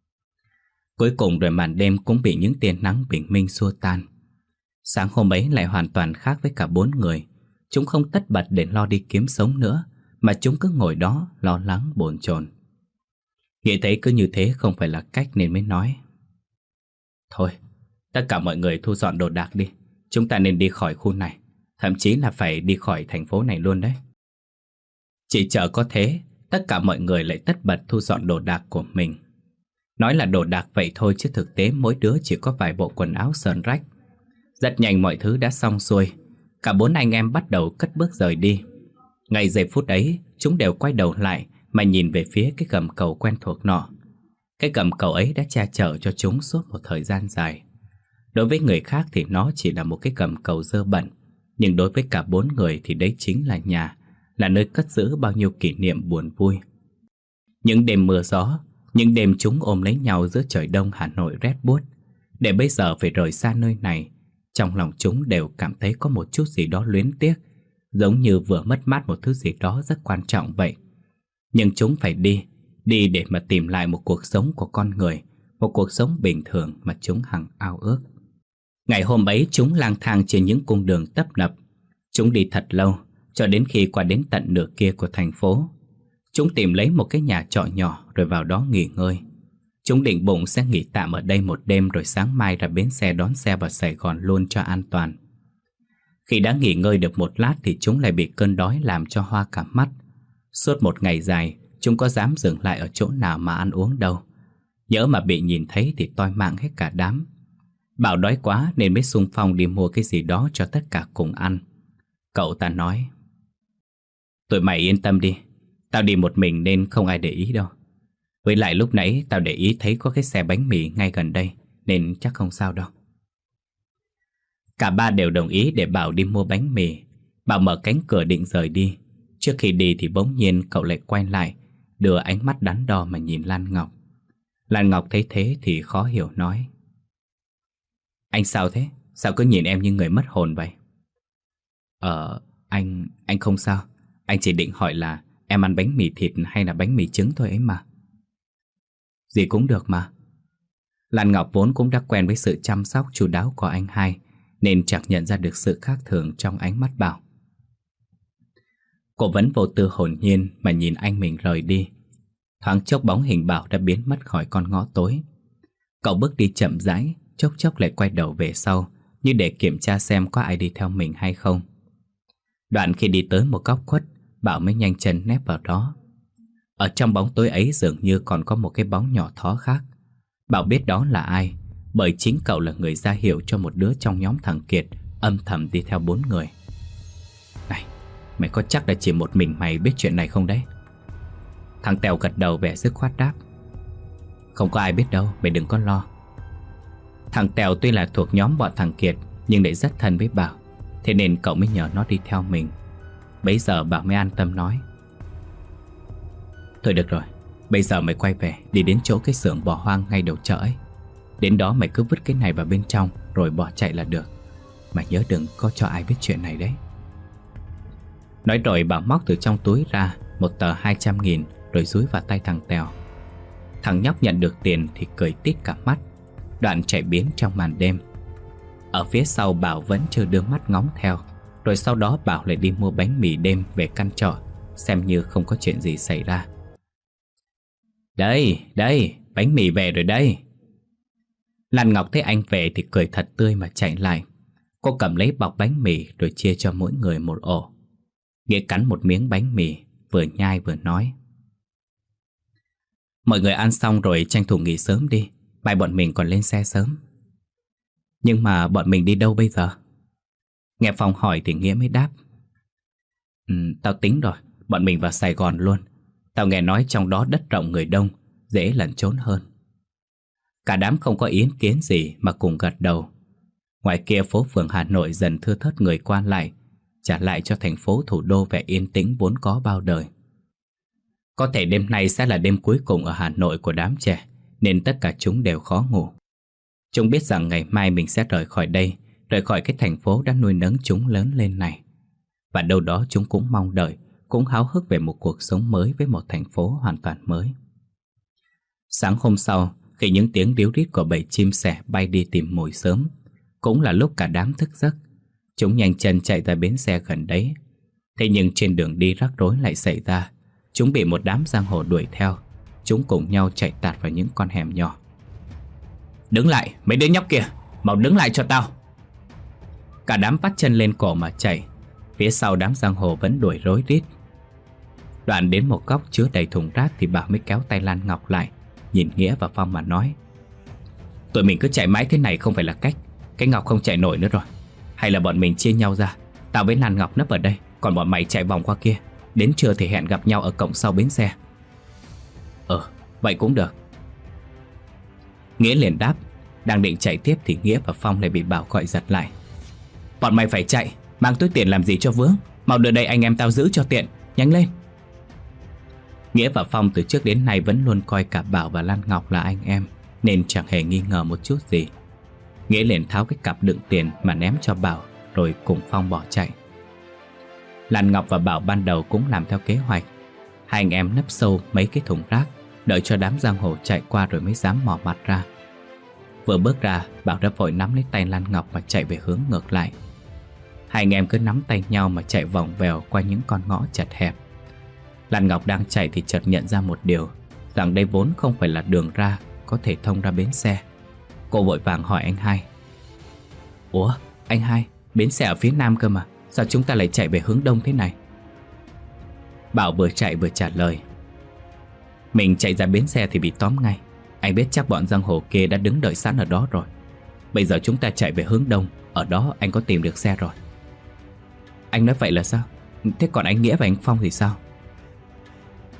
Cuối cùng rồi màn đêm cũng bị những tia nắng bình minh xua tan. Sáng hôm ấy lại hoàn toàn khác với cả bốn người. Chúng không tất bật để lo đi kiếm sống nữa, mà chúng cứ ngồi đó lo lắng bồn chồn. Nghĩ thấy cứ như thế không phải là cách nên mới nói. Thôi, tất cả mọi người thu dọn đồ đạc đi. Chúng ta nên đi khỏi khu này. Thậm chí là phải đi khỏi thành phố này luôn đấy. Chỉ chờ có thế, tất cả mọi người lại tất bật thu dọn đồ đạc của mình. Nói là đồ đạc vậy thôi chứ thực tế mỗi đứa chỉ có vài bộ quần áo sờn rách. Rất nhanh mọi thứ đã xong xuôi. Cả bốn anh em bắt đầu cất bước rời đi. Ngay giây phút ấy, chúng đều quay đầu lại mà nhìn về phía cái gầm cầu quen thuộc nọ. Cái gầm cầu ấy đã che chở cho chúng suốt một thời gian dài. Đối với người khác thì nó chỉ là một cái gầm cầu dơ bẩn. Nhưng đối với cả bốn người thì đấy chính là nhà, là nơi cất giữ bao nhiêu kỷ niệm buồn vui. Những đêm mưa gió, những đêm chúng ôm lấy nhau giữa trời đông Hà Nội rét buốt. Để bây giờ phải rời xa nơi này, trong lòng chúng đều cảm thấy có một chút gì đó luyến tiếc, giống như vừa mất mát một thứ gì đó rất quan trọng vậy. Nhưng chúng phải đi, đi để mà tìm lại một cuộc sống của con người, một cuộc sống bình thường mà chúng hằng ao ước. Ngày hôm ấy chúng lang thang trên những cung đường tấp nập. Chúng đi thật lâu, cho đến khi qua đến tận nửa kia của thành phố. Chúng tìm lấy một cái nhà trọ nhỏ rồi vào đó nghỉ ngơi. Chúng định bụng sẽ nghỉ tạm ở đây một đêm rồi sáng mai ra bến xe đón xe vào Sài Gòn luôn cho an toàn. Khi đã nghỉ ngơi được một lát thì chúng lại bị cơn đói làm cho hoa cả mắt. Suốt một ngày dài, chúng có dám dừng lại ở chỗ nào mà ăn uống đâu. Nhỡ mà bị nhìn thấy thì toi mạng hết cả đám. Bảo đói quá nên mới xung phong đi mua cái gì đó cho tất cả cùng ăn. Cậu ta nói: Tụi mày yên tâm đi, Tao đi một mình nên không ai để ý đâu. Với lại lúc nãy tao để ý thấy có cái xe bánh mì ngay gần đây, nên chắc không sao đâu. Cả ba đều đồng ý để Bảo đi mua bánh mì. Bảo mở cánh cửa định rời đi. Trước khi đi thì bỗng nhiên cậu lại quay lại, đưa ánh mắt đắn đo mà nhìn Lan Ngọc. Lan Ngọc thấy thế thì khó hiểu nói: Anh sao thế? Sao cứ nhìn em như người mất hồn vậy? Ờ, anh... anh không sao. Anh chỉ định hỏi là em ăn bánh mì thịt hay là bánh mì trứng thôi ấy mà. Gì cũng được mà. Lan Ngọc vốn cũng đã quen với sự chăm sóc chu đáo của anh hai, nên chẳng nhận ra được sự khác thường trong ánh mắt Bảo. Cô vẫn vô tư hồn nhiên mà nhìn anh mình rời đi. Thoáng chốc bóng hình Bảo đã biến mất khỏi con ngõ tối. Cậu bước đi chậm rãi, chốc chốc lại quay đầu về sau, như để kiểm tra xem có ai đi theo mình hay không. Đoạn khi đi tới một góc khuất, Bảo mới nhanh chân nép vào đó. Ở trong bóng tối ấy dường như còn có một cái bóng nhỏ thó khác. Bảo biết đó là ai, bởi chính cậu là người ra hiệu cho một đứa trong nhóm thằng Kiệt âm thầm đi theo bốn người. Này, mày có chắc là chỉ một mình mày biết chuyện này không đấy? Thằng Tèo gật đầu vẻ dứt khoát đáp: Không có ai biết đâu, mày đừng có lo. Thằng Tèo tuy là thuộc nhóm bọn thằng Kiệt, nhưng lại rất thân với Bảo, thế nên cậu mới nhờ nó đi theo mình. Bấy giờ Bảo mới an tâm nói: Thôi được rồi, bây giờ mày quay về, đi đến chỗ cái xưởng bỏ hoang ngay đầu chợ ấy. Đến đó mày cứ vứt cái này vào bên trong rồi bỏ chạy là được. Mày nhớ đừng có cho ai biết chuyện này đấy. Nói rồi Bảo móc từ trong túi ra một tờ hai trăm nghìn rồi dúi vào tay thằng Tèo. Thằng nhóc nhận được tiền thì cười tít cả mắt, đoạn chạy biến trong màn đêm. Ở phía sau Bảo vẫn chưa đưa mắt ngóng theo. Rồi sau đó Bảo lại đi mua bánh mì đêm về căn trọ, xem như không có chuyện gì xảy ra. Đây, đây, bánh mì về rồi đây. Lan Ngọc thấy anh về thì cười thật tươi mà chạy lại. Cô cầm lấy bọc bánh mì rồi chia cho mỗi người một ổ. Nghĩa cắn một miếng bánh mì, vừa nhai vừa nói: Mọi người ăn xong rồi tranh thủ nghỉ sớm đi, mai bọn mình còn lên xe sớm. Nhưng mà bọn mình đi đâu bây giờ? Nghe Phong hỏi thì Nghĩa mới đáp: ừ, Tao tính rồi, bọn mình vào Sài Gòn luôn. Tao nghe nói trong đó đất rộng người đông, dễ lẩn trốn hơn. Cả đám không có ý kiến gì mà cùng gật đầu. Ngoài kia phố phường Hà Nội dần thưa thớt người qua lại, trả lại cho thành phố thủ đô vẻ yên tĩnh vốn có bao đời. Có thể đêm nay sẽ là đêm cuối cùng ở Hà Nội của đám trẻ, nên tất cả chúng đều khó ngủ. Chúng biết rằng ngày mai mình sẽ rời khỏi đây, rời khỏi cái thành phố đã nuôi nấng chúng lớn lên này. Và đâu đó chúng cũng mong đợi, cũng háo hức về một cuộc sống mới với một thành phố hoàn toàn mới. Sáng hôm sau, khi những tiếng ríu rít của bầy chim sẻ bay đi tìm mồi sớm, cũng là lúc cả đám thức giấc. Chúng nhanh chân chạy ra bến xe gần đấy. Thế nhưng trên đường đi rắc rối lại xảy ra. Chúng bị một đám giang hồ đuổi theo. Chúng cùng nhau chạy tạt vào những con hẻm nhỏ. Đứng lại, mấy đứa nhóc kia, mau đứng lại cho tao. Cả đám bắt chân lên cổ mà chạy. Phía sau đám giang hồ vẫn đuổi rối rít. Đoạn đến một góc chứa đầy thùng rác thì Bảo mới kéo tay Lan Ngọc lại, nhìn Nghĩa và Phong mà nói: Tụi mình cứ chạy mãi thế này không phải là cách. Cái Ngọc không chạy nổi nữa rồi. Hay là bọn mình chia nhau ra, tao với Lan Ngọc nấp ở đây, còn bọn mày chạy vòng qua kia. Đến trưa thì hẹn gặp nhau ở cổng sau bến xe. Ờ, vậy cũng được. Nghĩa liền đáp. Đang định chạy tiếp thì Nghĩa và Phong lại bị Bảo gọi giật lại. Bọn mày phải chạy, mang túi tiền làm gì cho vướng. Mau đưa đây anh em tao giữ cho tiện, nhanh lên. Nghĩa và Phong từ trước đến nay vẫn luôn coi cả Bảo và Lan Ngọc là anh em, nên chẳng hề nghi ngờ một chút gì. Nghĩa liền tháo cái cặp đựng tiền mà ném cho Bảo, rồi cùng Phong bỏ chạy. Lan Ngọc và Bảo ban đầu cũng làm theo kế hoạch. Hai anh em nấp sâu mấy cái thùng rác, đợi cho đám giang hồ chạy qua rồi mới dám mò mặt ra. Vừa bước ra, Bảo đã vội nắm lấy tay Lan Ngọc mà chạy về hướng ngược lại. Hai anh em cứ nắm tay nhau mà chạy vòng vèo qua những con ngõ chật hẹp. Lan Ngọc đang chạy thì chợt nhận ra một điều, rằng đây vốn không phải là đường ra có thể thông ra bến xe. Cô vội vàng hỏi anh hai: Ủa, anh hai, bến xe ở phía nam cơ mà, sao chúng ta lại chạy về hướng đông thế này? Bảo vừa chạy vừa trả lời: Mình chạy ra bến xe thì bị tóm ngay. Anh biết chắc bọn giang hồ kia đã đứng đợi sẵn ở đó rồi. Bây giờ chúng ta chạy về hướng đông, ở đó anh có tìm được xe rồi. Anh nói vậy là sao? Thế còn anh Nghĩa và anh Phong thì sao?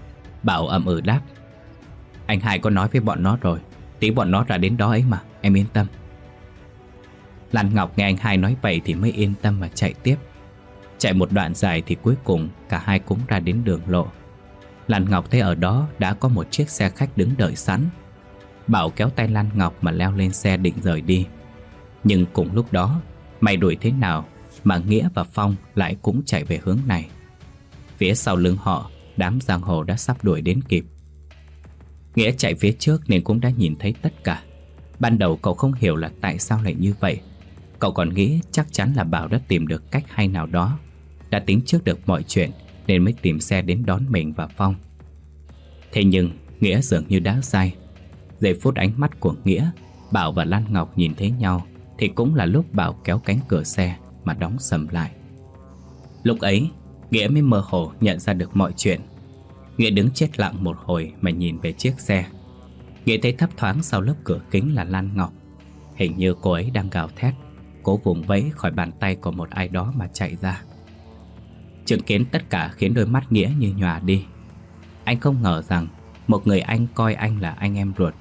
Bảo ậm ừ đáp: Anh hai có nói với bọn nó rồi, tí bọn nó ra đến đó ấy mà, em yên tâm. Lan Ngọc nghe anh hai nói vậy thì mới yên tâm mà chạy tiếp. Chạy một đoạn dài thì cuối cùng cả hai cũng ra đến đường lộ. Lan Ngọc thấy ở đó đã có một chiếc xe khách đứng đợi sẵn. Bảo kéo tay Lan Ngọc mà leo lên xe định rời đi. Nhưng cùng lúc đó, mày đuổi thế nào mà Nghĩa và Phong lại cũng chạy về hướng này. Phía sau lưng họ, đám giang hồ đã sắp đuổi đến kịp. Nghĩa chạy phía trước nên cũng đã nhìn thấy tất cả. Ban đầu cậu không hiểu là tại sao lại như vậy. Cậu còn nghĩ chắc chắn là Bảo đã tìm được cách hay nào đó, đã tính trước được mọi chuyện nên mới tìm xe đến đón mình và Phong. Thế nhưng Nghĩa dường như đã sai. Giây phút ánh mắt của Nghĩa, Bảo và Lan Ngọc nhìn thấy nhau thì cũng là lúc Bảo kéo cánh cửa xe mà đóng sầm lại. Lúc ấy Nghĩa mới mơ hồ nhận ra được mọi chuyện. Nghĩa đứng chết lặng một hồi mà nhìn về chiếc xe. Nghĩa thấy thấp thoáng sau lớp cửa kính là Lan Ngọc. Hình như cô ấy đang gào thét, cố vùng vẫy khỏi bàn tay của một ai đó mà chạy ra. Chứng kiến tất cả khiến đôi mắt Nghĩa như nhòa đi. Anh không ngờ rằng một người anh coi anh là anh em ruột,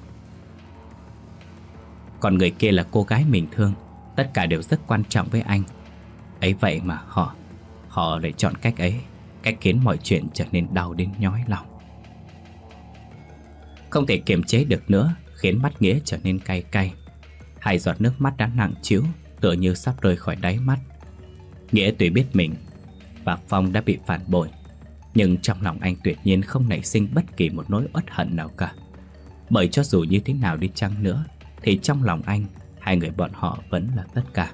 còn người kia là cô gái mình thương. Tất cả đều rất quan trọng với anh. Ấy vậy mà họ Họ lại chọn cách ấy, cách khiến mọi chuyện trở nên đau đến nhói lòng. Không thể kiềm chế được nữa khiến mắt Nghĩa trở nên cay cay. Hai giọt nước mắt đã nặng trĩu, tựa như sắp rơi khỏi đáy mắt. Nghĩa tuy biết mình và Phong đã bị phản bội, nhưng trong lòng anh tuyệt nhiên không nảy sinh bất kỳ một nỗi uất hận nào cả. Bởi cho dù như thế nào đi chăng nữa thì trong lòng anh, hai người bọn họ vẫn là tất cả.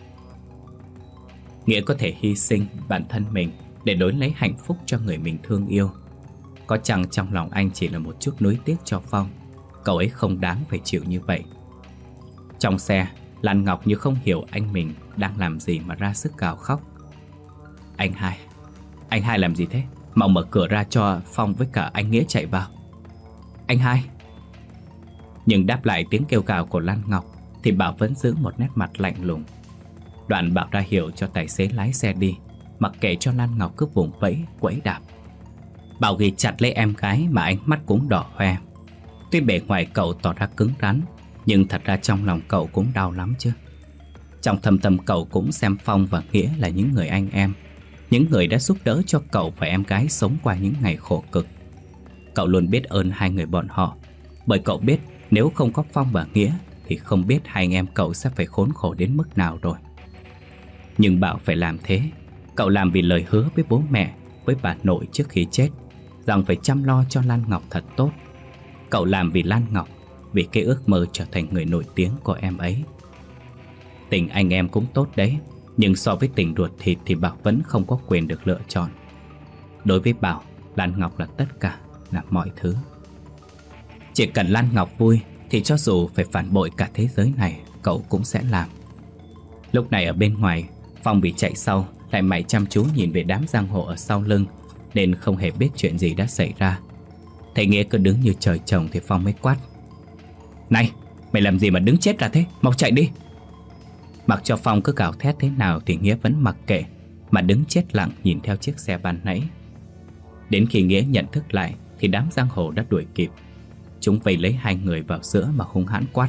Nghĩa có thể hy sinh bản thân mình để đổi lấy hạnh phúc cho người mình thương yêu. Có chăng trong lòng anh chỉ là một chút nuối tiếc cho Phong, cậu ấy không đáng phải chịu như vậy. Trong xe, Lan Ngọc như không hiểu anh mình đang làm gì mà ra sức gào khóc. Anh hai, anh hai làm gì thế? Mau mở cửa ra cho Phong với cả anh Nghĩa chạy vào. Anh hai. Nhưng đáp lại tiếng kêu gào của Lan Ngọc thì Bảo vẫn giữ một nét mặt lạnh lùng. Đoạn Bảo ra hiệu cho tài xế lái xe đi, mặc kệ cho Lan Ngọc cứ vùng vẫy quẫy đạp. Bảo ghi chặt lấy em gái mà ánh mắt cũng đỏ hoe. Tuy bề ngoài cậu tỏ ra cứng rắn, nhưng thật ra trong lòng cậu cũng đau lắm chứ. Trong thâm tâm cậu cũng xem Phong và Nghĩa là những người anh em, những người đã giúp đỡ cho cậu và em gái sống qua những ngày khổ cực. Cậu luôn biết ơn hai người bọn họ, bởi cậu biết nếu không có Phong và Nghĩa thì không biết hai anh em cậu sẽ phải khốn khổ đến mức nào rồi. Nhưng Bảo phải làm thế. Cậu làm vì lời hứa với bố mẹ, với bà nội trước khi chết, rằng phải chăm lo cho Lan Ngọc thật tốt. Cậu làm vì Lan Ngọc, vì cái ước mơ trở thành người nổi tiếng của em ấy. Tình anh em cũng tốt đấy, nhưng so với tình ruột thịt thì Bảo vẫn không có quyền được lựa chọn. Đối với Bảo, Lan Ngọc là tất cả, là mọi thứ. Chỉ cần Lan Ngọc vui thì cho dù phải phản bội cả thế giới này, cậu cũng sẽ làm. Lúc này ở bên ngoài, Phong bị chạy sau lại mày chăm chú nhìn về đám giang hồ ở sau lưng, nên không hề biết chuyện gì đã xảy ra. Thấy Nghĩa cứ đứng như trời trồng thì Phong mới quát: Này, mày làm gì mà đứng chết ra thế, mau chạy đi. Mặc cho Phong cứ gào thét thế nào thì Nghĩa vẫn mặc kệ, mà đứng chết lặng nhìn theo chiếc xe ban nãy. Đến khi Nghĩa nhận thức lại thì đám giang hồ đã đuổi kịp. Chúng vây lấy hai người vào giữa mà hung hãn quát: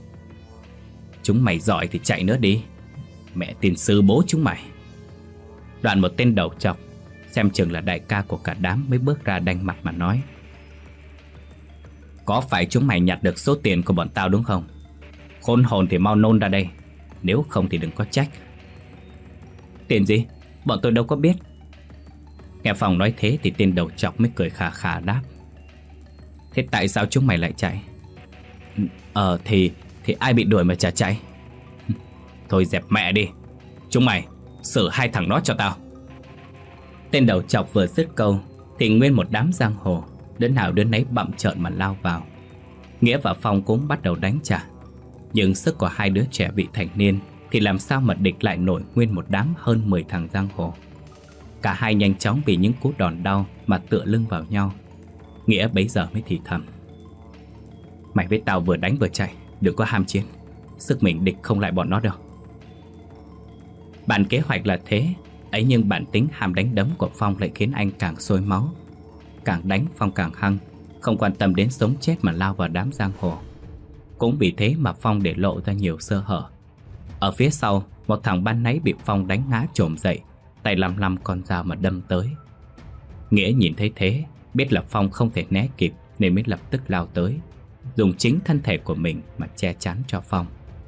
Chúng mày giỏi thì chạy nữa đi, mẹ tiền sư bố chúng mày. Đoạn một tên đầu chọc, xem chừng là đại ca của cả đám, mới bước ra đanh mặt mà nói: Có phải chúng mày nhặt được số tiền của bọn tao đúng không? Khốn hồn thì mau nôn ra đây, nếu không thì đừng có trách. Tiền gì? Bọn tôi đâu có biết. Nghe Phong nói thế thì tên đầu chọc mới cười khà khà đáp: Thế tại sao chúng mày lại chạy? Ờ thì Thì ai bị đuổi mà chả chạy? Thôi dẹp mẹ đi. Chúng mày xử hai thằng đó cho tao. Tên đầu chọc vừa dứt câu thì nguyên một đám giang hồ, đứa nào đứa nấy bặm trợn mà lao vào. Nghĩa và Phong cũng bắt đầu đánh trả. Nhưng sức của hai đứa trẻ vị thành niên thì làm sao mà địch lại nổi nguyên một đám hơn mười thằng giang hồ. Cả hai nhanh chóng vì những cú đòn đau mà tựa lưng vào nhau. Nghĩa bấy giờ mới thì thầm: Mày với tao vừa đánh vừa chạy, đừng có ham chiến. Sức mình địch không lại bọn nó đâu. Bản kế hoạch là thế ấy, nhưng bản tính ham đánh đấm của Phong lại khiến anh càng sôi máu. càng đánh Phong càng hăng, không quan tâm đến sống chết mà lao vào đám giang hồ. Cũng vì thế mà Phong để lộ ra nhiều sơ hở. Ở phía sau, một thằng ban nãy bị Phong đánh ngã chồm dậy, tay lăm lăm con dao mà đâm tới. Nghĩa nhìn thấy thế, biết là Phong không thể né kịp nên mới lập tức lao tới, dùng chính thân thể của mình mà che chắn cho Phong.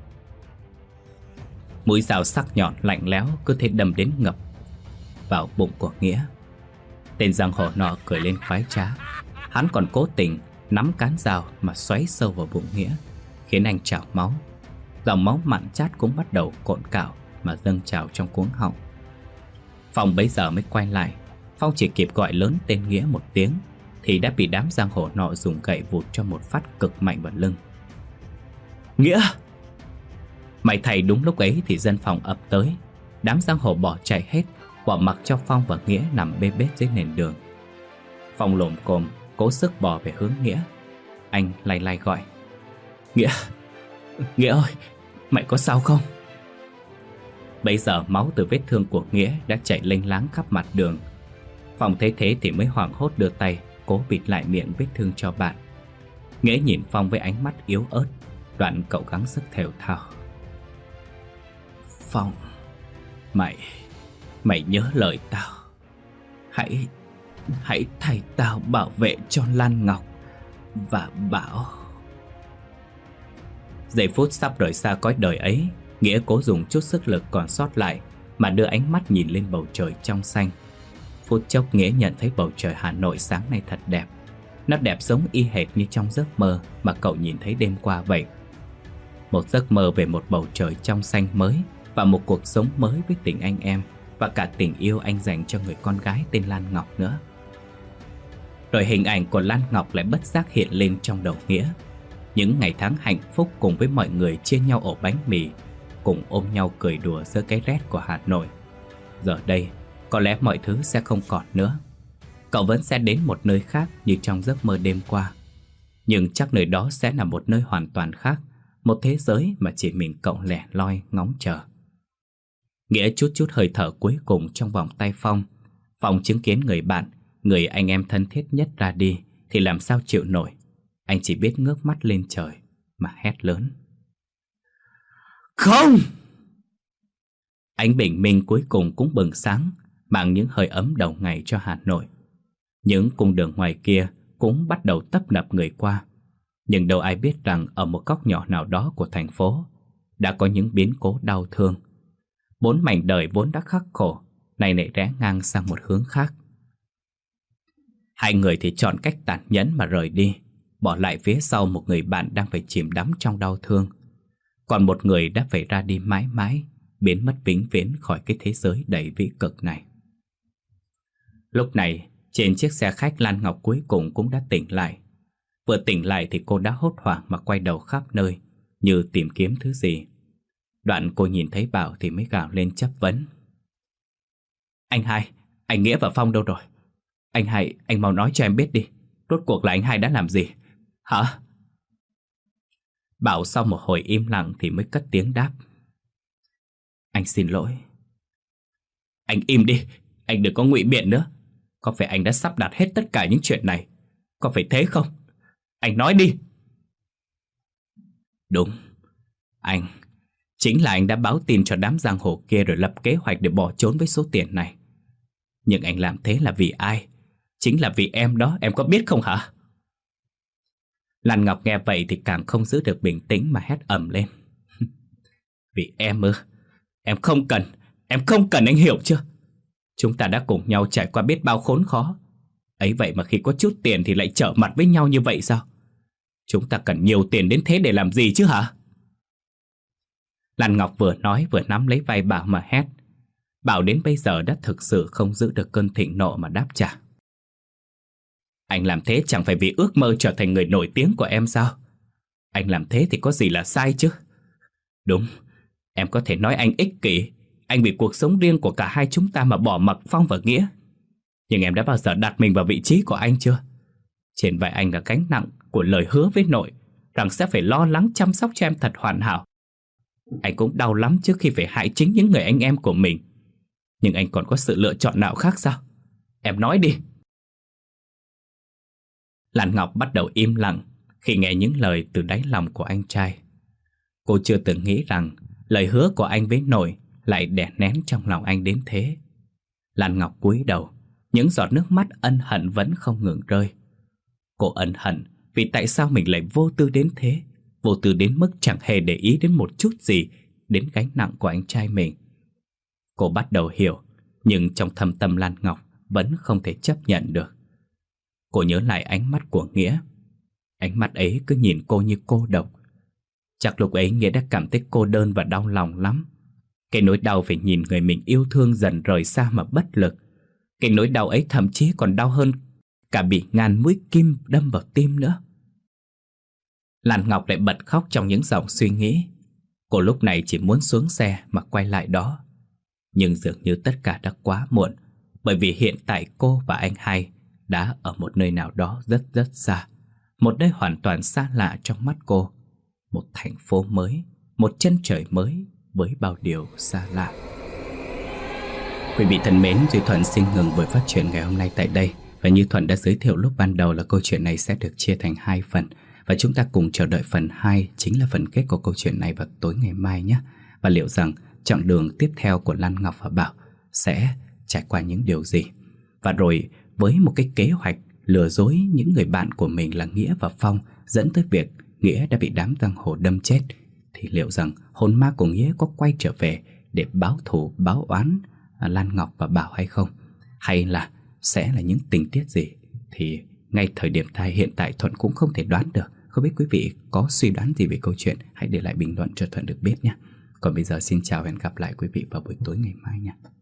Mũi dao sắc nhọn lạnh lẽo cứ thế đâm đến ngập vào bụng của Nghĩa. Tên giang hồ nọ cười lên khoái trá. Hắn còn cố tình nắm cán dao mà xoáy sâu vào bụng Nghĩa, khiến anh trào máu. Dòng máu mặn chát cũng bắt đầu cộn cạo mà dâng trào trong cuống họng. Phong bấy giờ mới quay lại. Phong chỉ kịp gọi lớn tên Nghĩa một tiếng thì đã bị đám giang hồ nọ dùng gậy vụt cho một phát cực mạnh vào lưng. Nghĩa! May thầy đúng lúc ấy thì dân phòng ập tới. Đám giang hồ bỏ chạy hết, bỏ mặc cho Phong và Nghĩa nằm bê bết dưới nền đường. Phong lồm cồm cố sức bò về hướng Nghĩa. Anh lay lay gọi: Nghĩa! Nghĩa ơi! Mày có sao không? Bây giờ máu từ vết thương của Nghĩa đã chảy lênh láng khắp mặt đường. Phong thấy thế thì mới hoảng hốt đưa tay cố bịt lại miệng vết thương cho bạn. Nghĩa nhìn Phong với ánh mắt yếu ớt, đoạn cậu gắng sức thều thào: Phong, mày, mày nhớ lời tao. Hãy, hãy thay tao bảo vệ cho Lan Ngọc và Bảo. Giây phút sắp rời xa cõi đời ấy, Nghĩa cố dùng chút sức lực còn sót lại mà đưa ánh mắt nhìn lên bầu trời trong xanh. Phút chốc Nghĩa nhận thấy bầu trời Hà Nội sáng nay thật đẹp. Nó đẹp giống y hệt như trong giấc mơ mà cậu nhìn thấy đêm qua vậy. Một giấc mơ về một bầu trời trong xanh mới và một cuộc sống mới với tình anh em và cả tình yêu anh dành cho người con gái tên Lan Ngọc nữa. Rồi hình ảnh của Lan Ngọc lại bất giác hiện lên trong đầu Nghĩa. Những ngày tháng hạnh phúc cùng với mọi người chia nhau ổ bánh mì, cùng ôm nhau cười đùa giữa cái rét của Hà Nội. Giờ đây, có lẽ mọi thứ sẽ không còn nữa. Cậu vẫn sẽ đến một nơi khác như trong giấc mơ đêm qua. Nhưng chắc nơi đó sẽ là một nơi hoàn toàn khác, một thế giới mà chỉ mình cậu lẻ loi ngóng chờ. Nghĩa chút chút hơi thở cuối cùng trong vòng tay Phong. Phong chứng kiến người bạn, người anh em thân thiết nhất ra đi thì làm sao chịu nổi. Anh chỉ biết ngước mắt lên trời mà hét lớn: Không! Ánh bình minh cuối cùng cũng bừng sáng, mang những hơi ấm đầu ngày cho Hà Nội. Những cung đường ngoài kia cũng bắt đầu tấp nập người qua. Nhưng đâu ai biết rằng ở một góc nhỏ nào đó của thành phố đã có những biến cố đau thương. Bốn mảnh đời vốn đã khắc khổ nay lại rẽ ngang sang một hướng khác. Hai người thì chọn cách tàn nhẫn mà rời đi, bỏ lại phía sau một người bạn đang phải chìm đắm trong đau thương. Còn một người đã phải ra đi mãi mãi, biến mất vĩnh viễn khỏi cái thế giới đầy vĩ cực này. Lúc này, trên chiếc xe khách, Lan Ngọc cuối cùng cũng đã tỉnh lại. Vừa tỉnh lại thì cô đã hốt hoảng mà quay đầu khắp nơi, như tìm kiếm thứ gì. Đoạn cô nhìn thấy Bảo thì mới gào lên chất vấn: Anh hai, anh Nghĩa và Phong đâu rồi? Anh hai, anh mau nói cho em biết đi, rốt cuộc là anh hai đã làm gì? Hả? Bảo sau một hồi im lặng thì mới cất tiếng đáp: Anh xin lỗi. Anh im đi, anh đừng có ngụy biện nữa. Có phải anh đã sắp đặt hết tất cả những chuyện này? Có phải thế không? Anh nói đi. Đúng, anh, chính là anh đã báo tin cho đám giang hồ kia rồi lập kế hoạch để bỏ trốn với số tiền này. Nhưng anh làm thế là vì ai? Chính là vì em đó, em có biết không hả? Lan Ngọc nghe vậy thì càng không giữ được bình tĩnh mà hét ầm lên: Vì em ư? Em không cần, em không cần, anh hiểu chưa? Chúng ta đã cùng nhau trải qua biết bao khốn khó. Ấy vậy mà khi có chút tiền thì lại trở mặt với nhau như vậy sao? Chúng ta cần nhiều tiền đến thế để làm gì chứ hả? Lan Ngọc vừa nói vừa nắm lấy vai Bảo mà hét. Bảo đến bây giờ đã thực sự không giữ được cơn thịnh nộ mà đáp trả: Anh làm thế chẳng phải vì ước mơ trở thành người nổi tiếng của em sao? Anh làm thế thì có gì là sai chứ? Đúng, em có thể nói anh ích kỷ, anh vì cuộc sống riêng của cả hai chúng ta mà bỏ mặc Phong và Nghĩa. Nhưng em đã bao giờ đặt mình vào vị trí của anh chưa? Trên vai anh là gánh nặng của lời hứa với nội rằng sẽ phải lo lắng chăm sóc cho em thật hoàn hảo. Anh cũng đau lắm trước khi phải hại chính những người anh em của mình. Nhưng anh còn có sự lựa chọn nào khác sao? Em nói đi. Lan Ngọc bắt đầu im lặng khi nghe những lời từ đáy lòng của anh trai. Cô chưa từng nghĩ rằng lời hứa của anh với nội lại đè nén trong lòng anh đến thế. Lan Ngọc cúi đầu, những giọt nước mắt ân hận vẫn không ngừng rơi. Cô ân hận vì tại sao mình lại vô tư đến thế, vô tư đến mức chẳng hề để ý đến một chút gì đến gánh nặng của anh trai mình. Cô bắt đầu hiểu, nhưng trong thâm tâm Lan Ngọc vẫn không thể chấp nhận được. Cô nhớ lại ánh mắt của Nghĩa. Ánh mắt ấy cứ nhìn cô như cô độc. Chắc lúc ấy Nghĩa đã cảm thấy cô đơn và đau lòng lắm. Cái nỗi đau phải nhìn người mình yêu thương dần rời xa mà bất lực. Cái nỗi đau ấy thậm chí còn đau hơn cả bị ngàn mũi kim đâm vào tim nữa. Lan Ngọc lại bật khóc trong những dòng suy nghĩ. Cô lúc này chỉ muốn xuống xe mà quay lại đó. Nhưng dường như tất cả đã quá muộn, bởi vì hiện tại cô và anh hai đã ở một nơi nào đó rất rất xa. Một nơi hoàn toàn xa lạ trong mắt cô. Một thành phố mới, một chân trời mới với bao điều xa lạ. Quý vị thân mến, Duy Thuận xin ngừng buổi phát truyện ngày hôm nay tại đây. Và như Thuận đã giới thiệu lúc ban đầu là câu chuyện này sẽ được chia thành hai phần. Và chúng ta cùng chờ đợi phần hai, chính là phần kết của câu chuyện này vào tối ngày mai nhé. Và liệu rằng chặng đường tiếp theo của Lan Ngọc và Bảo sẽ trải qua những điều gì. Và rồi với một cái kế hoạch lừa dối những người bạn của mình là Nghĩa và Phong, dẫn tới việc Nghĩa đã bị đám giang hồ đâm chết, thì liệu rằng hồn ma của Nghĩa có quay trở về để báo thù báo oán Lan Ngọc và Bảo hay không? Hay là sẽ là những tình tiết gì? Thì ngay thời điểm này hiện tại Thuận cũng không thể đoán được. Không biết quý vị có suy đoán gì về câu chuyện, hãy để lại bình luận cho Thuận được biết nhé. Còn bây giờ xin chào và hẹn gặp lại quý vị vào buổi tối ngày mai nhé.